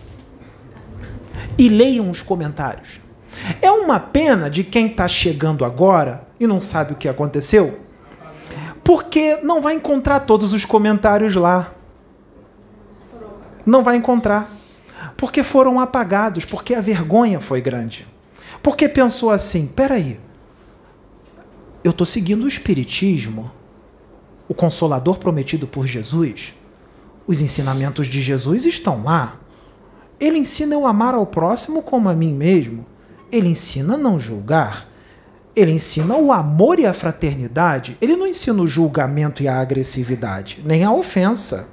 E leiam os comentários. É uma pena de quem está chegando agora e não sabe o que aconteceu, porque não vai encontrar todos os comentários lá. Não vai encontrar. Porque foram apagados, porque a vergonha foi grande. Porque pensou assim, peraí, eu estou seguindo o Espiritismo, o Consolador prometido por Jesus, os ensinamentos de Jesus estão lá. Ele ensina eu amar ao próximo como a mim mesmo. Ele ensina a não julgar. Ele ensina o amor e a fraternidade. Ele não ensina o julgamento e a agressividade, nem a ofensa.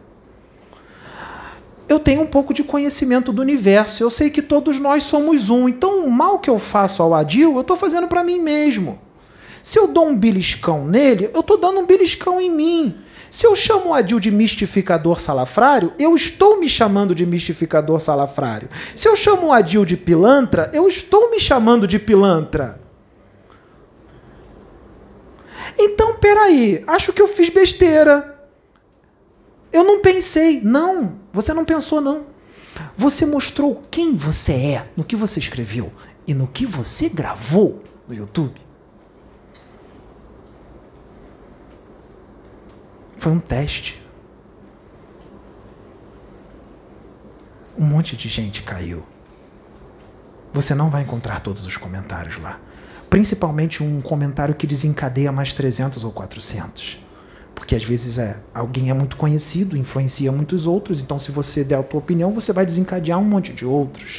Eu tenho um pouco de conhecimento do universo. Eu sei que todos nós somos um. Então, o mal que eu faço ao Adil, eu estou fazendo para mim mesmo. Se eu dou um beliscão nele, eu estou dando um beliscão em mim. Se eu chamo o Adil de mistificador salafrário, eu estou me chamando de mistificador salafrário. Se eu chamo o Adil de pilantra, eu estou me chamando de pilantra. Então, peraí, acho que eu fiz besteira. Eu não pensei. Não, você não pensou, não. Você mostrou quem você é no que você escreveu e no que você gravou no YouTube. Foi um teste. Um monte de gente caiu. Você não vai encontrar todos os comentários lá. Principalmente um comentário que desencadeia mais trezentos ou quatrocentos. Porque às vezes é, alguém é muito conhecido, influencia muitos outros, então se você der a tua opinião, você vai desencadear um monte de outros.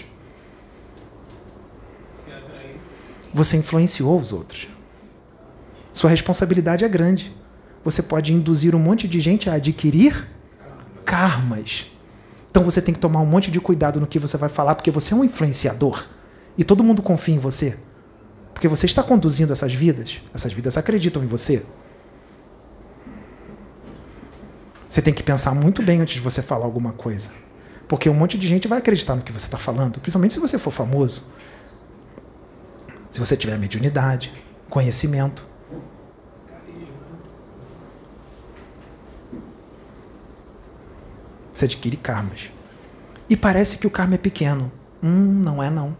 Você influenciou os outros. Sua responsabilidade é grande. Você pode induzir um monte de gente a adquirir karmas. Então você tem que tomar um monte de cuidado no que você vai falar, porque você é um influenciador. E todo mundo confia em você. Porque você está conduzindo essas vidas. Essas vidas acreditam em você. Você tem que pensar muito bem antes de você falar alguma coisa. Porque um monte de gente vai acreditar no que você está falando, principalmente se você for famoso. Se você tiver mediunidade, conhecimento. Você adquire karmas. E parece que o karma é pequeno. Hum, não é não.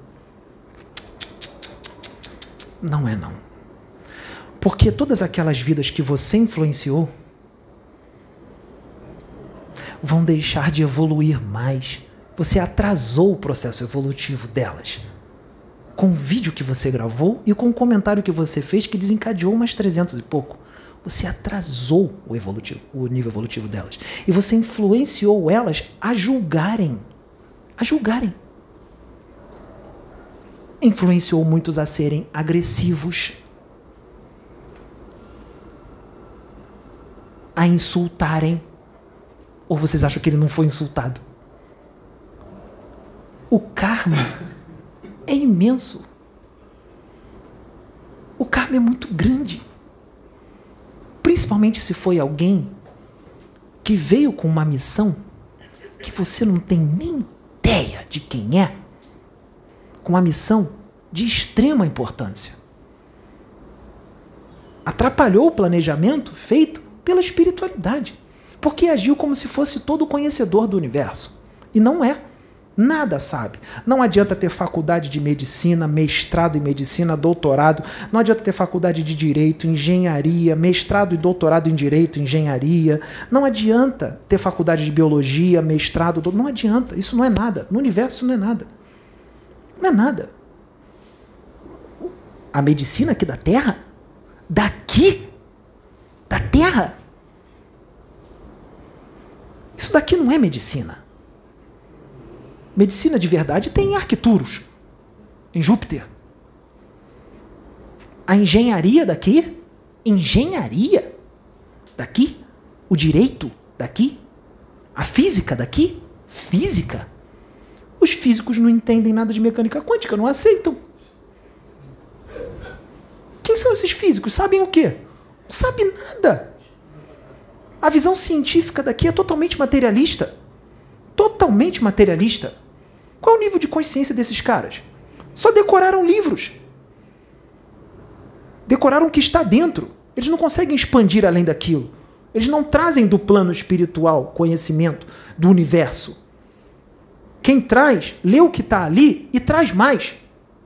Não é não. Porque todas aquelas vidas que você influenciou vão deixar de evoluir mais. Você atrasou o processo evolutivo delas. Com o vídeo que você gravou e com o comentário que você fez que desencadeou umas trezentos e pouco. Você atrasou o, evolutivo, o nível evolutivo delas. E você influenciou elas a julgarem. A julgarem. Influenciou muitos a serem agressivos. A insultarem. Ou vocês acham que ele não foi insultado? O karma é imenso. O karma é muito grande. Principalmente se foi alguém que veio com uma missão que você não tem nem ideia de quem é, com uma missão de extrema importância. Atrapalhou o planejamento feito pela espiritualidade, porque agiu como se fosse todo conhecedor do universo. E não é. Nada sabe. Não adianta ter faculdade de medicina, mestrado em medicina, doutorado. Não adianta ter faculdade de direito, engenharia, mestrado e doutorado em direito, engenharia. Não adianta ter faculdade de biologia, mestrado, doutorado. Não adianta. Isso não é nada. No universo isso não é nada. Não é nada. A medicina aqui da Terra, daqui, da Terra, isso daqui não é medicina. Medicina de verdade tem em Arcturus, em Júpiter. A engenharia daqui, engenharia daqui, o direito daqui, a física daqui, física. Os físicos não entendem nada de mecânica quântica, não aceitam. Quem são esses físicos? Sabem o quê? Não sabem nada. A visão científica daqui é totalmente materialista. Totalmente materialista. Qual é o nível de consciência desses caras? Só decoraram livros. Decoraram o que está dentro. Eles não conseguem expandir além daquilo. Eles não trazem do plano espiritual conhecimento do universo. Quem traz, lê o que está ali e traz mais.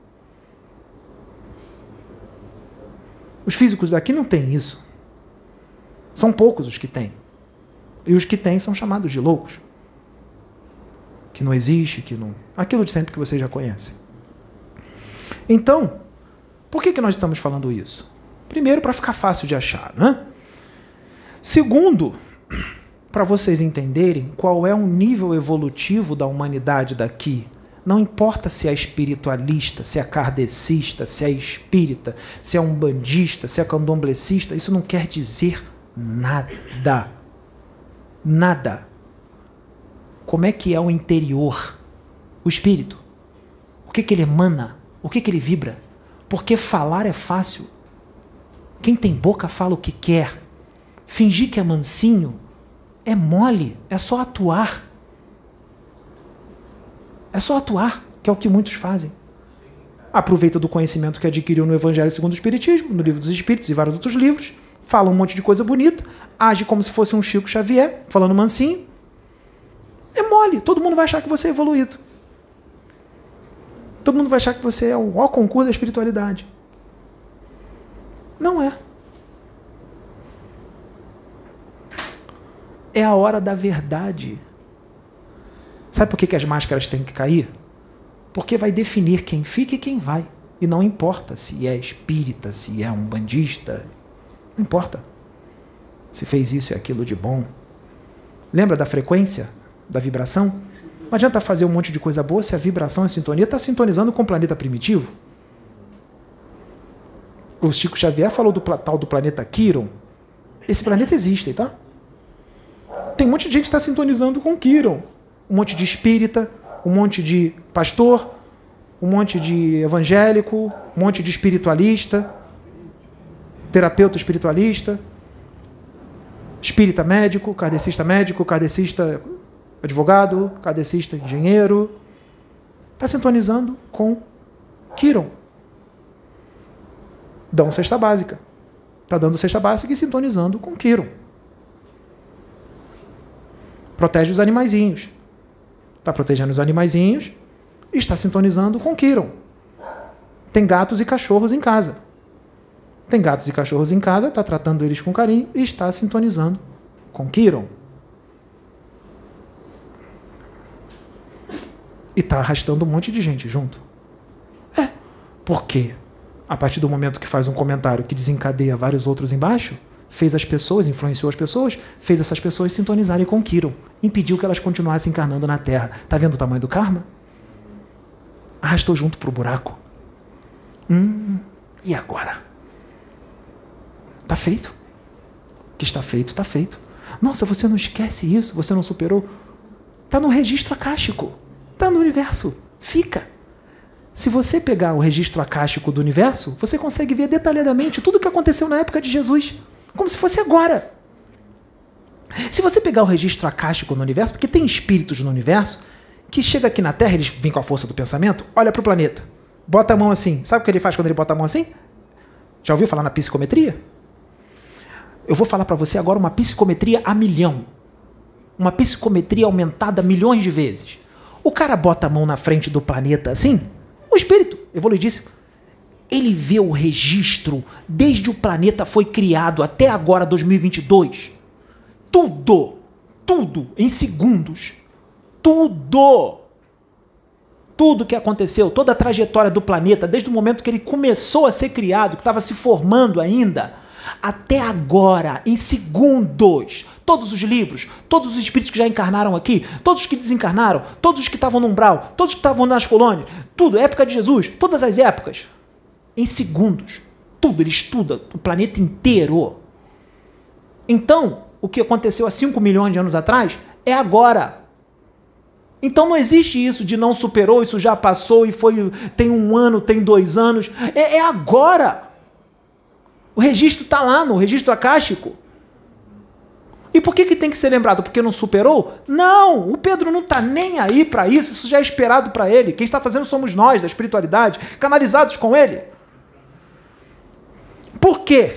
Os físicos daqui não têm isso. São poucos os que têm. E os que têm são chamados de loucos. Que não existe, que não... Aquilo de sempre que vocês já conhecem. Então, por que, que nós estamos falando isso? Primeiro, para ficar fácil de achar, né? Segundo, para vocês entenderem qual é o nível evolutivo da humanidade daqui. Não importa se é espiritualista, se é kardecista, se é espírita, se é umbandista, se é candomblessista, isso não quer dizer nada. Nada. Como é que é o interior? O espírito. O que, que ele emana? O que, que ele vibra? Porque falar é fácil. Quem tem boca fala o que quer. Fingir que é mansinho é mole, é só atuar. É só atuar, que é o que muitos fazem. Aproveita do conhecimento que adquiriu no Evangelho segundo o Espiritismo, no Livro dos Espíritos e vários outros livros, fala um monte de coisa bonita, age como se fosse um Chico Xavier, falando mansinho. É mole, todo mundo vai achar que você é evoluído. Todo mundo vai achar que você é o ó concurso da espiritualidade. Não é. É a hora da verdade. Sabe por que, que as máscaras têm que cair? Porque vai definir quem fica e quem vai. E não importa se é espírita, se é umbandista. Não importa. Se fez isso e aquilo de bom. Lembra da frequência? Da vibração? Não adianta fazer um monte de coisa boa se a vibração e a sintonia está sintonizando com o planeta primitivo. O Chico Xavier falou do tal do planeta Quiron. Esse planeta existe, tá? Tem um monte de gente que está sintonizando com Quiron. Um monte de espírita, um monte de pastor, um monte de evangélico, um monte de espiritualista, terapeuta espiritualista, espírita médico, kardecista médico, kardecista advogado, kardecista engenheiro. Está sintonizando com Quiron. Dão cesta básica. Está dando cesta básica e sintonizando com Quiron. Protege os animaizinhos. Está protegendo os animaizinhos e está sintonizando com Quiron. Tem gatos e cachorros em casa. Tem gatos e cachorros em casa, está tratando eles com carinho e está sintonizando com Quiron. E está arrastando um monte de gente junto. É, porque a partir do momento que faz um comentário que desencadeia vários outros embaixo, fez as pessoas, influenciou as pessoas, fez essas pessoas sintonizarem com Quiron, impediu que elas continuassem encarnando na Terra. Está vendo o tamanho do karma? Arrastou junto para o buraco. Hum, e agora? Está feito. O que está feito, está feito. Nossa, você não esquece isso, você não superou. Está no registro acástico. Está no universo. Fica. Se você pegar o registro acástico do universo, você consegue ver detalhadamente tudo o que aconteceu na época de Jesus. Como se fosse agora. Se você pegar o registro acástico no universo, porque tem espíritos no universo que chega aqui na Terra, eles vêm com a força do pensamento, olha para o planeta, bota a mão assim. Sabe o que ele faz quando ele bota a mão assim? Já ouviu falar na psicometria? Eu vou falar para você agora uma psicometria a milhão. Uma psicometria aumentada milhões de vezes. O cara bota a mão na frente do planeta assim, o espírito evoluidíssimo, ele vê o registro desde o planeta foi criado até agora, dois mil e vinte e dois. Tudo, tudo, em segundos. Tudo. tudo que aconteceu, toda a trajetória do planeta, desde o momento que ele começou a ser criado, que estava se formando ainda, até agora, em segundos, todos os livros, todos os espíritos que já encarnaram aqui, todos os que desencarnaram, todos os que estavam no umbral, todos os que estavam nas colônias, tudo, época de Jesus, todas as épocas, em segundos, tudo, ele estuda o planeta inteiro. Então, o que aconteceu há cinco milhões de anos atrás é agora. Então não existe isso de não superou, isso já passou e foi, tem um ano, tem dois anos. É, é agora. O registro está lá no registro acástico. E por que, que tem que ser lembrado? Porque não superou? Não, o Pedro não está nem aí para isso, isso já é esperado para ele. Quem está fazendo somos nós, da espiritualidade, canalizados com ele. Por quê?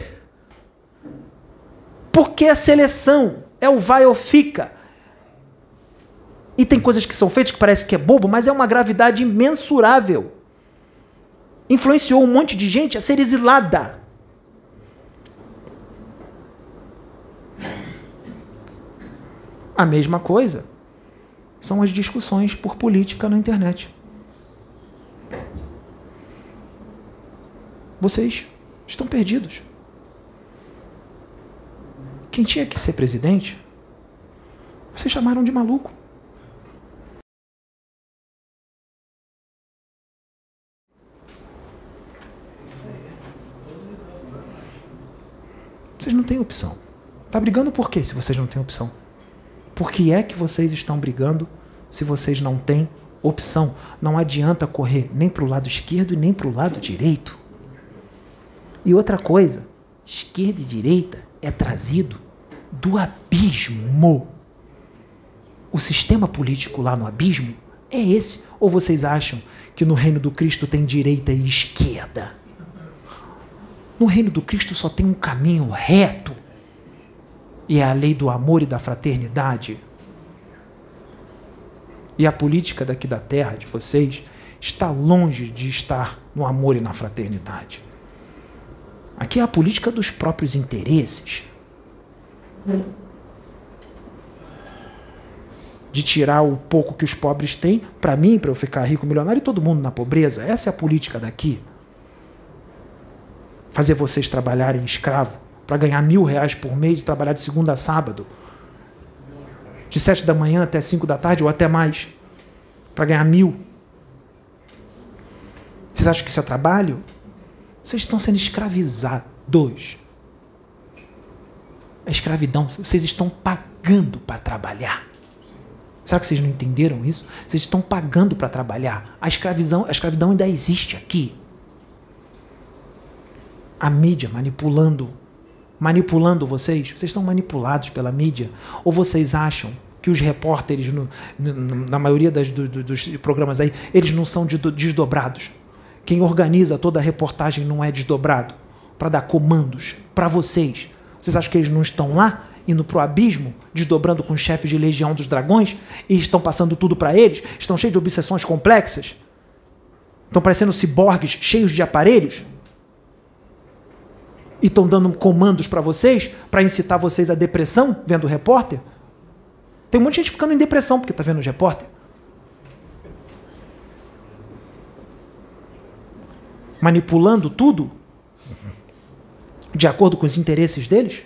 Porque a seleção é o vai ou fica. E tem coisas que são feitas que parece que é bobo, mas é uma gravidade imensurável. Influenciou um monte de gente a ser exilada. A mesma coisa são as discussões por política na internet. Vocês estão perdidos. Quem tinha que ser presidente, vocês chamaram de maluco. Vocês não têm opção. Tá brigando por quê se vocês não têm opção? Por que é que vocês estão brigando se vocês não têm opção? Não adianta correr nem para o lado esquerdo e nem para o lado direito. E outra coisa, esquerda e direita é trazido do abismo. O sistema político lá no abismo é esse. Ou vocês acham que no reino do Cristo tem direita e esquerda? No reino do Cristo só tem um caminho reto. E é a lei do amor e da fraternidade. E a política daqui da terra, de vocês, está longe de estar no amor e na fraternidade. Aqui é a política dos próprios interesses. De tirar o pouco que os pobres têm para mim, para eu ficar rico, milionário, e todo mundo na pobreza. Essa é a política daqui. Fazer vocês trabalharem escravo para ganhar mil reais por mês e trabalhar de segunda a sábado, de sete da manhã até cinco da tarde ou até mais, para ganhar mil. Vocês acham que isso é trabalho? Vocês estão sendo escravizados. A escravidão, vocês estão pagando para trabalhar. Será que vocês não entenderam isso? Vocês estão pagando para trabalhar. A escravidão, a escravidão ainda existe aqui. A mídia manipulando, manipulando vocês. Vocês estão manipulados pela mídia? Ou vocês acham que os repórteres, no, na maioria das, do, dos programas aí, eles não são desdobrados? Quem organiza toda a reportagem não é desdobrado para dar comandos para vocês? Vocês acham que eles não estão lá, indo para o abismo, desdobrando com os chefes de legião dos dragões, e estão passando tudo para eles? Estão cheios de obsessões complexas? Estão parecendo ciborgues cheios de aparelhos? E estão dando comandos para vocês, para incitar vocês à depressão, vendo o repórter? Tem um monte de gente ficando em depressão porque está vendo os repórter. Manipulando tudo de acordo com os interesses deles.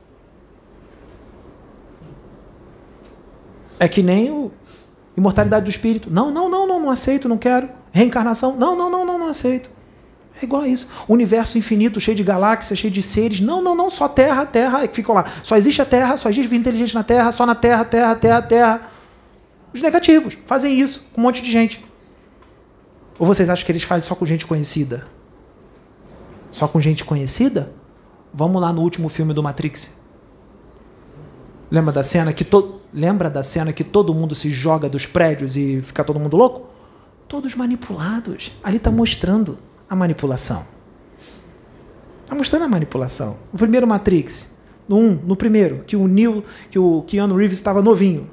É que nem o imortalidade do espírito. Não, não, não, não, não aceito, não quero. Reencarnação. Não, não, não, não, não aceito. É igual a isso. Universo infinito, cheio de galáxias, cheio de seres. Não, não, não, só Terra, Terra. É que ficam lá. Só existe a Terra, só existe vida inteligente na Terra, só na Terra, Terra, Terra, Terra. Os negativos fazem isso com um monte de gente. Ou vocês acham que eles fazem só com gente conhecida? Só com gente conhecida? Vamos lá no último filme do Matrix. Lembra da cena que todo, lembra da cena que todo mundo se joga dos prédios e fica todo mundo louco? Todos manipulados. Ali está mostrando a manipulação. Está mostrando a manipulação. O primeiro Matrix, no um, no primeiro, que o Neo, que o Keanu Reeves estava novinho.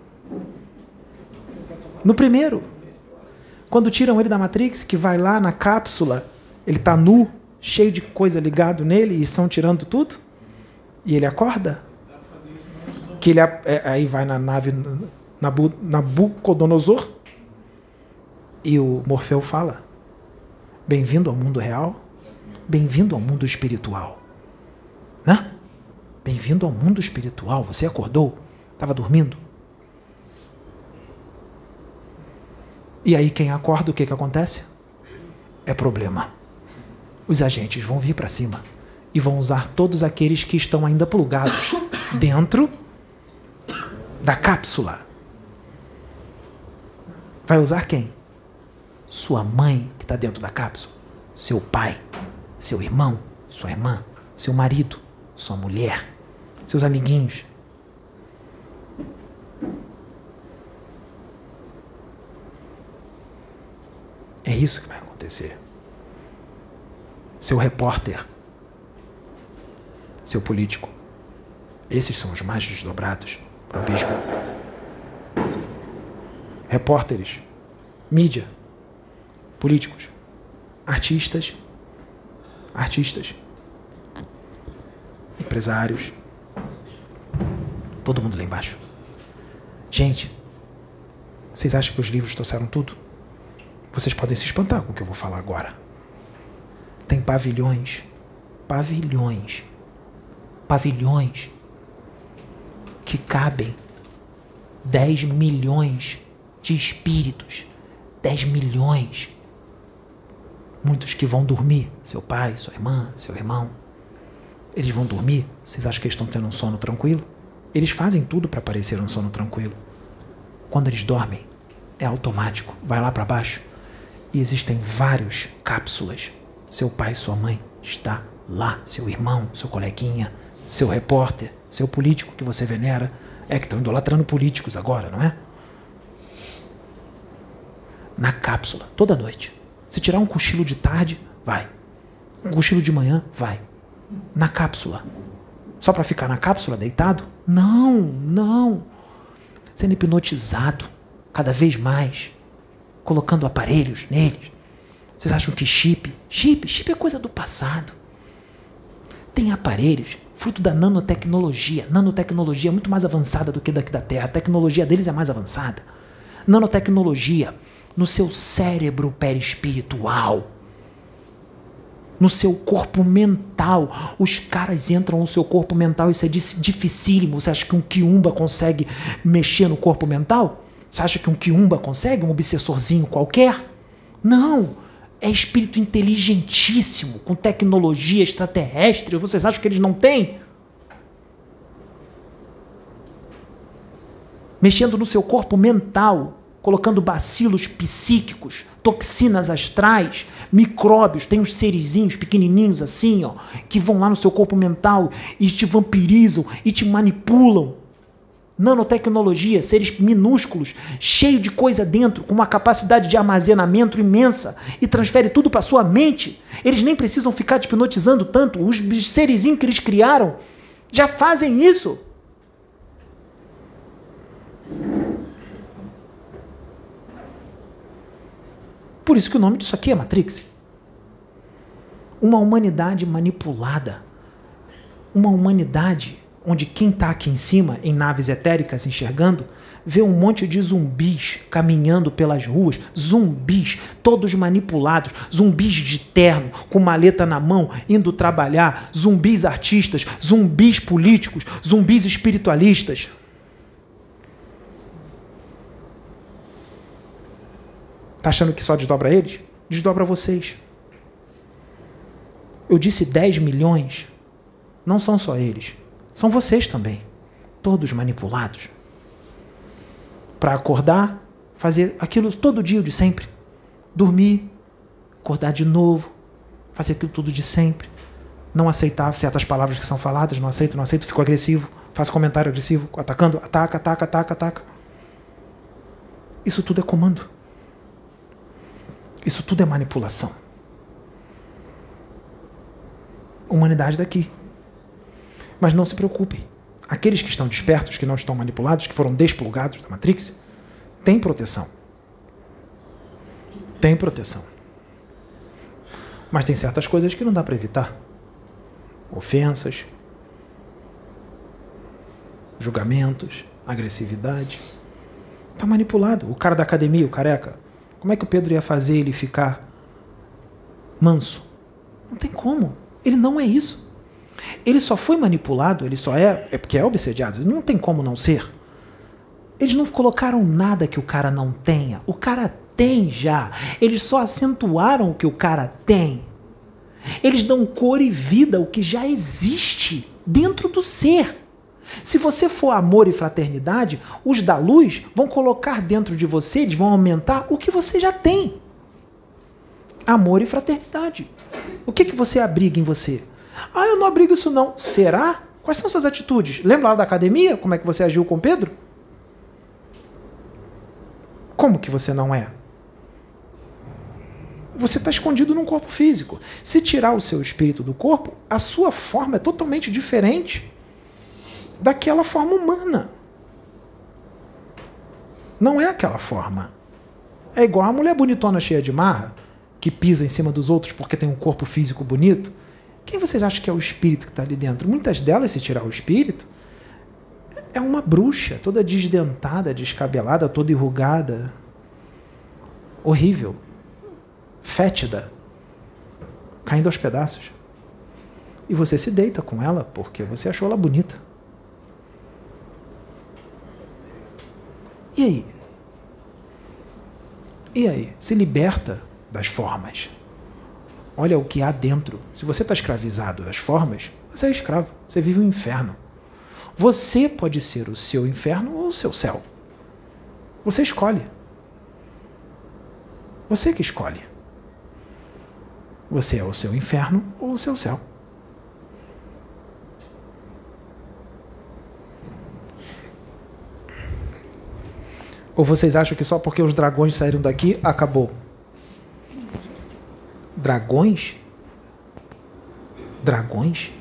No primeiro, quando tiram ele da Matrix, que vai lá na cápsula, ele está nu, cheio de coisa ligado nele, e estão tirando tudo, e ele acorda. Que ele é, aí vai na nave Nabu, Nabucodonosor, E o Morfeu fala: bem-vindo ao mundo real, bem-vindo ao mundo espiritual. Né? Bem-vindo ao mundo espiritual. Você acordou? Estava dormindo? E aí quem acorda, o que, que acontece? É problema. Os agentes vão vir para cima e vão usar todos aqueles que estão ainda plugados dentro da cápsula. Vai usar quem? Sua mãe, que está dentro da cápsula. Seu pai, seu irmão, sua irmã, seu marido, sua mulher, seus amiguinhos. É isso que vai acontecer. Seu repórter, seu político. Esses são os mais desdobrados para o abismo. Repórteres, mídia, políticos, artistas, artistas, empresários, todo mundo lá embaixo. Gente, vocês acham que os livros trouxeram tudo? Vocês podem se espantar com o que eu vou falar agora. Tem pavilhões, pavilhões, pavilhões que cabem dez milhões de espíritos. dez milhões. Muitos que vão dormir. Seu pai, sua irmã, seu irmão. Eles vão dormir. Vocês acham que eles estão tendo um sono tranquilo? Eles fazem tudo para parecer um sono tranquilo. Quando eles dormem, é automático. Vai lá para baixo. E existem várias cápsulas. Seu pai, sua mãe está lá. Seu irmão, seu coleguinha, seu repórter, seu político que você venera. É que estão idolatrando políticos agora, não é? Na cápsula, toda noite. Se tirar um cochilo de tarde, vai. Um cochilo de manhã, vai. Na cápsula. Só para ficar na cápsula deitado? Não, não. Sendo hipnotizado cada vez mais. Colocando aparelhos neles. Vocês acham que chip? Chip, chip é coisa do passado. Tem aparelhos, fruto da nanotecnologia. Nanotecnologia é muito mais avançada do que daqui da Terra. A tecnologia deles é mais avançada. Nanotecnologia no seu cérebro perispiritual. No seu corpo mental. Os caras entram no seu corpo mental. Isso é dificílimo. Você acha que um quiumba consegue mexer no corpo mental? Você acha que um quiumba consegue? Um obsessorzinho qualquer? Não. É espírito inteligentíssimo, com tecnologia extraterrestre. Vocês acham que eles não têm? Mexendo no seu corpo mental, colocando bacilos psíquicos, toxinas astrais, micróbios. Tem uns serizinhos pequenininhos assim, ó, que vão lá no seu corpo mental e te vampirizam e te manipulam. Nanotecnologia, seres minúsculos, cheio de coisa dentro, com uma capacidade de armazenamento imensa e transfere tudo para sua mente. Eles nem precisam ficar te hipnotizando tanto. Os serizinhos que eles criaram já fazem isso. Por isso que o nome disso aqui é Matrix. Uma humanidade manipulada. Uma humanidade onde quem está aqui em cima, em naves etéricas, enxergando, vê um monte de zumbis caminhando pelas ruas, zumbis, todos manipulados, zumbis de terno, com maleta na mão, indo trabalhar, zumbis artistas, zumbis políticos, zumbis espiritualistas. Tá achando que só desdobra eles? Desdobra vocês. Eu disse dez milhões, não são só eles. São vocês também, todos manipulados. Para acordar, fazer aquilo todo dia de sempre. Dormir, acordar de novo, fazer aquilo tudo de sempre. Não aceitar certas palavras que são faladas, não aceito, não aceito, fico agressivo, faço comentário agressivo, atacando, ataca, ataca, ataca, ataca. Isso tudo é comando. Isso tudo é manipulação. Humanidade daqui. Mas não se preocupem. Aqueles que estão despertos, que não estão manipulados, que foram desplugados da Matrix, têm proteção. Tem proteção. Mas tem certas coisas que não dá para evitar. Ofensas, julgamentos, agressividade. Está manipulado. O cara da academia, o careca, Como é que o Pedro ia fazer ele ficar manso? Não tem como. Ele não é isso. Ele só foi manipulado, ele só é, é porque é obsediado. Não tem como não ser. Eles não colocaram nada que o cara não tenha. O cara tem já. Eles só acentuaram o que o cara tem. Eles dão cor e vida ao que já existe dentro do ser. Se você for amor e fraternidade, os da luz vão colocar dentro de você, eles vão aumentar o que você já tem. Amor e fraternidade. O que, que você abriga em você? Ah, eu não abrigo isso não. Será? Quais são suas atitudes? Lembra lá da academia? Como é que você agiu com Pedro? Como que você não é? Você está escondido num corpo físico. Se tirar o seu espírito do corpo, a sua forma é totalmente diferente daquela forma humana. Não é aquela forma. É igual a mulher bonitona cheia de marra, que pisa em cima dos outros porque tem um corpo físico bonito. Quem vocês acham que é o espírito que está ali dentro? Muitas delas, se tirar o espírito, é uma bruxa, toda desdentada, descabelada, toda enrugada. Horrível. Fétida. Caindo aos pedaços. E você se deita com ela porque você achou ela bonita. E aí? E aí? Se liberta das formas. Olha o que há dentro. Se você está escravizado das formas, você é escravo. Você vive um inferno. Você pode ser o seu inferno ou o seu céu. Você escolhe. Você que escolhe. Você é o seu inferno ou o seu céu. Ou vocês acham que só porque os dragões saíram daqui, acabou? Dragões? Dragões?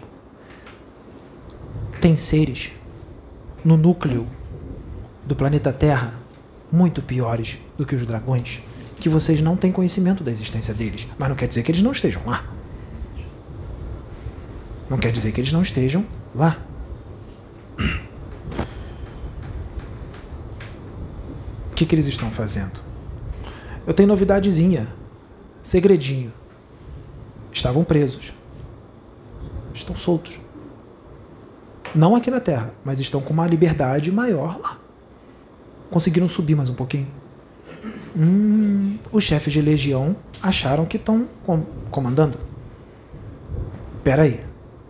Tem seres no núcleo do planeta Terra muito piores do que os dragões, que vocês não têm conhecimento da existência deles. Mas não quer dizer que eles não estejam lá. Não quer dizer que eles não estejam lá. O que, que eles estão fazendo? Eu tenho novidadezinha. Segredinho. Estavam presos. Estão soltos. Não aqui na Terra, mas estão com uma liberdade maior lá. Conseguiram subir mais um pouquinho. Hum, os chefes de legião acharam que estão com, comandando. Espera aí.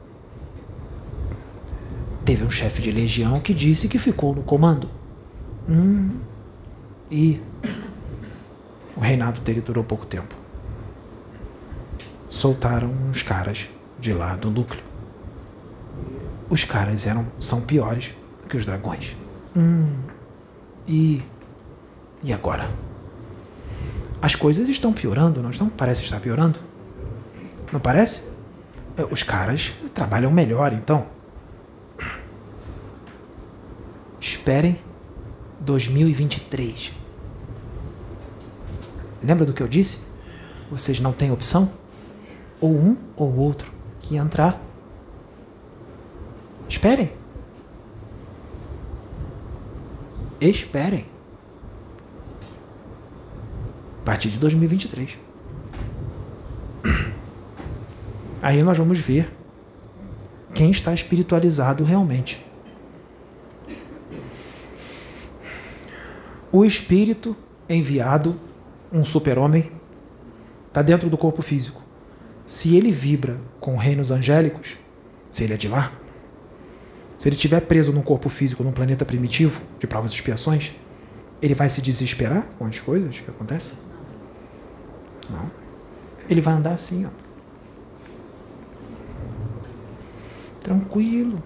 Teve um chefe de legião que disse que ficou no comando. Hum, e o reinado dele durou pouco tempo. Soltaram uns caras de lá do núcleo. Os caras eram, são piores do que os dragões. Hum, e, e agora? As coisas estão piorando, não estão? Parece estar piorando. Não parece? Os caras trabalham melhor, então. Esperem dois mil e vinte e três. Lembra do que eu disse? Vocês não têm opção? Ou um ou outro que entrar. Esperem. Esperem. A partir de dois mil e vinte e três. Aí nós vamos ver quem está espiritualizado realmente. O espírito enviado, um super-homem, está dentro do corpo físico. Se ele vibra com reinos angélicos, se ele é de lá, se ele estiver preso num corpo físico, num planeta primitivo, de provas e expiações, ele vai se desesperar com as coisas que acontecem? Não. Ele vai andar assim, ó. Tranquilo.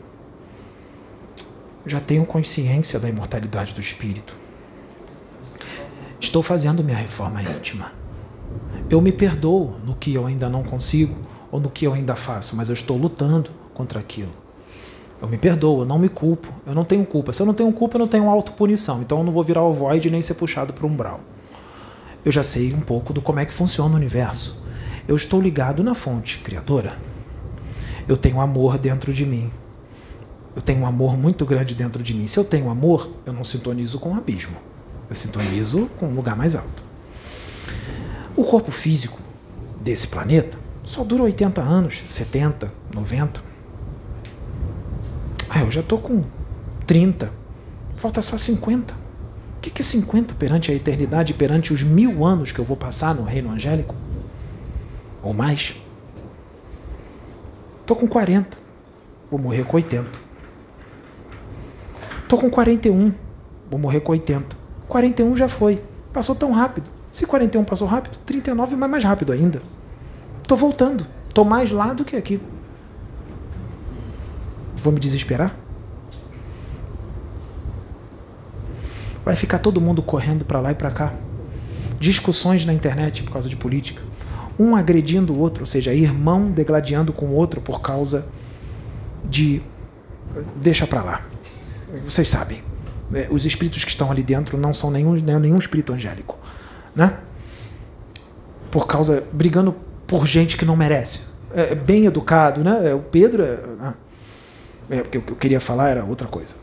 Já tenho consciência da imortalidade do espírito. Estou fazendo minha reforma íntima. Eu me perdoo no que eu ainda não consigo ou no que eu ainda faço, mas eu estou lutando contra aquilo. Eu me perdoo, eu não me culpo, eu não tenho culpa. Se eu não tenho culpa, eu não tenho autopunição, então eu não vou virar o void nem ser puxado para o umbral. Eu já sei um pouco do como é que funciona o universo. Eu estou ligado na fonte criadora. Eu tenho amor dentro de mim. Eu tenho um amor muito grande dentro de mim. Se eu tenho amor, eu não sintonizo com o abismo. Eu sintonizo com um lugar mais alto. O corpo físico desse planeta só dura oitenta anos, setenta, noventa. Ah, eu já estou com trinta. Falta só cinquenta. O que é cinquenta perante a eternidade, perante os mil anos que eu vou passar no reino angélico? Ou mais? Estou com quarenta. Vou morrer com oitenta. Estou com quarenta e um. Vou morrer com oitenta. quarenta e um já foi. Passou tão rápido. Se quarenta e um passou rápido, trinta e nove vai mais rápido ainda. Estou voltando. Estou mais lá do que aqui. Vou me desesperar? Vai ficar todo mundo correndo para lá e para cá. Discussões na internet por causa de política. Um agredindo o outro, ou seja, irmão degladiando com o outro por causa de... Deixa para lá. Vocês sabem. Os espíritos que estão ali dentro não são nenhum, nenhum espírito angélico. Né? Por causa... Brigando por gente que não merece. É bem educado, né? O Pedro... É, é, o que eu queria falar era outra coisa.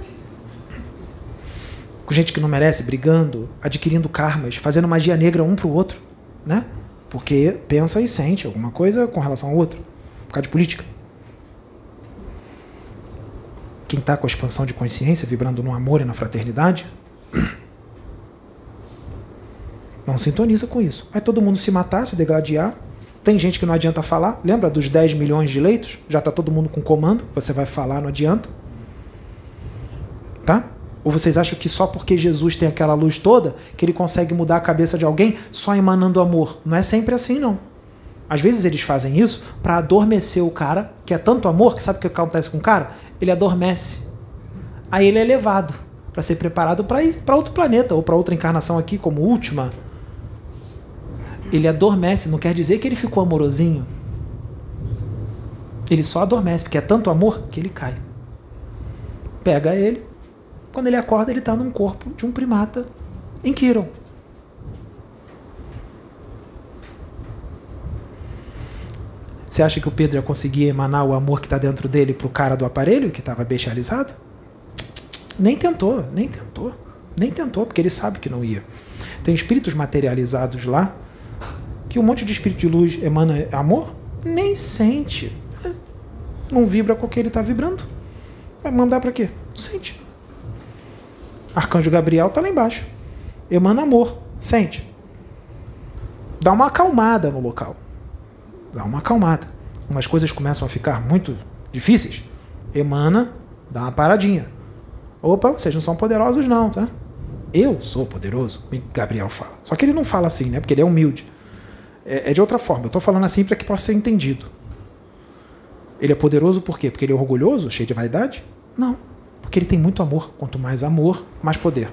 Com gente que não merece, brigando, adquirindo karmas, fazendo magia negra um pro outro, né? Porque pensa e sente alguma coisa com relação ao outro, por causa de política. Quem está com a expansão de consciência, vibrando no amor e na fraternidade, não sintoniza com isso. Vai todo mundo se matar, se degladiar. Tem gente que não adianta falar. Lembra dos dez milhões de leitos? Já está todo mundo com comando. Você vai falar, não adianta. Tá? Ou vocês acham que só porque Jesus tem aquela luz toda, que ele consegue mudar a cabeça de alguém só emanando amor? Não é sempre assim, não. Às vezes eles fazem isso para adormecer o cara, que é tanto amor, que sabe o que acontece com o cara? Ele adormece. Aí ele é levado para ser preparado para ir para outro planeta, ou para outra encarnação aqui, como última. Ele adormece, não quer dizer que ele ficou amorosinho. Ele só adormece, porque é tanto amor que ele cai. Pega ele. Quando ele acorda, ele está num corpo de um primata em Kiron. Você acha que o Pedro ia conseguir emanar o amor que está dentro dele para o cara do aparelho, que estava bestializado? Nem tentou, nem tentou. Nem tentou, porque ele sabe que não ia. Tem espíritos materializados lá, que um monte de espírito de luz emana amor, nem sente. Não vibra com o que ele está vibrando. Vai mandar para quê? Não sente. Arcanjo Gabriel está lá embaixo. Emana amor. Sente. Dá uma acalmada no local. Dá uma acalmada. Umas coisas começam a ficar muito difíceis. Emana, dá uma paradinha. Opa, vocês não são poderosos não, tá? Eu sou poderoso, Gabriel fala. Só que ele não fala assim, né? Porque ele é humilde. É, é de outra forma. Eu estou falando assim para que possa ser entendido. Ele é poderoso por quê? Porque ele é orgulhoso, cheio de vaidade? Não. Porque ele tem muito amor. Quanto mais amor, mais poder.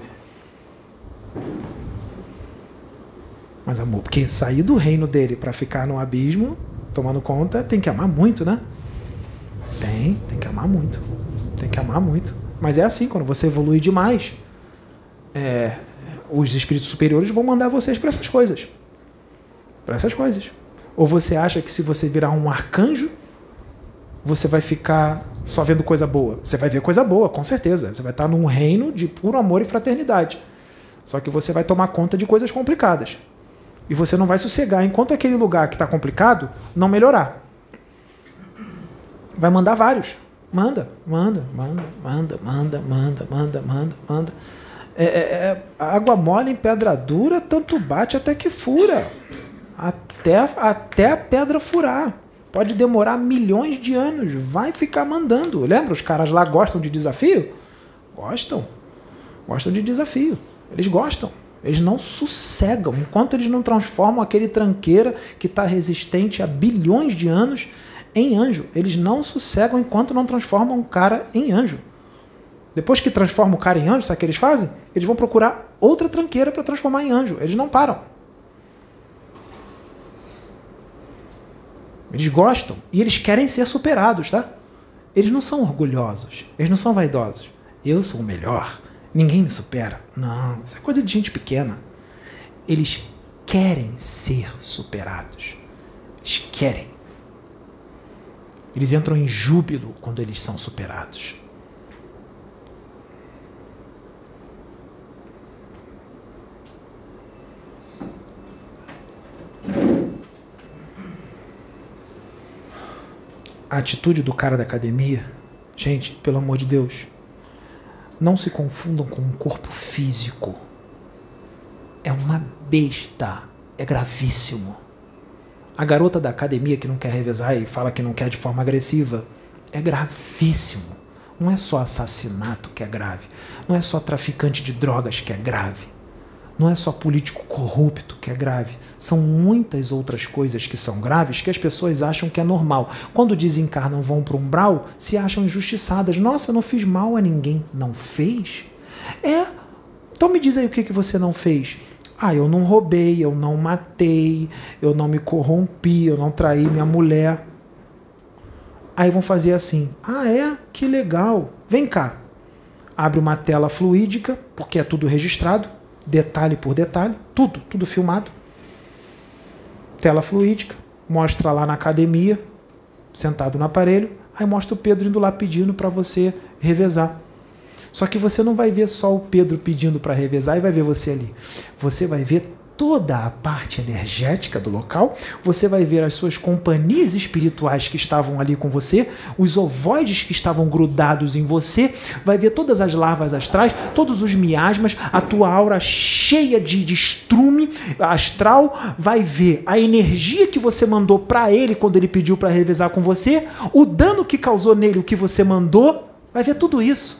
Mais amor. Porque sair do reino dele para ficar no abismo, tomando conta, tem que amar muito, né? Tem, tem que amar muito. Tem que amar muito. Mas é assim, quando você evolui demais, é, os espíritos superiores vão mandar vocês para essas coisas. Para essas coisas. Ou você acha que se você virar um arcanjo, você vai ficar só vendo coisa boa. Você vai ver coisa boa, com certeza. Você vai estar num reino de puro amor e fraternidade. Só que você vai tomar conta de coisas complicadas. E você não vai sossegar enquanto aquele lugar que está complicado não melhorar. Vai mandar vários. Manda, manda, manda, manda, manda, manda, manda, manda, manda. É, é, é, água mole em pedra dura, tanto bate até que fura. Até, até a pedra furar. Pode demorar milhões de anos. Vai ficar mandando. Lembra? Os caras lá gostam de desafio? Gostam. Gostam de desafio. Eles gostam. Eles não sossegam. Enquanto eles não transformam aquele tranqueira que está resistente há bilhões de anos em anjo. Eles não sossegam enquanto não transformam o cara em anjo. Depois que transformam o cara em anjo, sabe o que eles fazem? Eles vão procurar outra tranqueira para transformar em anjo. Eles não param. Eles gostam e eles querem ser superados, tá? Eles não são orgulhosos, eles não são vaidosos. Eu sou o melhor, ninguém me supera. Não, isso é coisa de gente pequena. Eles querem ser superados. Eles querem. Eles entram em júbilo quando eles são superados. a atitude do cara da academia, gente, pelo amor de Deus, não se confundam com um corpo físico. É uma besta, é gravíssimo. A garota da academia que não quer revezar e fala que não quer de forma agressiva, é gravíssimo. Não é só assassinato que é grave, não é só traficante de drogas que é grave, não é só político corrupto que é grave. São muitas outras coisas que são graves que as pessoas acham que é normal. Quando desencarnam, vão para o umbral, se acham injustiçadas. Nossa, eu não fiz mal a ninguém. Não fez? É. Então me diz aí o que, que você não fez. Ah, eu não roubei, eu não matei, eu não me corrompi, eu não traí minha mulher. Aí vão fazer assim. Ah, é? Que legal. Vem cá. Abre uma tela fluídica, porque é tudo registrado, detalhe por detalhe, tudo, tudo filmado. Tela fluídica, mostra lá na academia, sentado no aparelho, aí mostra o Pedro indo lá pedindo para você revezar. Só que você não vai ver só o Pedro pedindo para revezar e vai ver você ali. Você vai ver toda a parte energética do local, você vai ver as suas companhias espirituais que estavam ali com você, os ovoides que estavam grudados em você, vai ver todas as larvas astrais, todos os miasmas, a tua aura cheia de, de estrume astral, vai ver a energia que você mandou para ele quando ele pediu para revezar com você, o dano que causou nele, o que você mandou, vai ver tudo isso.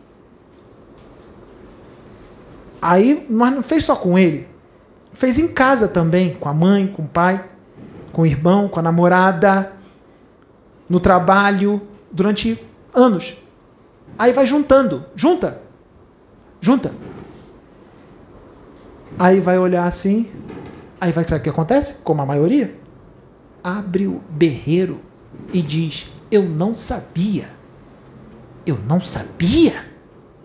Aí, mas não fez só com ele. Fez em casa também, com a mãe, com o pai, com o irmão, com a namorada, no trabalho, durante anos. Aí vai juntando. Junta. Junta. Aí vai olhar assim. Aí vai, sabe o que acontece? Como a maioria? Abre o berreiro e diz: eu não sabia. Eu não sabia.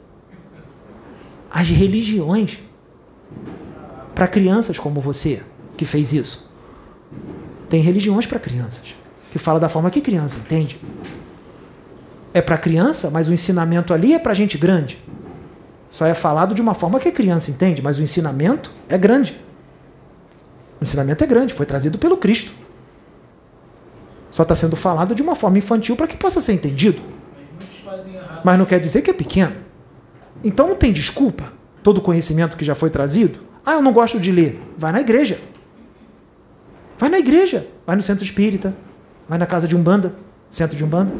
As religiões, para crianças como você, que fez isso. Tem religiões para crianças, que fala da forma que criança entende. É para criança, mas o ensinamento ali é para gente grande. Só é falado de uma forma que a criança entende, mas o ensinamento é grande. O ensinamento é grande, foi trazido pelo Cristo. Só está sendo falado de uma forma infantil para que possa ser entendido. Mas não quer dizer que é pequeno. Então não tem desculpa. Todo o conhecimento que já foi trazido. Ah, eu não gosto de ler. Vai na igreja. Vai na igreja. Vai no centro espírita. Vai na casa de Umbanda. Centro de Umbanda.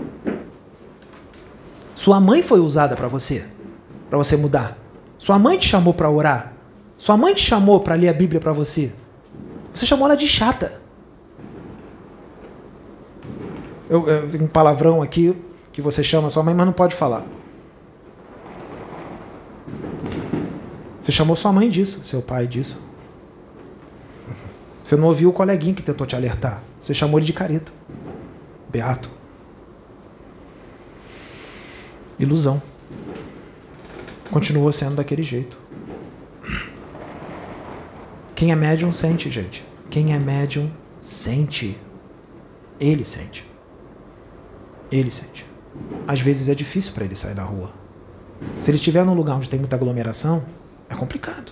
Sua mãe foi usada para você. Para você mudar. Sua mãe te chamou para orar. Sua mãe te chamou para ler a Bíblia para você. Você chamou ela de chata. Eu, eu tenho um palavrão aqui que você chama sua mãe, mas não pode falar. Você chamou sua mãe disso, seu pai disso. Você não ouviu o coleguinho que tentou te alertar. Você chamou ele de careta. Beato. Ilusão. Continuou sendo daquele jeito. Quem é médium sente, gente. Quem é médium sente. Ele sente. Ele sente. Às vezes é difícil para ele sair da rua. Se ele estiver num lugar onde tem muita aglomeração, é complicado.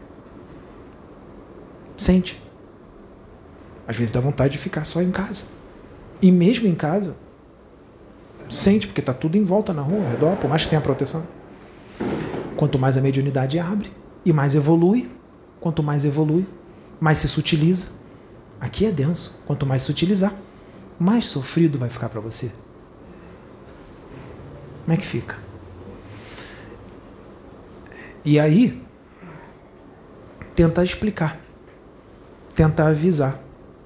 Sente. Às vezes dá vontade de ficar só em casa. E mesmo em casa, sente, porque está tudo em volta na rua, ao redor, por mais que tenha proteção. Quanto mais a mediunidade abre e mais evolui, quanto mais evolui, mais se sutiliza. Aqui é denso. Quanto mais sutilizar, mais sofrido vai ficar para você. Como é que fica? E aí, tentar explicar, tentar avisar.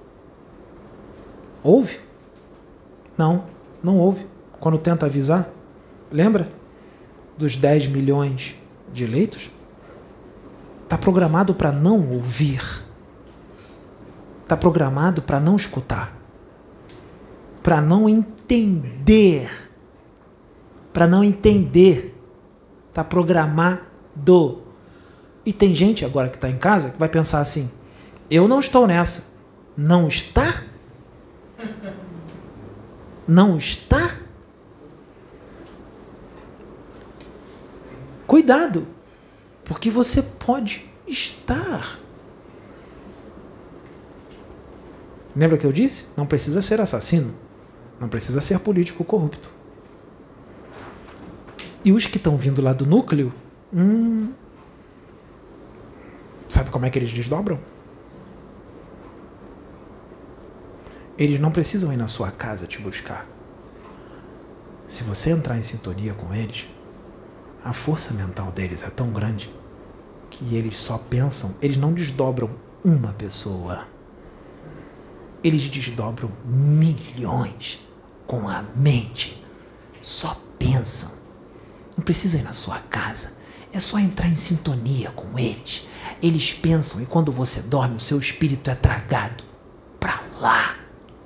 Ouve? Não, não ouve. Quando tenta avisar, lembra dos dez milhões de eleitos? Está programado para não ouvir. Está programado para não escutar. Para não entender. Para não entender. Está programado. E tem gente agora que está em casa que vai pensar assim: eu não estou nessa. Não está? Não está? Cuidado, porque você pode estar. Lembra que eu disse? Não precisa ser assassino. Não precisa ser político corrupto. E os que estão vindo lá do núcleo, hum, sabe como é que eles desdobram? Eles não precisam ir na sua casa te buscar. Se você entrar em sintonia com eles, a força mental deles é tão grande que eles só pensam, eles não desdobram uma pessoa. Eles desdobram milhões com a mente. Só pensam. Não precisa ir na sua casa. É só entrar em sintonia com eles. Eles pensam e quando você dorme, o seu espírito é tragado para lá.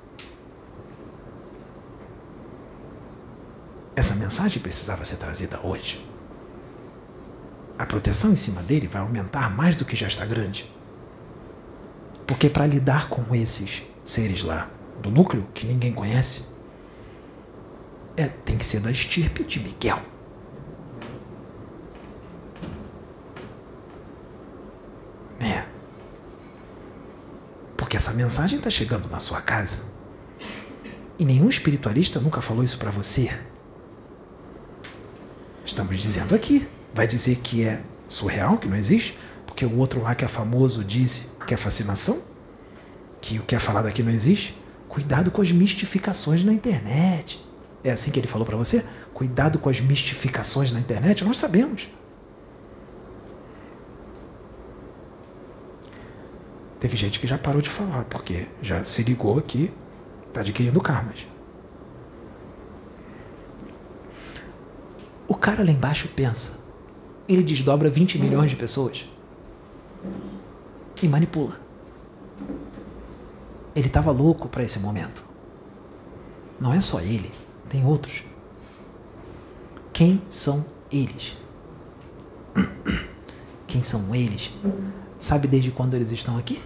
Essa mensagem precisava ser trazida hoje. A proteção em cima dele vai aumentar mais do que já está grande. Porque para lidar com esses seres lá do núcleo, que ninguém conhece, é, tem que ser da estirpe de Miguel. É. Porque essa mensagem está chegando na sua casa. E nenhum espiritualista nunca falou isso para você. Estamos dizendo aqui. Vai dizer que é surreal, que não existe? Porque o outro lá que é famoso disse que é fascinação? Que o que é falado aqui não existe? Cuidado com as mistificações na internet. É assim que ele falou para você? Cuidado com as mistificações na internet? Nós sabemos. Teve gente que já parou de falar, porque já se ligou que está adquirindo karmas. O cara lá embaixo pensa. Ele desdobra vinte milhões de pessoas. E manipula. Ele estava louco para esse momento. Não é só ele, tem outros. Quem são eles? Quem são eles? Sabe desde quando eles estão aqui?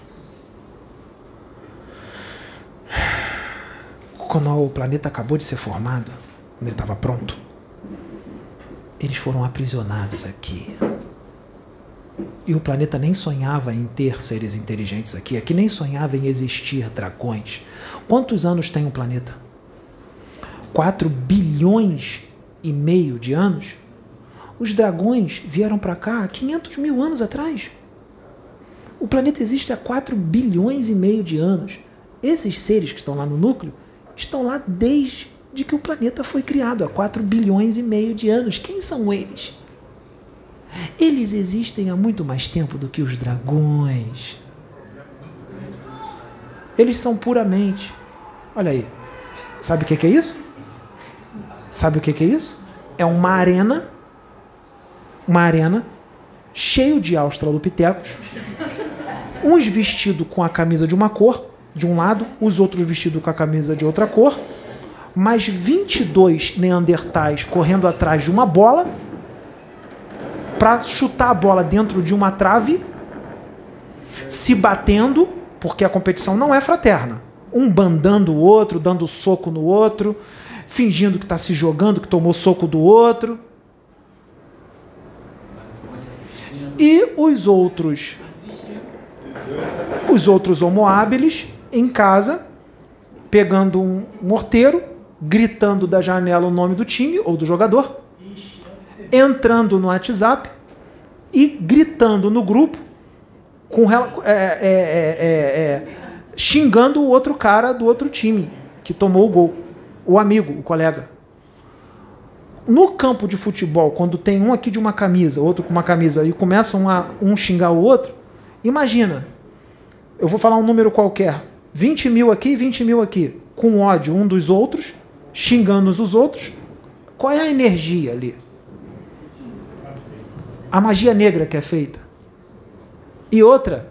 Quando o planeta acabou de ser formado, quando ele estava pronto, eles foram aprisionados aqui. E o planeta nem sonhava em ter seres inteligentes aqui. Aqui nem sonhava em existir dragões. Quantos anos tem o planeta? quatro bilhões e meio de anos? Os dragões vieram para cá há quinhentos mil anos atrás. O planeta existe há quatro bilhões e meio de anos. Esses seres que estão lá no núcleo estão lá desde que o planeta foi criado, há quatro bilhões e meio de anos. Quem são eles? Eles existem há muito mais tempo do que os dragões. Eles são puramente... Olha aí. Sabe o que é isso? Sabe o que é isso? É uma arena, uma arena cheio de australopitecos, uns vestidos com a camisa de uma cor, de um lado, os outros vestidos com a camisa de outra cor, mais vinte e dois neandertais correndo atrás de uma bola para chutar a bola dentro de uma trave, se batendo, porque a competição não é fraterna. Um bandando o outro, dando soco no outro, fingindo que está se jogando, que tomou soco do outro. E os outros, os outros homo habilis em casa, pegando um morteiro, gritando da janela o nome do time ou do jogador, entrando no WhatsApp e gritando no grupo, com, é, é, é, é, xingando o outro cara do outro time que tomou o gol, o amigo, o colega. No campo de futebol, quando tem um aqui de uma camisa, outro com uma camisa, e começam a um xingar o outro, imagina, eu vou falar um número qualquer, vinte mil aqui, vinte mil aqui, com ódio um dos outros, xingando os outros, qual é a energia ali? A magia negra que é feita. E outra,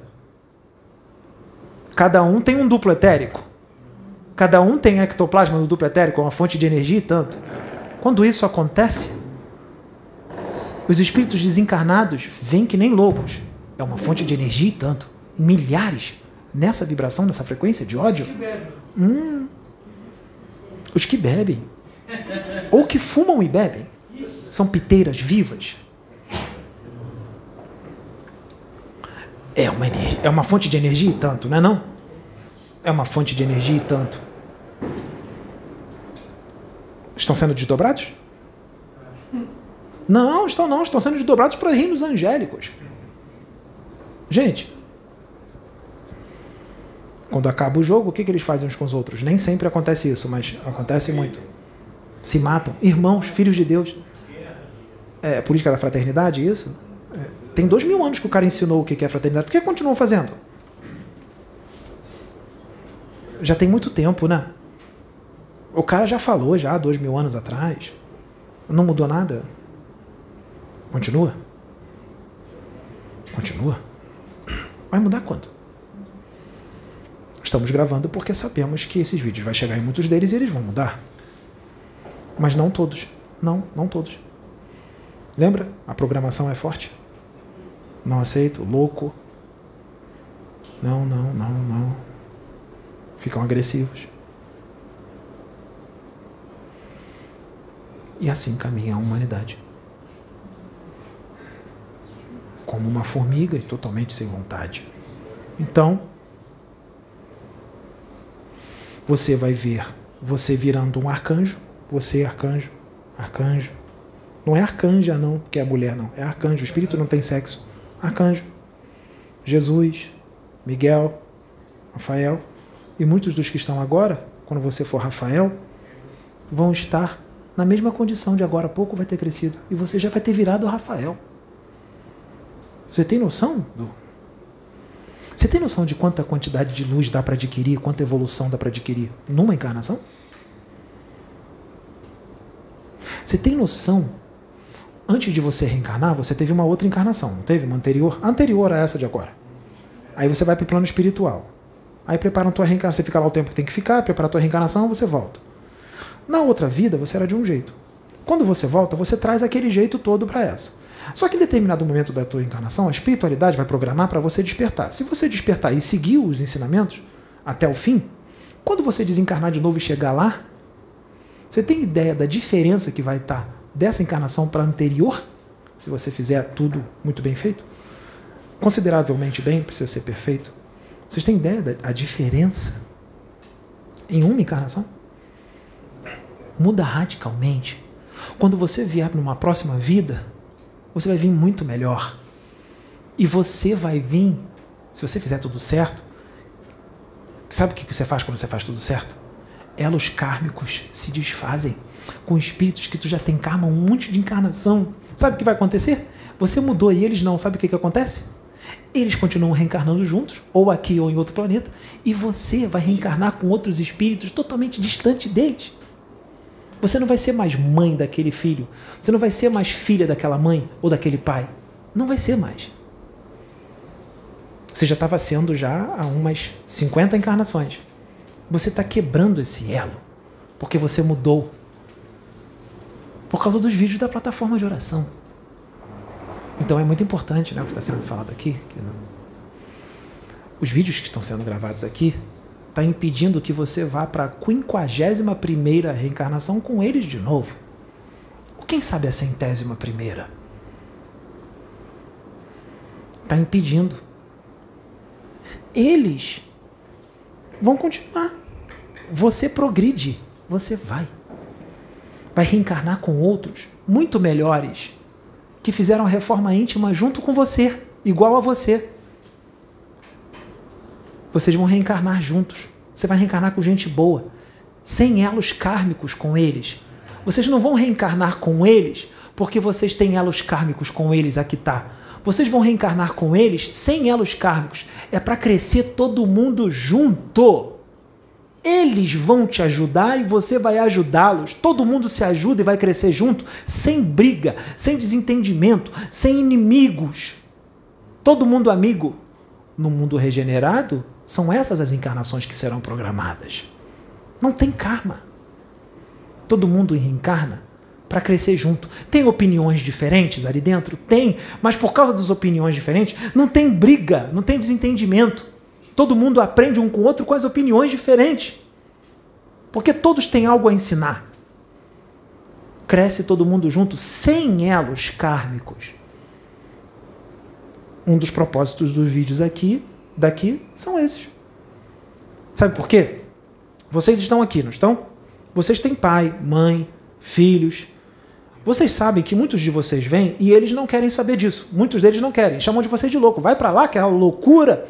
cada um tem um duplo etérico. Cada um tem ectoplasma no duplo etérico, uma fonte de energia e tanto. Quando isso acontece, os espíritos desencarnados vêm que nem loucos. É uma fonte de energia e tanto. Milhares nessa vibração, nessa frequência de ódio. Hum, os que bebem. Ou que fumam e bebem. São piteiras vivas. É uma, energia, é uma fonte de energia e tanto, não é não? É uma fonte de energia e tanto. Estão sendo desdobrados? Não, estão não. Estão sendo desdobrados para reinos angélicos. Gente, quando acaba o jogo, o que, que eles fazem uns com os outros? Nem sempre acontece isso, mas acontece muito. Se matam. Irmãos, filhos de Deus. É política da fraternidade, isso? É, tem dois mil anos que o cara ensinou o que é fraternidade. Por que continuam fazendo? Já tem muito tempo, né? O cara já falou, já, dois mil anos atrás. Não mudou nada? Continua? Continua? Vai mudar quanto? Estamos gravando porque sabemos que esses vídeos vai chegar em muitos deles e eles vão mudar. Mas não todos. Não, não todos. Lembra? A programação é forte. Não aceito, louco. Não, não, não, não. Ficam agressivos. E assim caminha a humanidade. Como uma formiga e totalmente sem vontade. Então, você vai ver você virando um arcanjo. Você, arcanjo, arcanjo. Não é arcanja, não, que é mulher, não. É arcanjo. O espírito não tem sexo. Arcanjo. Jesus, Miguel, Rafael. E muitos dos que estão agora, quando você for Rafael, vão estar na mesma condição de agora a pouco vai ter crescido. E você já vai ter virado Rafael. Você tem noção? Do... Você tem noção de quanta quantidade de luz dá para adquirir, quanta evolução dá para adquirir numa encarnação? Você tem noção? Antes de você reencarnar, você teve uma outra encarnação, não teve? Uma anterior? Anterior a essa de agora. Aí você vai para o plano espiritual. Aí prepara a tua reencarnação. Você fica lá o tempo que tem que ficar, prepara a tua reencarnação, você volta. Na outra vida, você era de um jeito. Quando você volta, você traz aquele jeito todo para essa. Só que em determinado momento da tua encarnação, a espiritualidade vai programar para você despertar. Se você despertar e seguir os ensinamentos até o fim, quando você desencarnar de novo e chegar lá, você tem ideia da diferença que vai estar dessa encarnação para a anterior? Se você fizer tudo muito bem feito? Consideravelmente bem, precisa ser perfeito. Vocês têm ideia da diferença em uma encarnação? Muda radicalmente. Quando você vier numa próxima vida, você vai vir muito melhor. E você vai vir, se você fizer tudo certo, sabe o que você faz quando você faz tudo certo? Elos kármicos se desfazem com espíritos que tu já tem karma, um monte de encarnação. Sabe o que vai acontecer? Você mudou e eles não. Sabe o que, que acontece? Eles continuam reencarnando juntos, ou aqui ou em outro planeta, e você vai reencarnar com outros espíritos totalmente distantes deles. Você não vai ser mais mãe daquele filho. Você não vai ser mais filha daquela mãe ou daquele pai. Não vai ser mais. Você já estava sendo já há umas cinquenta encarnações. Você está quebrando esse elo. Porque você mudou. Por causa dos vídeos da plataforma de oração. Então é muito importante, né, o que está sendo falado aqui. Que não... Os vídeos que estão sendo gravados aqui está impedindo que você vá para a quinquagésima primeira reencarnação com eles de novo. Quem sabe a centésima primeira? Está impedindo. Eles vão continuar. Você progride. Você vai. Vai reencarnar com outros muito melhores que fizeram a reforma íntima junto com você, igual a você. Vocês vão reencarnar juntos. Você vai reencarnar com gente boa, sem elos kármicos com eles. Vocês não vão reencarnar com eles porque vocês têm elos kármicos com eles, aqui tá. Vocês vão reencarnar com eles sem elos kármicos. É para crescer todo mundo junto. Eles vão te ajudar e você vai ajudá-los. Todo mundo se ajuda e vai crescer junto, sem briga, sem desentendimento, sem inimigos. Todo mundo amigo. No mundo regenerado, são essas as encarnações que serão programadas. Não tem karma. Todo mundo reencarna para crescer junto. Tem opiniões diferentes ali dentro? Tem, mas por causa das opiniões diferentes, não tem briga, não tem desentendimento. Todo mundo aprende um com o outro com as opiniões diferentes. Porque todos têm algo a ensinar. Cresce todo mundo junto, sem elos kármicos. Um dos propósitos dos vídeos aqui, daqui, são esses. Sabe por quê? Vocês estão aqui, não estão? Vocês têm pai, mãe, filhos. Vocês sabem que muitos de vocês vêm e eles não querem saber disso. Muitos deles não querem. Chamam de vocês de louco. Vai para lá, que é uma loucura.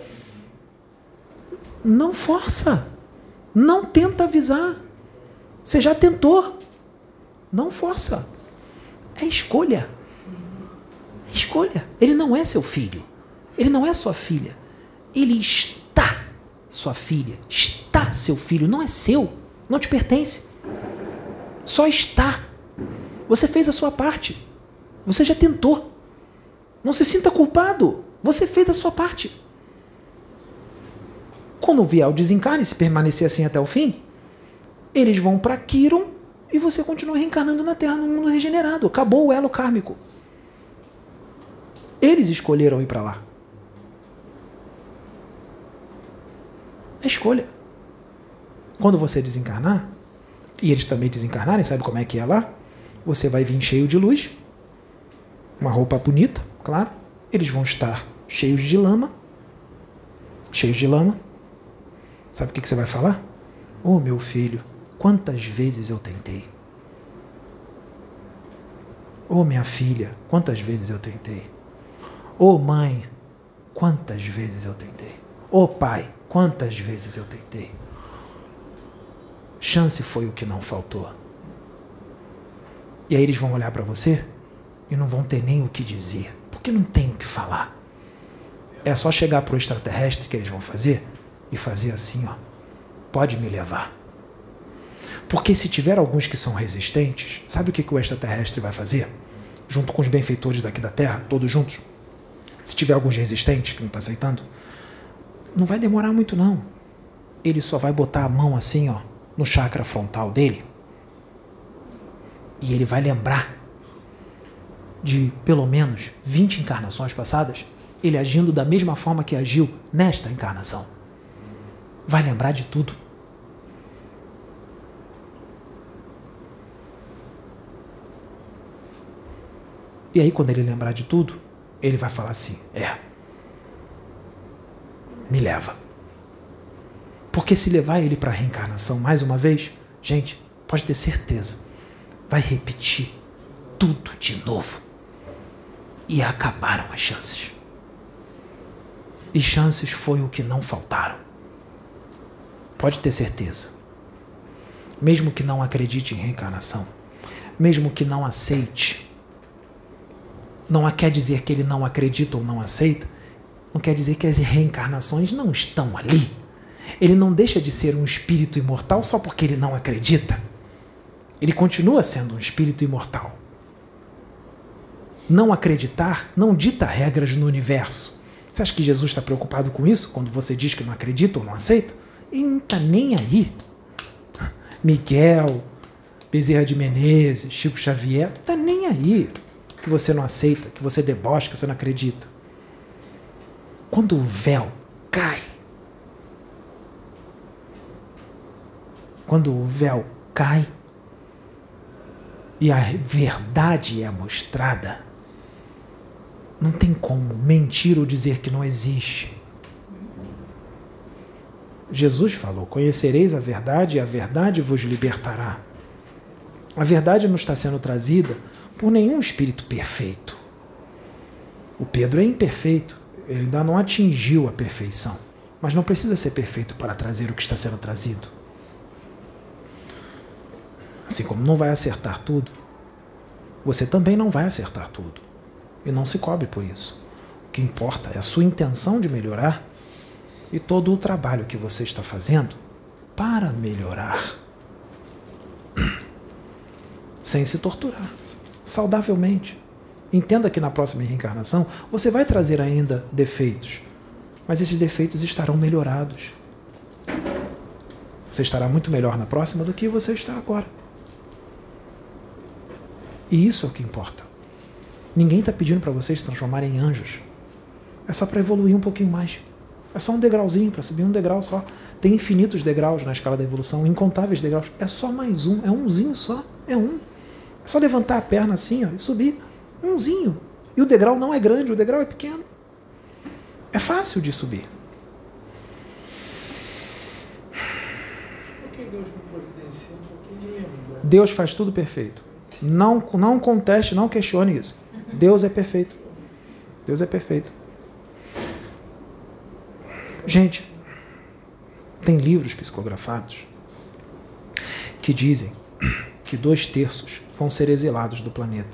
Não força. Não tenta avisar. Você já tentou. Não força. É escolha. É escolha. Ele não é seu filho. Ele não é sua filha. Ele está sua filha. Está seu filho. Não é seu. Não te pertence. Só está. Você fez a sua parte. Você já tentou. Não se sinta culpado. Você fez a sua parte. Quando vier o desencarne, se permanecer assim até o fim, eles vão para Quiron e você continua reencarnando na Terra, no mundo regenerado. Acabou o elo kármico. Eles escolheram ir para lá. É escolha. Quando você desencarnar, e eles também desencarnarem, sabe como é que é lá? Você vai vir cheio de luz, uma roupa bonita, claro. Eles vão estar cheios de lama, cheios de lama. Sabe o que você vai falar? Oh, meu filho, quantas vezes eu tentei. Oh, minha filha, quantas vezes eu tentei. Oh, mãe, quantas vezes eu tentei. Oh, pai, quantas vezes eu tentei. Chance foi o que não faltou. E aí eles vão olhar para você e não vão ter nem o que dizer, porque não tem o que falar. É só chegar para o extraterrestre que eles vão fazer e fazer assim, ó, pode me levar. Porque se tiver alguns que são resistentes, sabe o que, que o extraterrestre vai fazer? Junto com os benfeitores daqui da Terra, todos juntos. Se tiver alguns resistentes que não está aceitando, não vai demorar muito não. Ele só vai botar a mão assim, ó, no chakra frontal dele. E ele vai lembrar de pelo menos vinte encarnações passadas, ele agindo da mesma forma que agiu nesta encarnação. Vai lembrar de tudo. E aí, quando ele lembrar de tudo, ele vai falar assim, é, me leva. Porque se levar ele para a reencarnação mais uma vez, gente, pode ter certeza, vai repetir tudo de novo. E acabaram as chances. E chances foi o que não faltaram. Pode ter certeza. Mesmo que não acredite em reencarnação, mesmo que não aceite, não quer dizer que ele não acredita ou não aceita, não quer dizer que as reencarnações não estão ali. Ele não deixa de ser um espírito imortal só porque ele não acredita. Ele continua sendo um espírito imortal. Não acreditar não dita regras no universo. Você acha que Jesus está preocupado com isso quando você diz que não acredita ou não aceita? Ele não está nem aí. Miguel, Bezerra de Menezes, Chico Xavier, não está nem aí que você não aceita, que você debocha, que você não acredita. Quando o véu cai, quando o véu cai e a verdade é mostrada, não tem como mentir ou dizer que não existe. Jesus falou, conhecereis a verdade e a verdade vos libertará. A verdade não está sendo trazida por nenhum espírito perfeito. O Pedro é imperfeito, ele ainda não atingiu a perfeição, mas não precisa ser perfeito para trazer o que está sendo trazido. Assim como não vai acertar tudo, você também não vai acertar tudo. E não se cobre por isso. O que importa é a sua intenção de melhorar e todo o trabalho que você está fazendo para melhorar. Sem se torturar. Saudavelmente. Entenda que na próxima reencarnação você vai trazer ainda defeitos, mas esses defeitos estarão melhorados. Você estará muito melhor na próxima do que você está agora. E isso é o que importa. Ninguém está pedindo para vocês se transformarem em anjos. É só para evoluir um pouquinho mais. É só um degrauzinho, para subir um degrau só. Tem infinitos degraus na escala da evolução, incontáveis degraus. É só mais um, é umzinho só, é um. É só levantar a perna assim, ó, e subir. Umzinho. E o degrau não é grande, o degrau é pequeno. É fácil de subir. Ok, Deus me providencia um pouquinho de língua. Deus faz tudo perfeito. Não, não conteste, não questione isso. Deus é perfeito. Deus é perfeito. Gente, tem livros psicografados que dizem que dois terços vão ser exilados do planeta.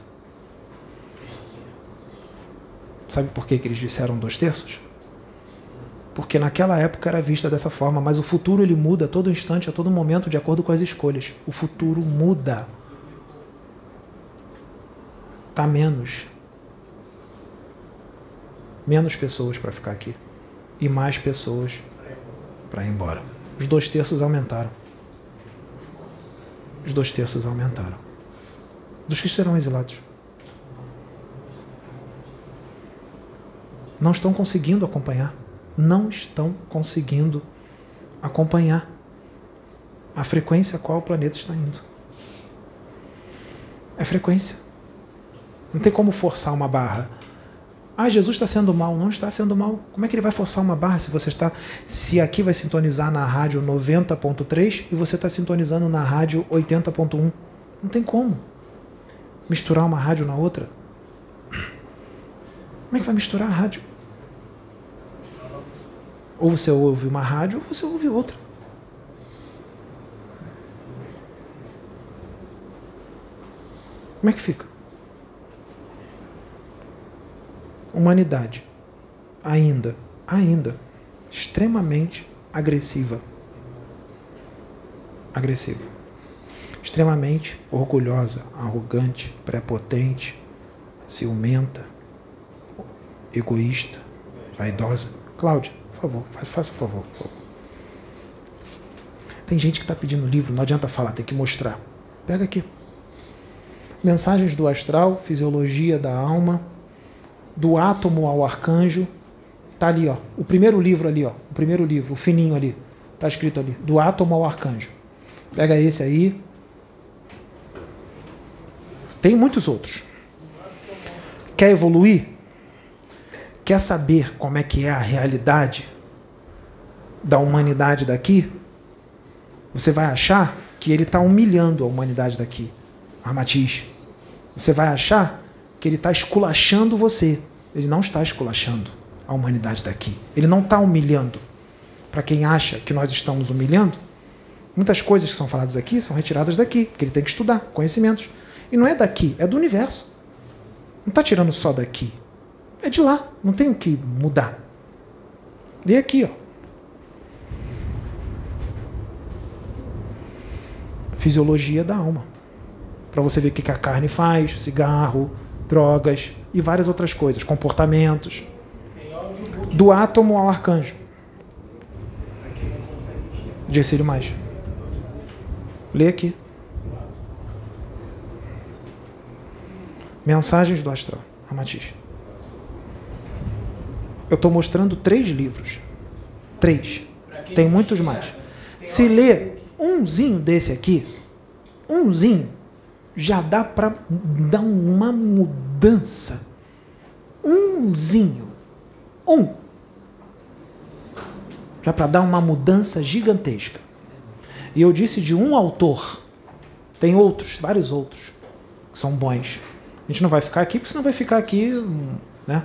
Sabe por que que eles disseram dois terços? Porque naquela época era vista dessa forma, mas o futuro ele muda a todo instante, a todo momento, de acordo com as escolhas. O futuro muda. Tá menos. Menos pessoas para ficar aqui. E mais pessoas para ir embora. Os dois terços aumentaram. Os dois terços aumentaram. Dos que serão exilados. Não estão conseguindo acompanhar. Não estão conseguindo acompanhar a frequência a qual o planeta está indo. É frequência. Não tem como forçar uma barra. Ah, Jesus está sendo mal. Não está sendo mal. Como é que ele vai forçar uma barra se você está... Se aqui vai sintonizar na rádio noventa ponto três e você está sintonizando na rádio oitenta ponto um? Não tem como misturar uma rádio na outra. Como é que vai misturar a rádio? Ou você ouve uma rádio ou você ouve outra. Como é que fica? Humanidade, ainda, ainda, extremamente agressiva. Agressiva. Extremamente orgulhosa, arrogante, prepotente, ciumenta, egoísta, vaidosa. Cláudia, por favor, faz, faça favor, por favor. Tem gente que está pedindo livro, não adianta falar, tem que mostrar. Pega aqui. Mensagens do astral, fisiologia da alma, do átomo ao arcanjo. Tá ali, ó. O primeiro livro ali, ó. O primeiro livro, o fininho ali. Tá escrito ali. Do átomo ao arcanjo. Pega esse aí. Tem muitos outros. Quer evoluir? Quer saber como é que é a realidade da humanidade daqui? Você vai achar que ele está humilhando a humanidade daqui. Ramatiz. Você vai achar que ele está esculachando você. Ele não está esculachando a humanidade daqui. Ele não está humilhando. Para quem acha que nós estamos humilhando, muitas coisas que são faladas aqui são retiradas daqui, porque ele tem que estudar conhecimentos. E não é daqui, é do universo. Não está tirando só daqui. É de lá, não tem o que mudar. Lê aqui, ó. Fisiologia da alma. Para você ver o que a carne faz, cigarro, drogas e várias outras coisas, comportamentos. Do átomo ao arcanjo. Gercílio mais. Lê aqui. Mensagens do astral. Ramatiz. Eu estou mostrando três livros. Três. Tem muitos mais. Se ler umzinho desse aqui, umzinho, já dá para dar uma mudança. Umzinho. Um. Já para dar uma mudança gigantesca. E eu disse de um autor. Tem outros, vários outros, que são bons. A gente não vai ficar aqui, porque senão vai ficar aqui, né?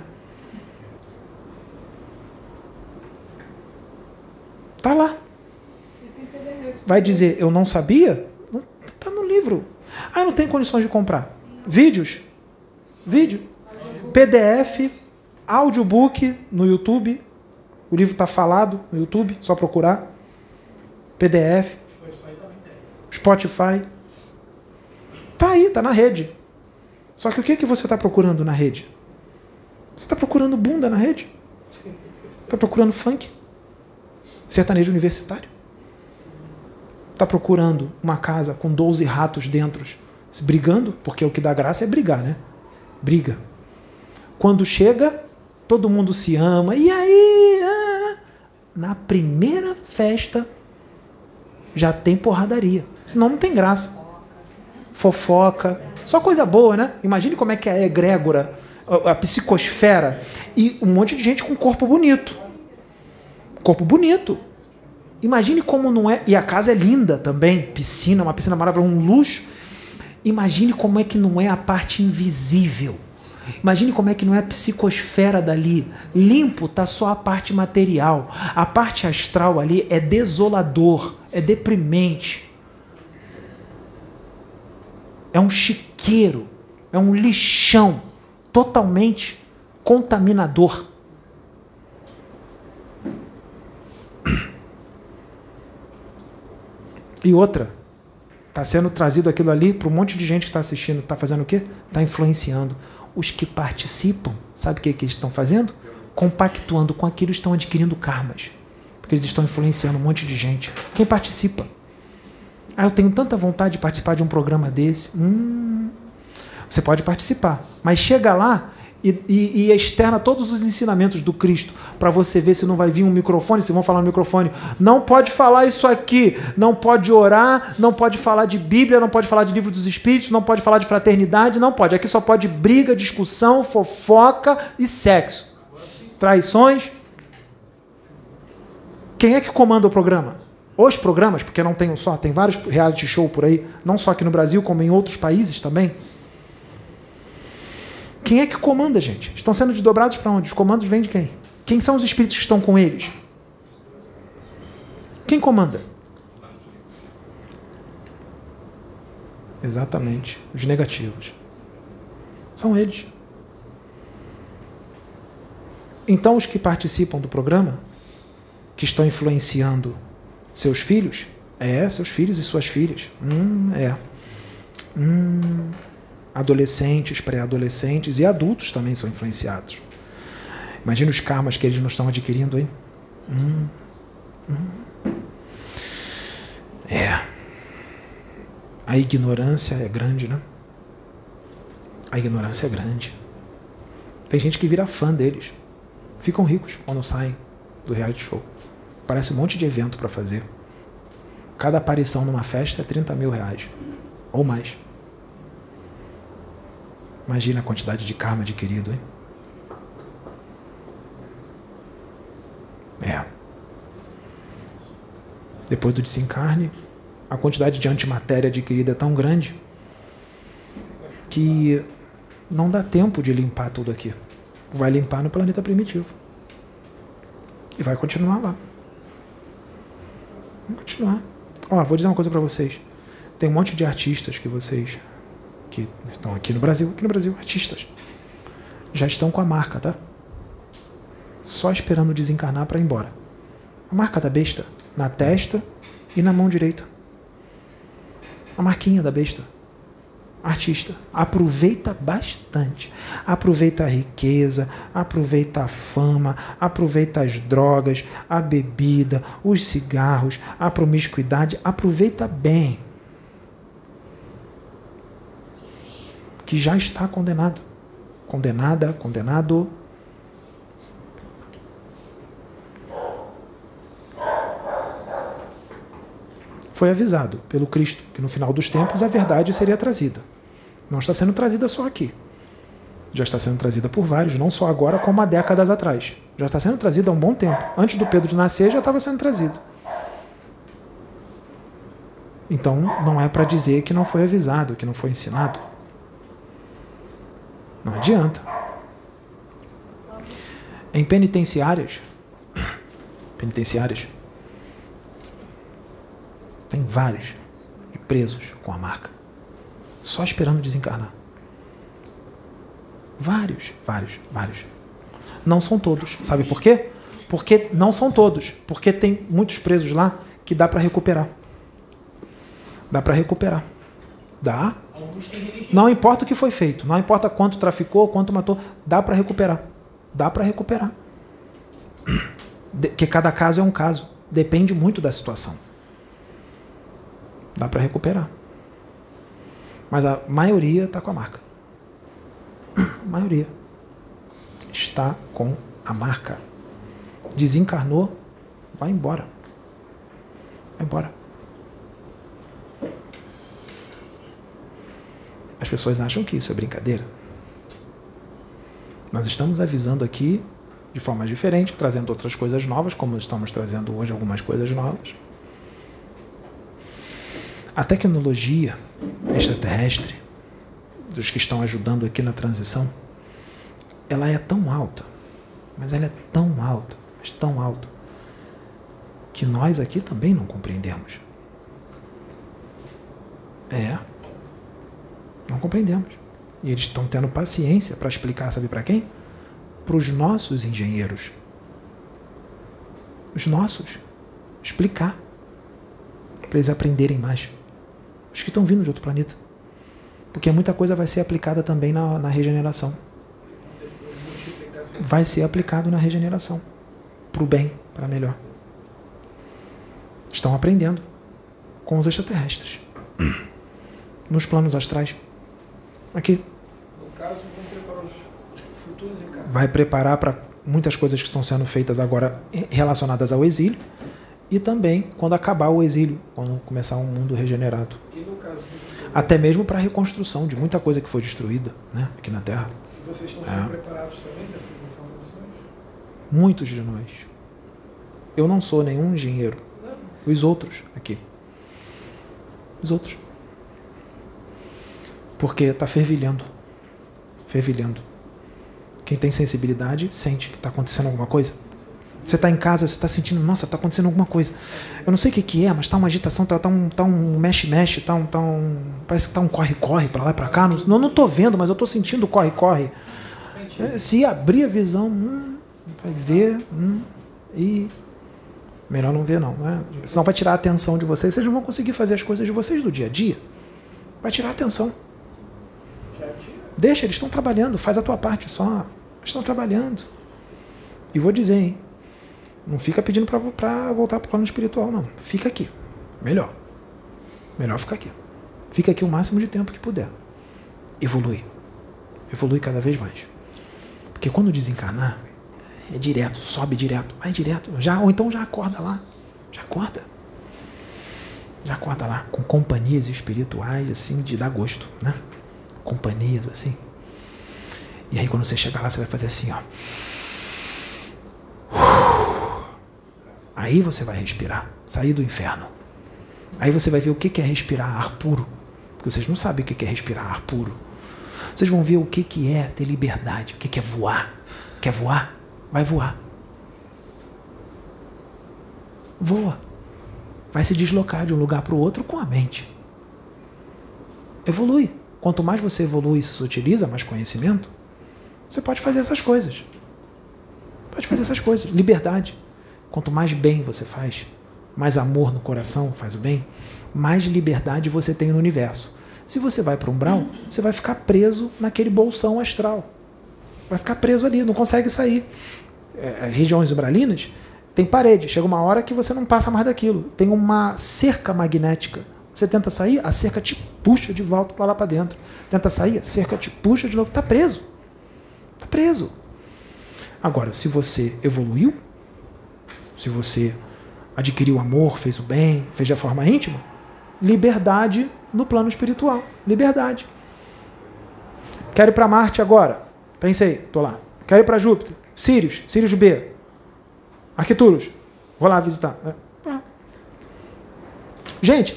Tá lá. Vai dizer, eu não sabia? Não, tá no livro. Ah, não tem condições de comprar. Vídeos. Vídeo. P D F, audiobook no YouTube. O livro está falado no YouTube, só procurar. P D F. Spotify. Tá aí, tá na rede. Só que o que, que você está procurando na rede? Você está procurando bunda na rede? Está procurando funk? Sertanejo universitário? Está procurando uma casa com doze ratos dentro, se brigando? Porque o que dá graça é brigar, né? Briga. Quando chega, todo mundo se ama. E aí? Ah, na primeira festa, já tem porradaria. Senão não tem graça. Fofoca. Só coisa boa, né? Imagine como é que é a egrégora, a psicosfera. E um monte de gente com corpo bonito. Corpo bonito. Imagine como não é... E a casa é linda também, piscina, uma piscina maravilhosa, um luxo. Imagine como é que não é a parte invisível. Imagine como é que não é a psicosfera dali. Limpo tá só a parte material. A parte astral ali é desolador, é deprimente. É um chiqueiro, é um lixão totalmente contaminador. E outra, está sendo trazido aquilo ali para um monte de gente que está assistindo. Está fazendo o quê? Está influenciando. Os que participam, sabe o que, que eles estão fazendo? Compactuando com aquilo, estão adquirindo karmas. Porque eles estão influenciando um monte de gente. Quem participa? Ah, eu tenho tanta vontade de participar de um programa desse. Hum, você pode participar, mas chega lá e, e, e externa todos os ensinamentos do Cristo para você ver se não vai vir um microfone, se vão falar no microfone. Não pode falar isso aqui, não pode orar, não pode falar de Bíblia, não pode falar de Livro dos Espíritos, não pode falar de fraternidade, não pode. Aqui só pode briga, discussão, fofoca e sexo. Traições. Quem é que comanda o programa? Os programas, porque não tem um só, tem vários reality show por aí, não só aqui no Brasil, como em outros países também. Quem é que comanda, gente? Estão sendo desdobrados para onde? Os comandos vêm de quem? Quem são os espíritos que estão com eles? Quem comanda? Exatamente, os negativos. São eles. Então, os que participam do programa, que estão influenciando seus filhos, é, seus filhos e suas filhas, hum, é, hum, adolescentes, pré-adolescentes e adultos também são influenciados. Imagina os karmas que eles não estão adquirindo, hein? Hum, hum. É. A ignorância é grande, né? A ignorância é grande. Tem gente que vira fã deles. Ficam ricos quando saem do reality show. Parece um monte de evento para fazer. Cada aparição numa festa é trinta mil reais. Ou mais. Imagina a quantidade de karma adquirido, hein? É. Depois do desencarne, a quantidade de antimatéria adquirida é tão grande que não dá tempo de limpar tudo aqui. Vai limpar no planeta primitivo. E vai continuar lá. Vai continuar. Ó, vou dizer uma coisa para vocês. Tem um monte de artistas que vocês que estão aqui no Brasil, aqui no Brasil, artistas, já estão com a marca, tá? Só esperando desencarnar para ir embora. A marca da besta na testa e na mão direita. A marquinha da besta. Artista, aproveita bastante. Aproveita a riqueza, aproveita a fama, aproveita as drogas, a bebida, os cigarros, a promiscuidade. Aproveita bem. Que já está condenado. Condenada, condenado. Foi avisado pelo Cristo que no final dos tempos a verdade seria trazida. Não está sendo trazida só aqui. Já está sendo trazida por vários, não só agora, como há décadas atrás. Já está sendo trazida há um bom tempo. Antes do Pedro nascer, já estava sendo trazido. Então, não é para dizer que não foi avisado, que não foi ensinado. Não adianta. Em penitenciárias, penitenciárias, tem vários presos com a marca, só esperando desencarnar. Vários, vários, vários. Não são todos. Sabe por quê? Porque não são todos. Porque tem muitos presos lá que dá para recuperar. Dá para recuperar. Dá. Não importa o que foi feito. Não importa quanto traficou, quanto matou. Dá para recuperar. Dá para recuperar. Porque cada caso é um caso. Depende muito da situação. Dá para recuperar. Mas a maioria está com a marca. A maioria está com a marca. Desencarnou, vai embora. Vai embora. As pessoas acham que isso é brincadeira. Nós estamos avisando aqui de forma diferente, trazendo outras coisas novas, como estamos trazendo hoje algumas coisas novas. A tecnologia extraterrestre, dos que estão ajudando aqui na transição, ela é tão alta, mas ela é tão alta, mas tão alta, que nós aqui também não compreendemos. É, não compreendemos. E eles estão tendo paciência para explicar, sabe para quem? Para os nossos engenheiros. Os nossos. Explicar. Para eles aprenderem mais. Os que estão vindo de outro planeta. Porque muita coisa vai ser aplicada também na, na regeneração. Vai ser aplicado na regeneração. Para o bem, para melhor. Estão aprendendo com os extraterrestres. Nos planos astrais. Aqui. No caso, vão preparar os, os futuros encarnados. Vai preparar para muitas coisas que estão sendo feitas agora relacionadas ao exílio e também quando acabar o exílio, quando começar um mundo regenerado. E no caso, até mesmo para a reconstrução de muita coisa que foi destruída, né, aqui na Terra. E vocês estão sendo É. preparados também dessas informações? Muitos de nós. Eu não sou nenhum engenheiro. Os outros aqui. Os outros. Porque está fervilhando. Fervilhando. Quem tem sensibilidade sente que está acontecendo alguma coisa. Você está em casa, você está sentindo, nossa, está acontecendo alguma coisa. Eu não sei o que, que é, mas está uma agitação, está tá um, tá um mexe-mexe, tá um, tá um, parece que está um corre-corre para lá e para cá. Não, não estou vendo, mas eu estou sentindo corre-corre. É, se abrir a visão, hum, vai ver, hum, e melhor não ver não, né? Senão vai tirar a atenção de vocês, vocês não vão conseguir fazer as coisas de vocês do dia a dia. Vai tirar a atenção. Deixa, eles estão trabalhando, faz a tua parte só. Eles estão trabalhando. E vou dizer, hein? Não fica pedindo para voltar para o plano espiritual, não. Fica aqui. Melhor. Melhor ficar aqui. Fica aqui o máximo de tempo que puder. Evolui. Evolui cada vez mais. Porque quando desencarnar, é direto, sobe direto, vai direto. Já, ou então já acorda lá. Já acorda. Já acorda lá. Com companhias espirituais, assim, de dar gosto, né? Companhias, assim. E aí quando você chegar lá, você vai fazer assim, ó. Aí você vai respirar, sair do inferno. Aí você vai ver o que é respirar ar puro. Porque vocês não sabem o que é respirar ar puro. Vocês vão ver o que é ter liberdade, o que é voar. Quer voar? Vai voar. Voa. Vai se deslocar de um lugar para o outro com a mente. Evolui. Quanto mais você evolui e se utiliza, mais conhecimento, você pode fazer essas coisas. Pode fazer essas coisas. Liberdade. Quanto mais bem você faz, mais amor no coração faz o bem, mais liberdade você tem no universo. Se você vai para um umbral, você vai ficar preso naquele bolsão astral. Vai ficar preso ali, não consegue sair. É, as regiões umbralinas tem parede. Chega uma hora que você não passa mais daquilo. Tem uma cerca magnética. Você tenta sair, a cerca te puxa de volta para lá para dentro. Tenta sair, a cerca te puxa de novo. Está preso. Está preso. Agora, se você evoluiu, se você adquiriu amor, fez o bem, fez de forma íntima, liberdade no plano espiritual. Liberdade. Quero ir para Marte agora. Pensei, tô lá. Quero ir para Júpiter. Sirius, Sirius B. Arquituros. Vou lá visitar. Gente,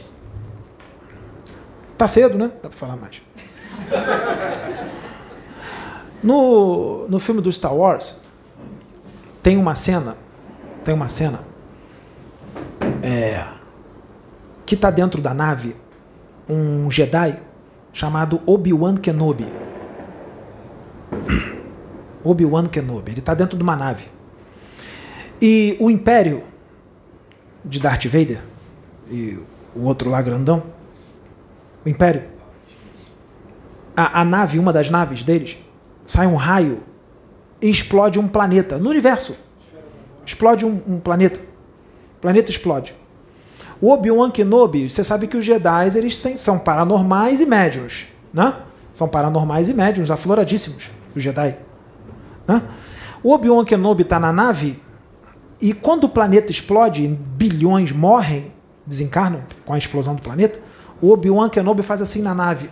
tá cedo, né? Dá para falar mais. No, no filme do Star Wars, tem uma cena, tem uma cena é, que está dentro da nave um Jedi chamado Obi-Wan Kenobi. Obi-Wan Kenobi. Ele está dentro de uma nave. E o Império de Darth Vader e o outro lá grandão, o Império, a, a nave, uma das naves deles, sai um raio e explode um planeta no universo. Explode um, um planeta. O planeta explode. O Obi-Wan Kenobi, você sabe que os Jedi eles são paranormais e médiuns, né? São paranormais e médiuns, afloradíssimos, os Jedi. Né? O Obi-Wan Kenobi está na nave e quando o planeta explode, bilhões morrem, desencarnam com a explosão do planeta, o Obi-Wan Kenobi faz assim na nave.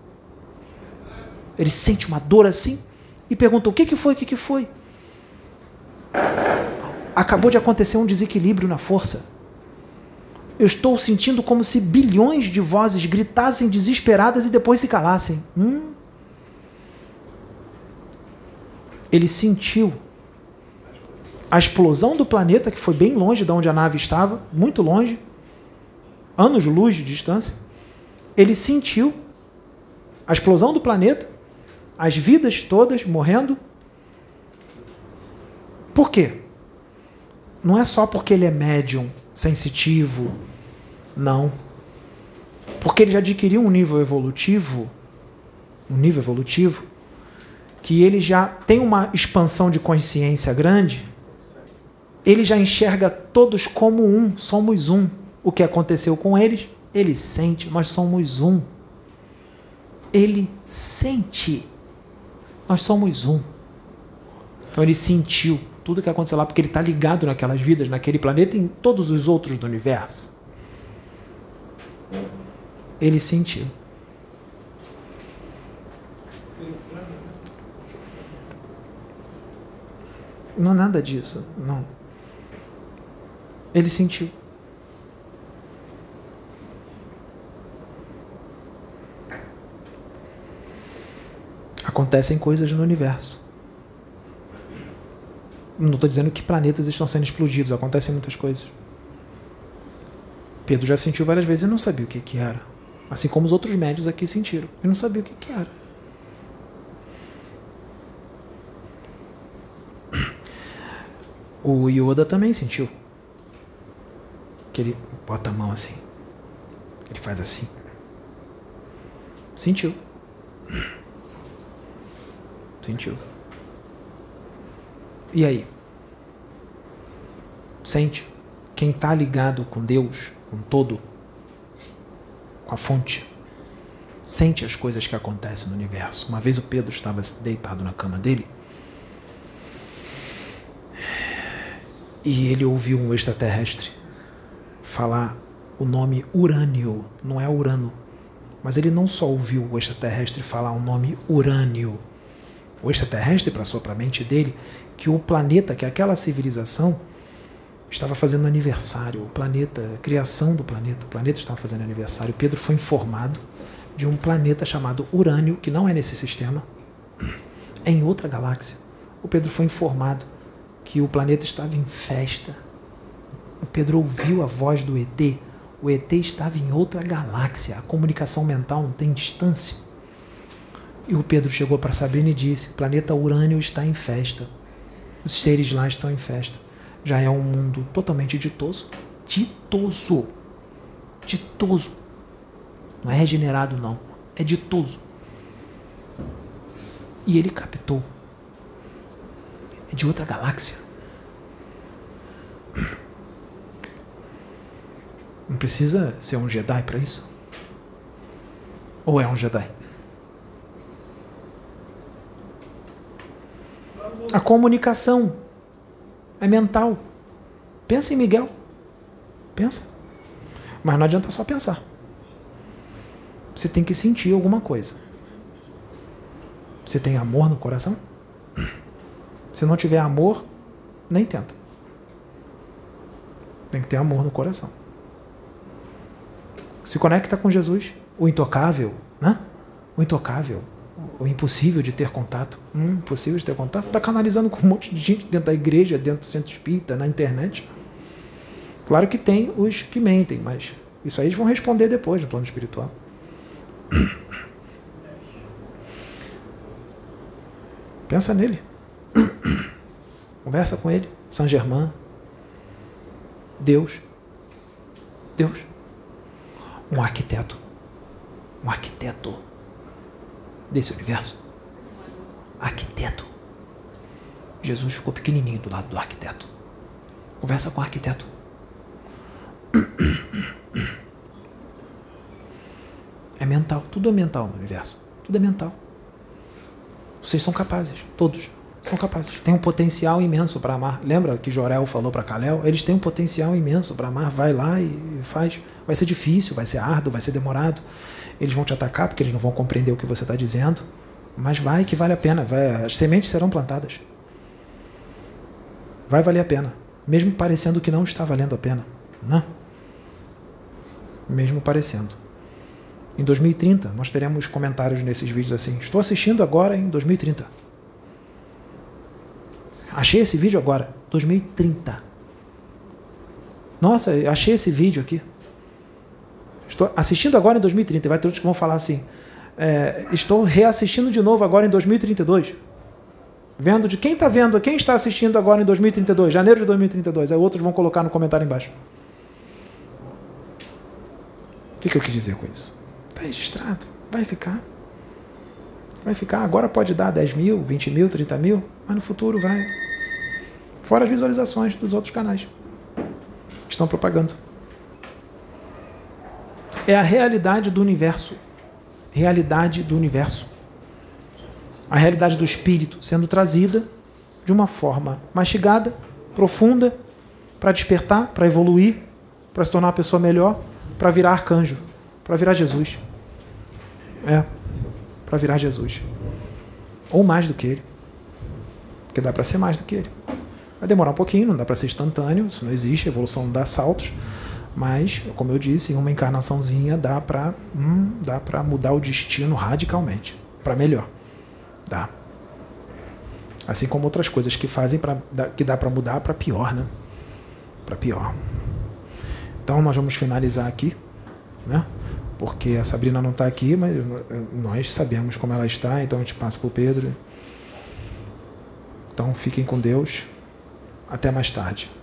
Ele sente uma dor assim e pergunta, o que, que foi, o que, que foi? Acabou de acontecer um desequilíbrio na força. Eu estou sentindo como se bilhões de vozes gritassem desesperadas e depois se calassem. Hum. Ele sentiu a explosão do planeta, que foi bem longe de onde a nave estava, muito longe, anos-luz de distância. Ele sentiu a explosão do planeta, as vidas todas morrendo. Por quê? Não é só porque ele é médium, sensitivo, não. Porque ele já adquiriu um nível evolutivo, um nível evolutivo, que ele já tem uma expansão de consciência grande, ele já enxerga todos como um, somos um. O que aconteceu com eles, ele sente, nós somos um. Ele sente, nós somos um. Então ele sentiu tudo que aconteceu lá, porque ele está ligado naquelas vidas, naquele planeta e em todos os outros do universo. Ele sentiu. Não é nada disso, não. Ele sentiu. Acontecem coisas no universo. Não estou dizendo que planetas estão sendo explodidos, acontecem muitas coisas. Pedro já sentiu várias vezes e não sabia o que, que era. Assim como os outros médios aqui sentiram. E não sabia o que, que era. O Yoda também sentiu. Que ele bota a mão assim. Ele faz assim. Sentiu. Sentiu. E aí? Sente. Quem está ligado com Deus, com todo, com a fonte, sente as coisas que acontecem no universo. Uma vez o Pedro estava deitado na cama dele e ele ouviu um extraterrestre falar o nome Urânio, não é Urano, mas ele não só ouviu o extraterrestre falar o nome Urânio. O extraterrestre passou para a mente dele que o planeta, que aquela civilização estava fazendo aniversário, o planeta, a criação do planeta, o planeta estava fazendo aniversário. Pedro foi informado de um planeta chamado Urânio, que não é nesse sistema, é em outra galáxia. O Pedro foi informado que o planeta estava em festa. O Pedro ouviu a voz do E T. O E T estava em outra galáxia. A comunicação mental não tem distância. E o Pedro chegou para Sabrina e disse: planeta Urânio está em festa. Os seres lá estão em festa. Já é um mundo totalmente ditoso. Ditoso. Ditoso. Não é regenerado, não. É ditoso. E ele captou. É de outra galáxia. Não precisa ser um Jedi para isso? Ou é um Jedi? A comunicação é mental. Pensa em Miguel. Pensa. Mas não adianta só pensar. Você tem que sentir alguma coisa. Você tem amor no coração? Se não tiver amor, nem tenta. Tem que ter amor no coração. Se conecta com Jesus, o intocável, né? O intocável, o impossível de ter contato. Hum, impossível de ter contato. Está canalizando com um monte de gente dentro da igreja, dentro do centro espírita, na internet. Claro que tem os que mentem, mas isso aí eles vão responder depois no plano espiritual. Pensa nele. Conversa com ele. Saint Germain. Deus. Deus. Um arquiteto. Um arquiteto desse universo. Arquiteto. Jesus ficou pequenininho do lado do arquiteto. Conversa com o arquiteto. É mental. Tudo é mental no universo. Tudo é mental. Vocês são capazes. Todos são capazes. Tem um potencial imenso para amar. Lembra que Jorel falou para Kalel? Eles têm um potencial imenso para amar. Vai lá e faz. Vai ser difícil, vai ser árduo, vai ser demorado. Eles vão te atacar porque eles não vão compreender o que você está dizendo. Mas vai que vale a pena. Vai, as sementes serão plantadas. vai valer a pena, mesmo parecendo que não está valendo a pena, não? Mesmo parecendo. Em dois mil e trinta, nós teremos comentários nesses vídeos assim: estou assistindo agora em dois mil e trinta. Achei esse vídeo agora, dois mil e trinta. Nossa, achei esse vídeo aqui. Estou assistindo agora em dois mil e trinta. Vai ter outros que vão falar assim: é, estou reassistindo de novo agora em dois mil e trinta e dois. Vendo de quem está vendo, quem está assistindo agora em dois mil e trinta e dois, janeiro de dois mil e trinta e dois. Aí outros vão colocar no comentário embaixo. O que, que eu quis dizer com isso? Está registrado, vai ficar. Vai ficar, agora pode dar dez mil, vinte mil, trinta mil, mas no futuro vai. Fora as visualizações dos outros canais que estão propagando. É a realidade do universo. Realidade do universo. A realidade do espírito sendo trazida de uma forma mastigada, profunda, para despertar, para evoluir, para se tornar uma pessoa melhor, para virar arcanjo, para virar Jesus. É, para virar Jesus. Ou mais do que ele. Porque dá para ser mais do que ele. Vai demorar um pouquinho, não dá para ser instantâneo, isso não existe, a evolução não dá saltos. Mas, como eu disse, em uma encarnaçãozinha dá para hum, dá para mudar o destino radicalmente, para melhor. Dá. Assim como outras coisas que fazem pra, que dá para mudar para pior, né? Para pior. Então nós vamos finalizar aqui, né? Porque a Sabrina não está aqui, mas nós sabemos como ela está, então a gente passa para o Pedro. Então fiquem com Deus. Até mais tarde.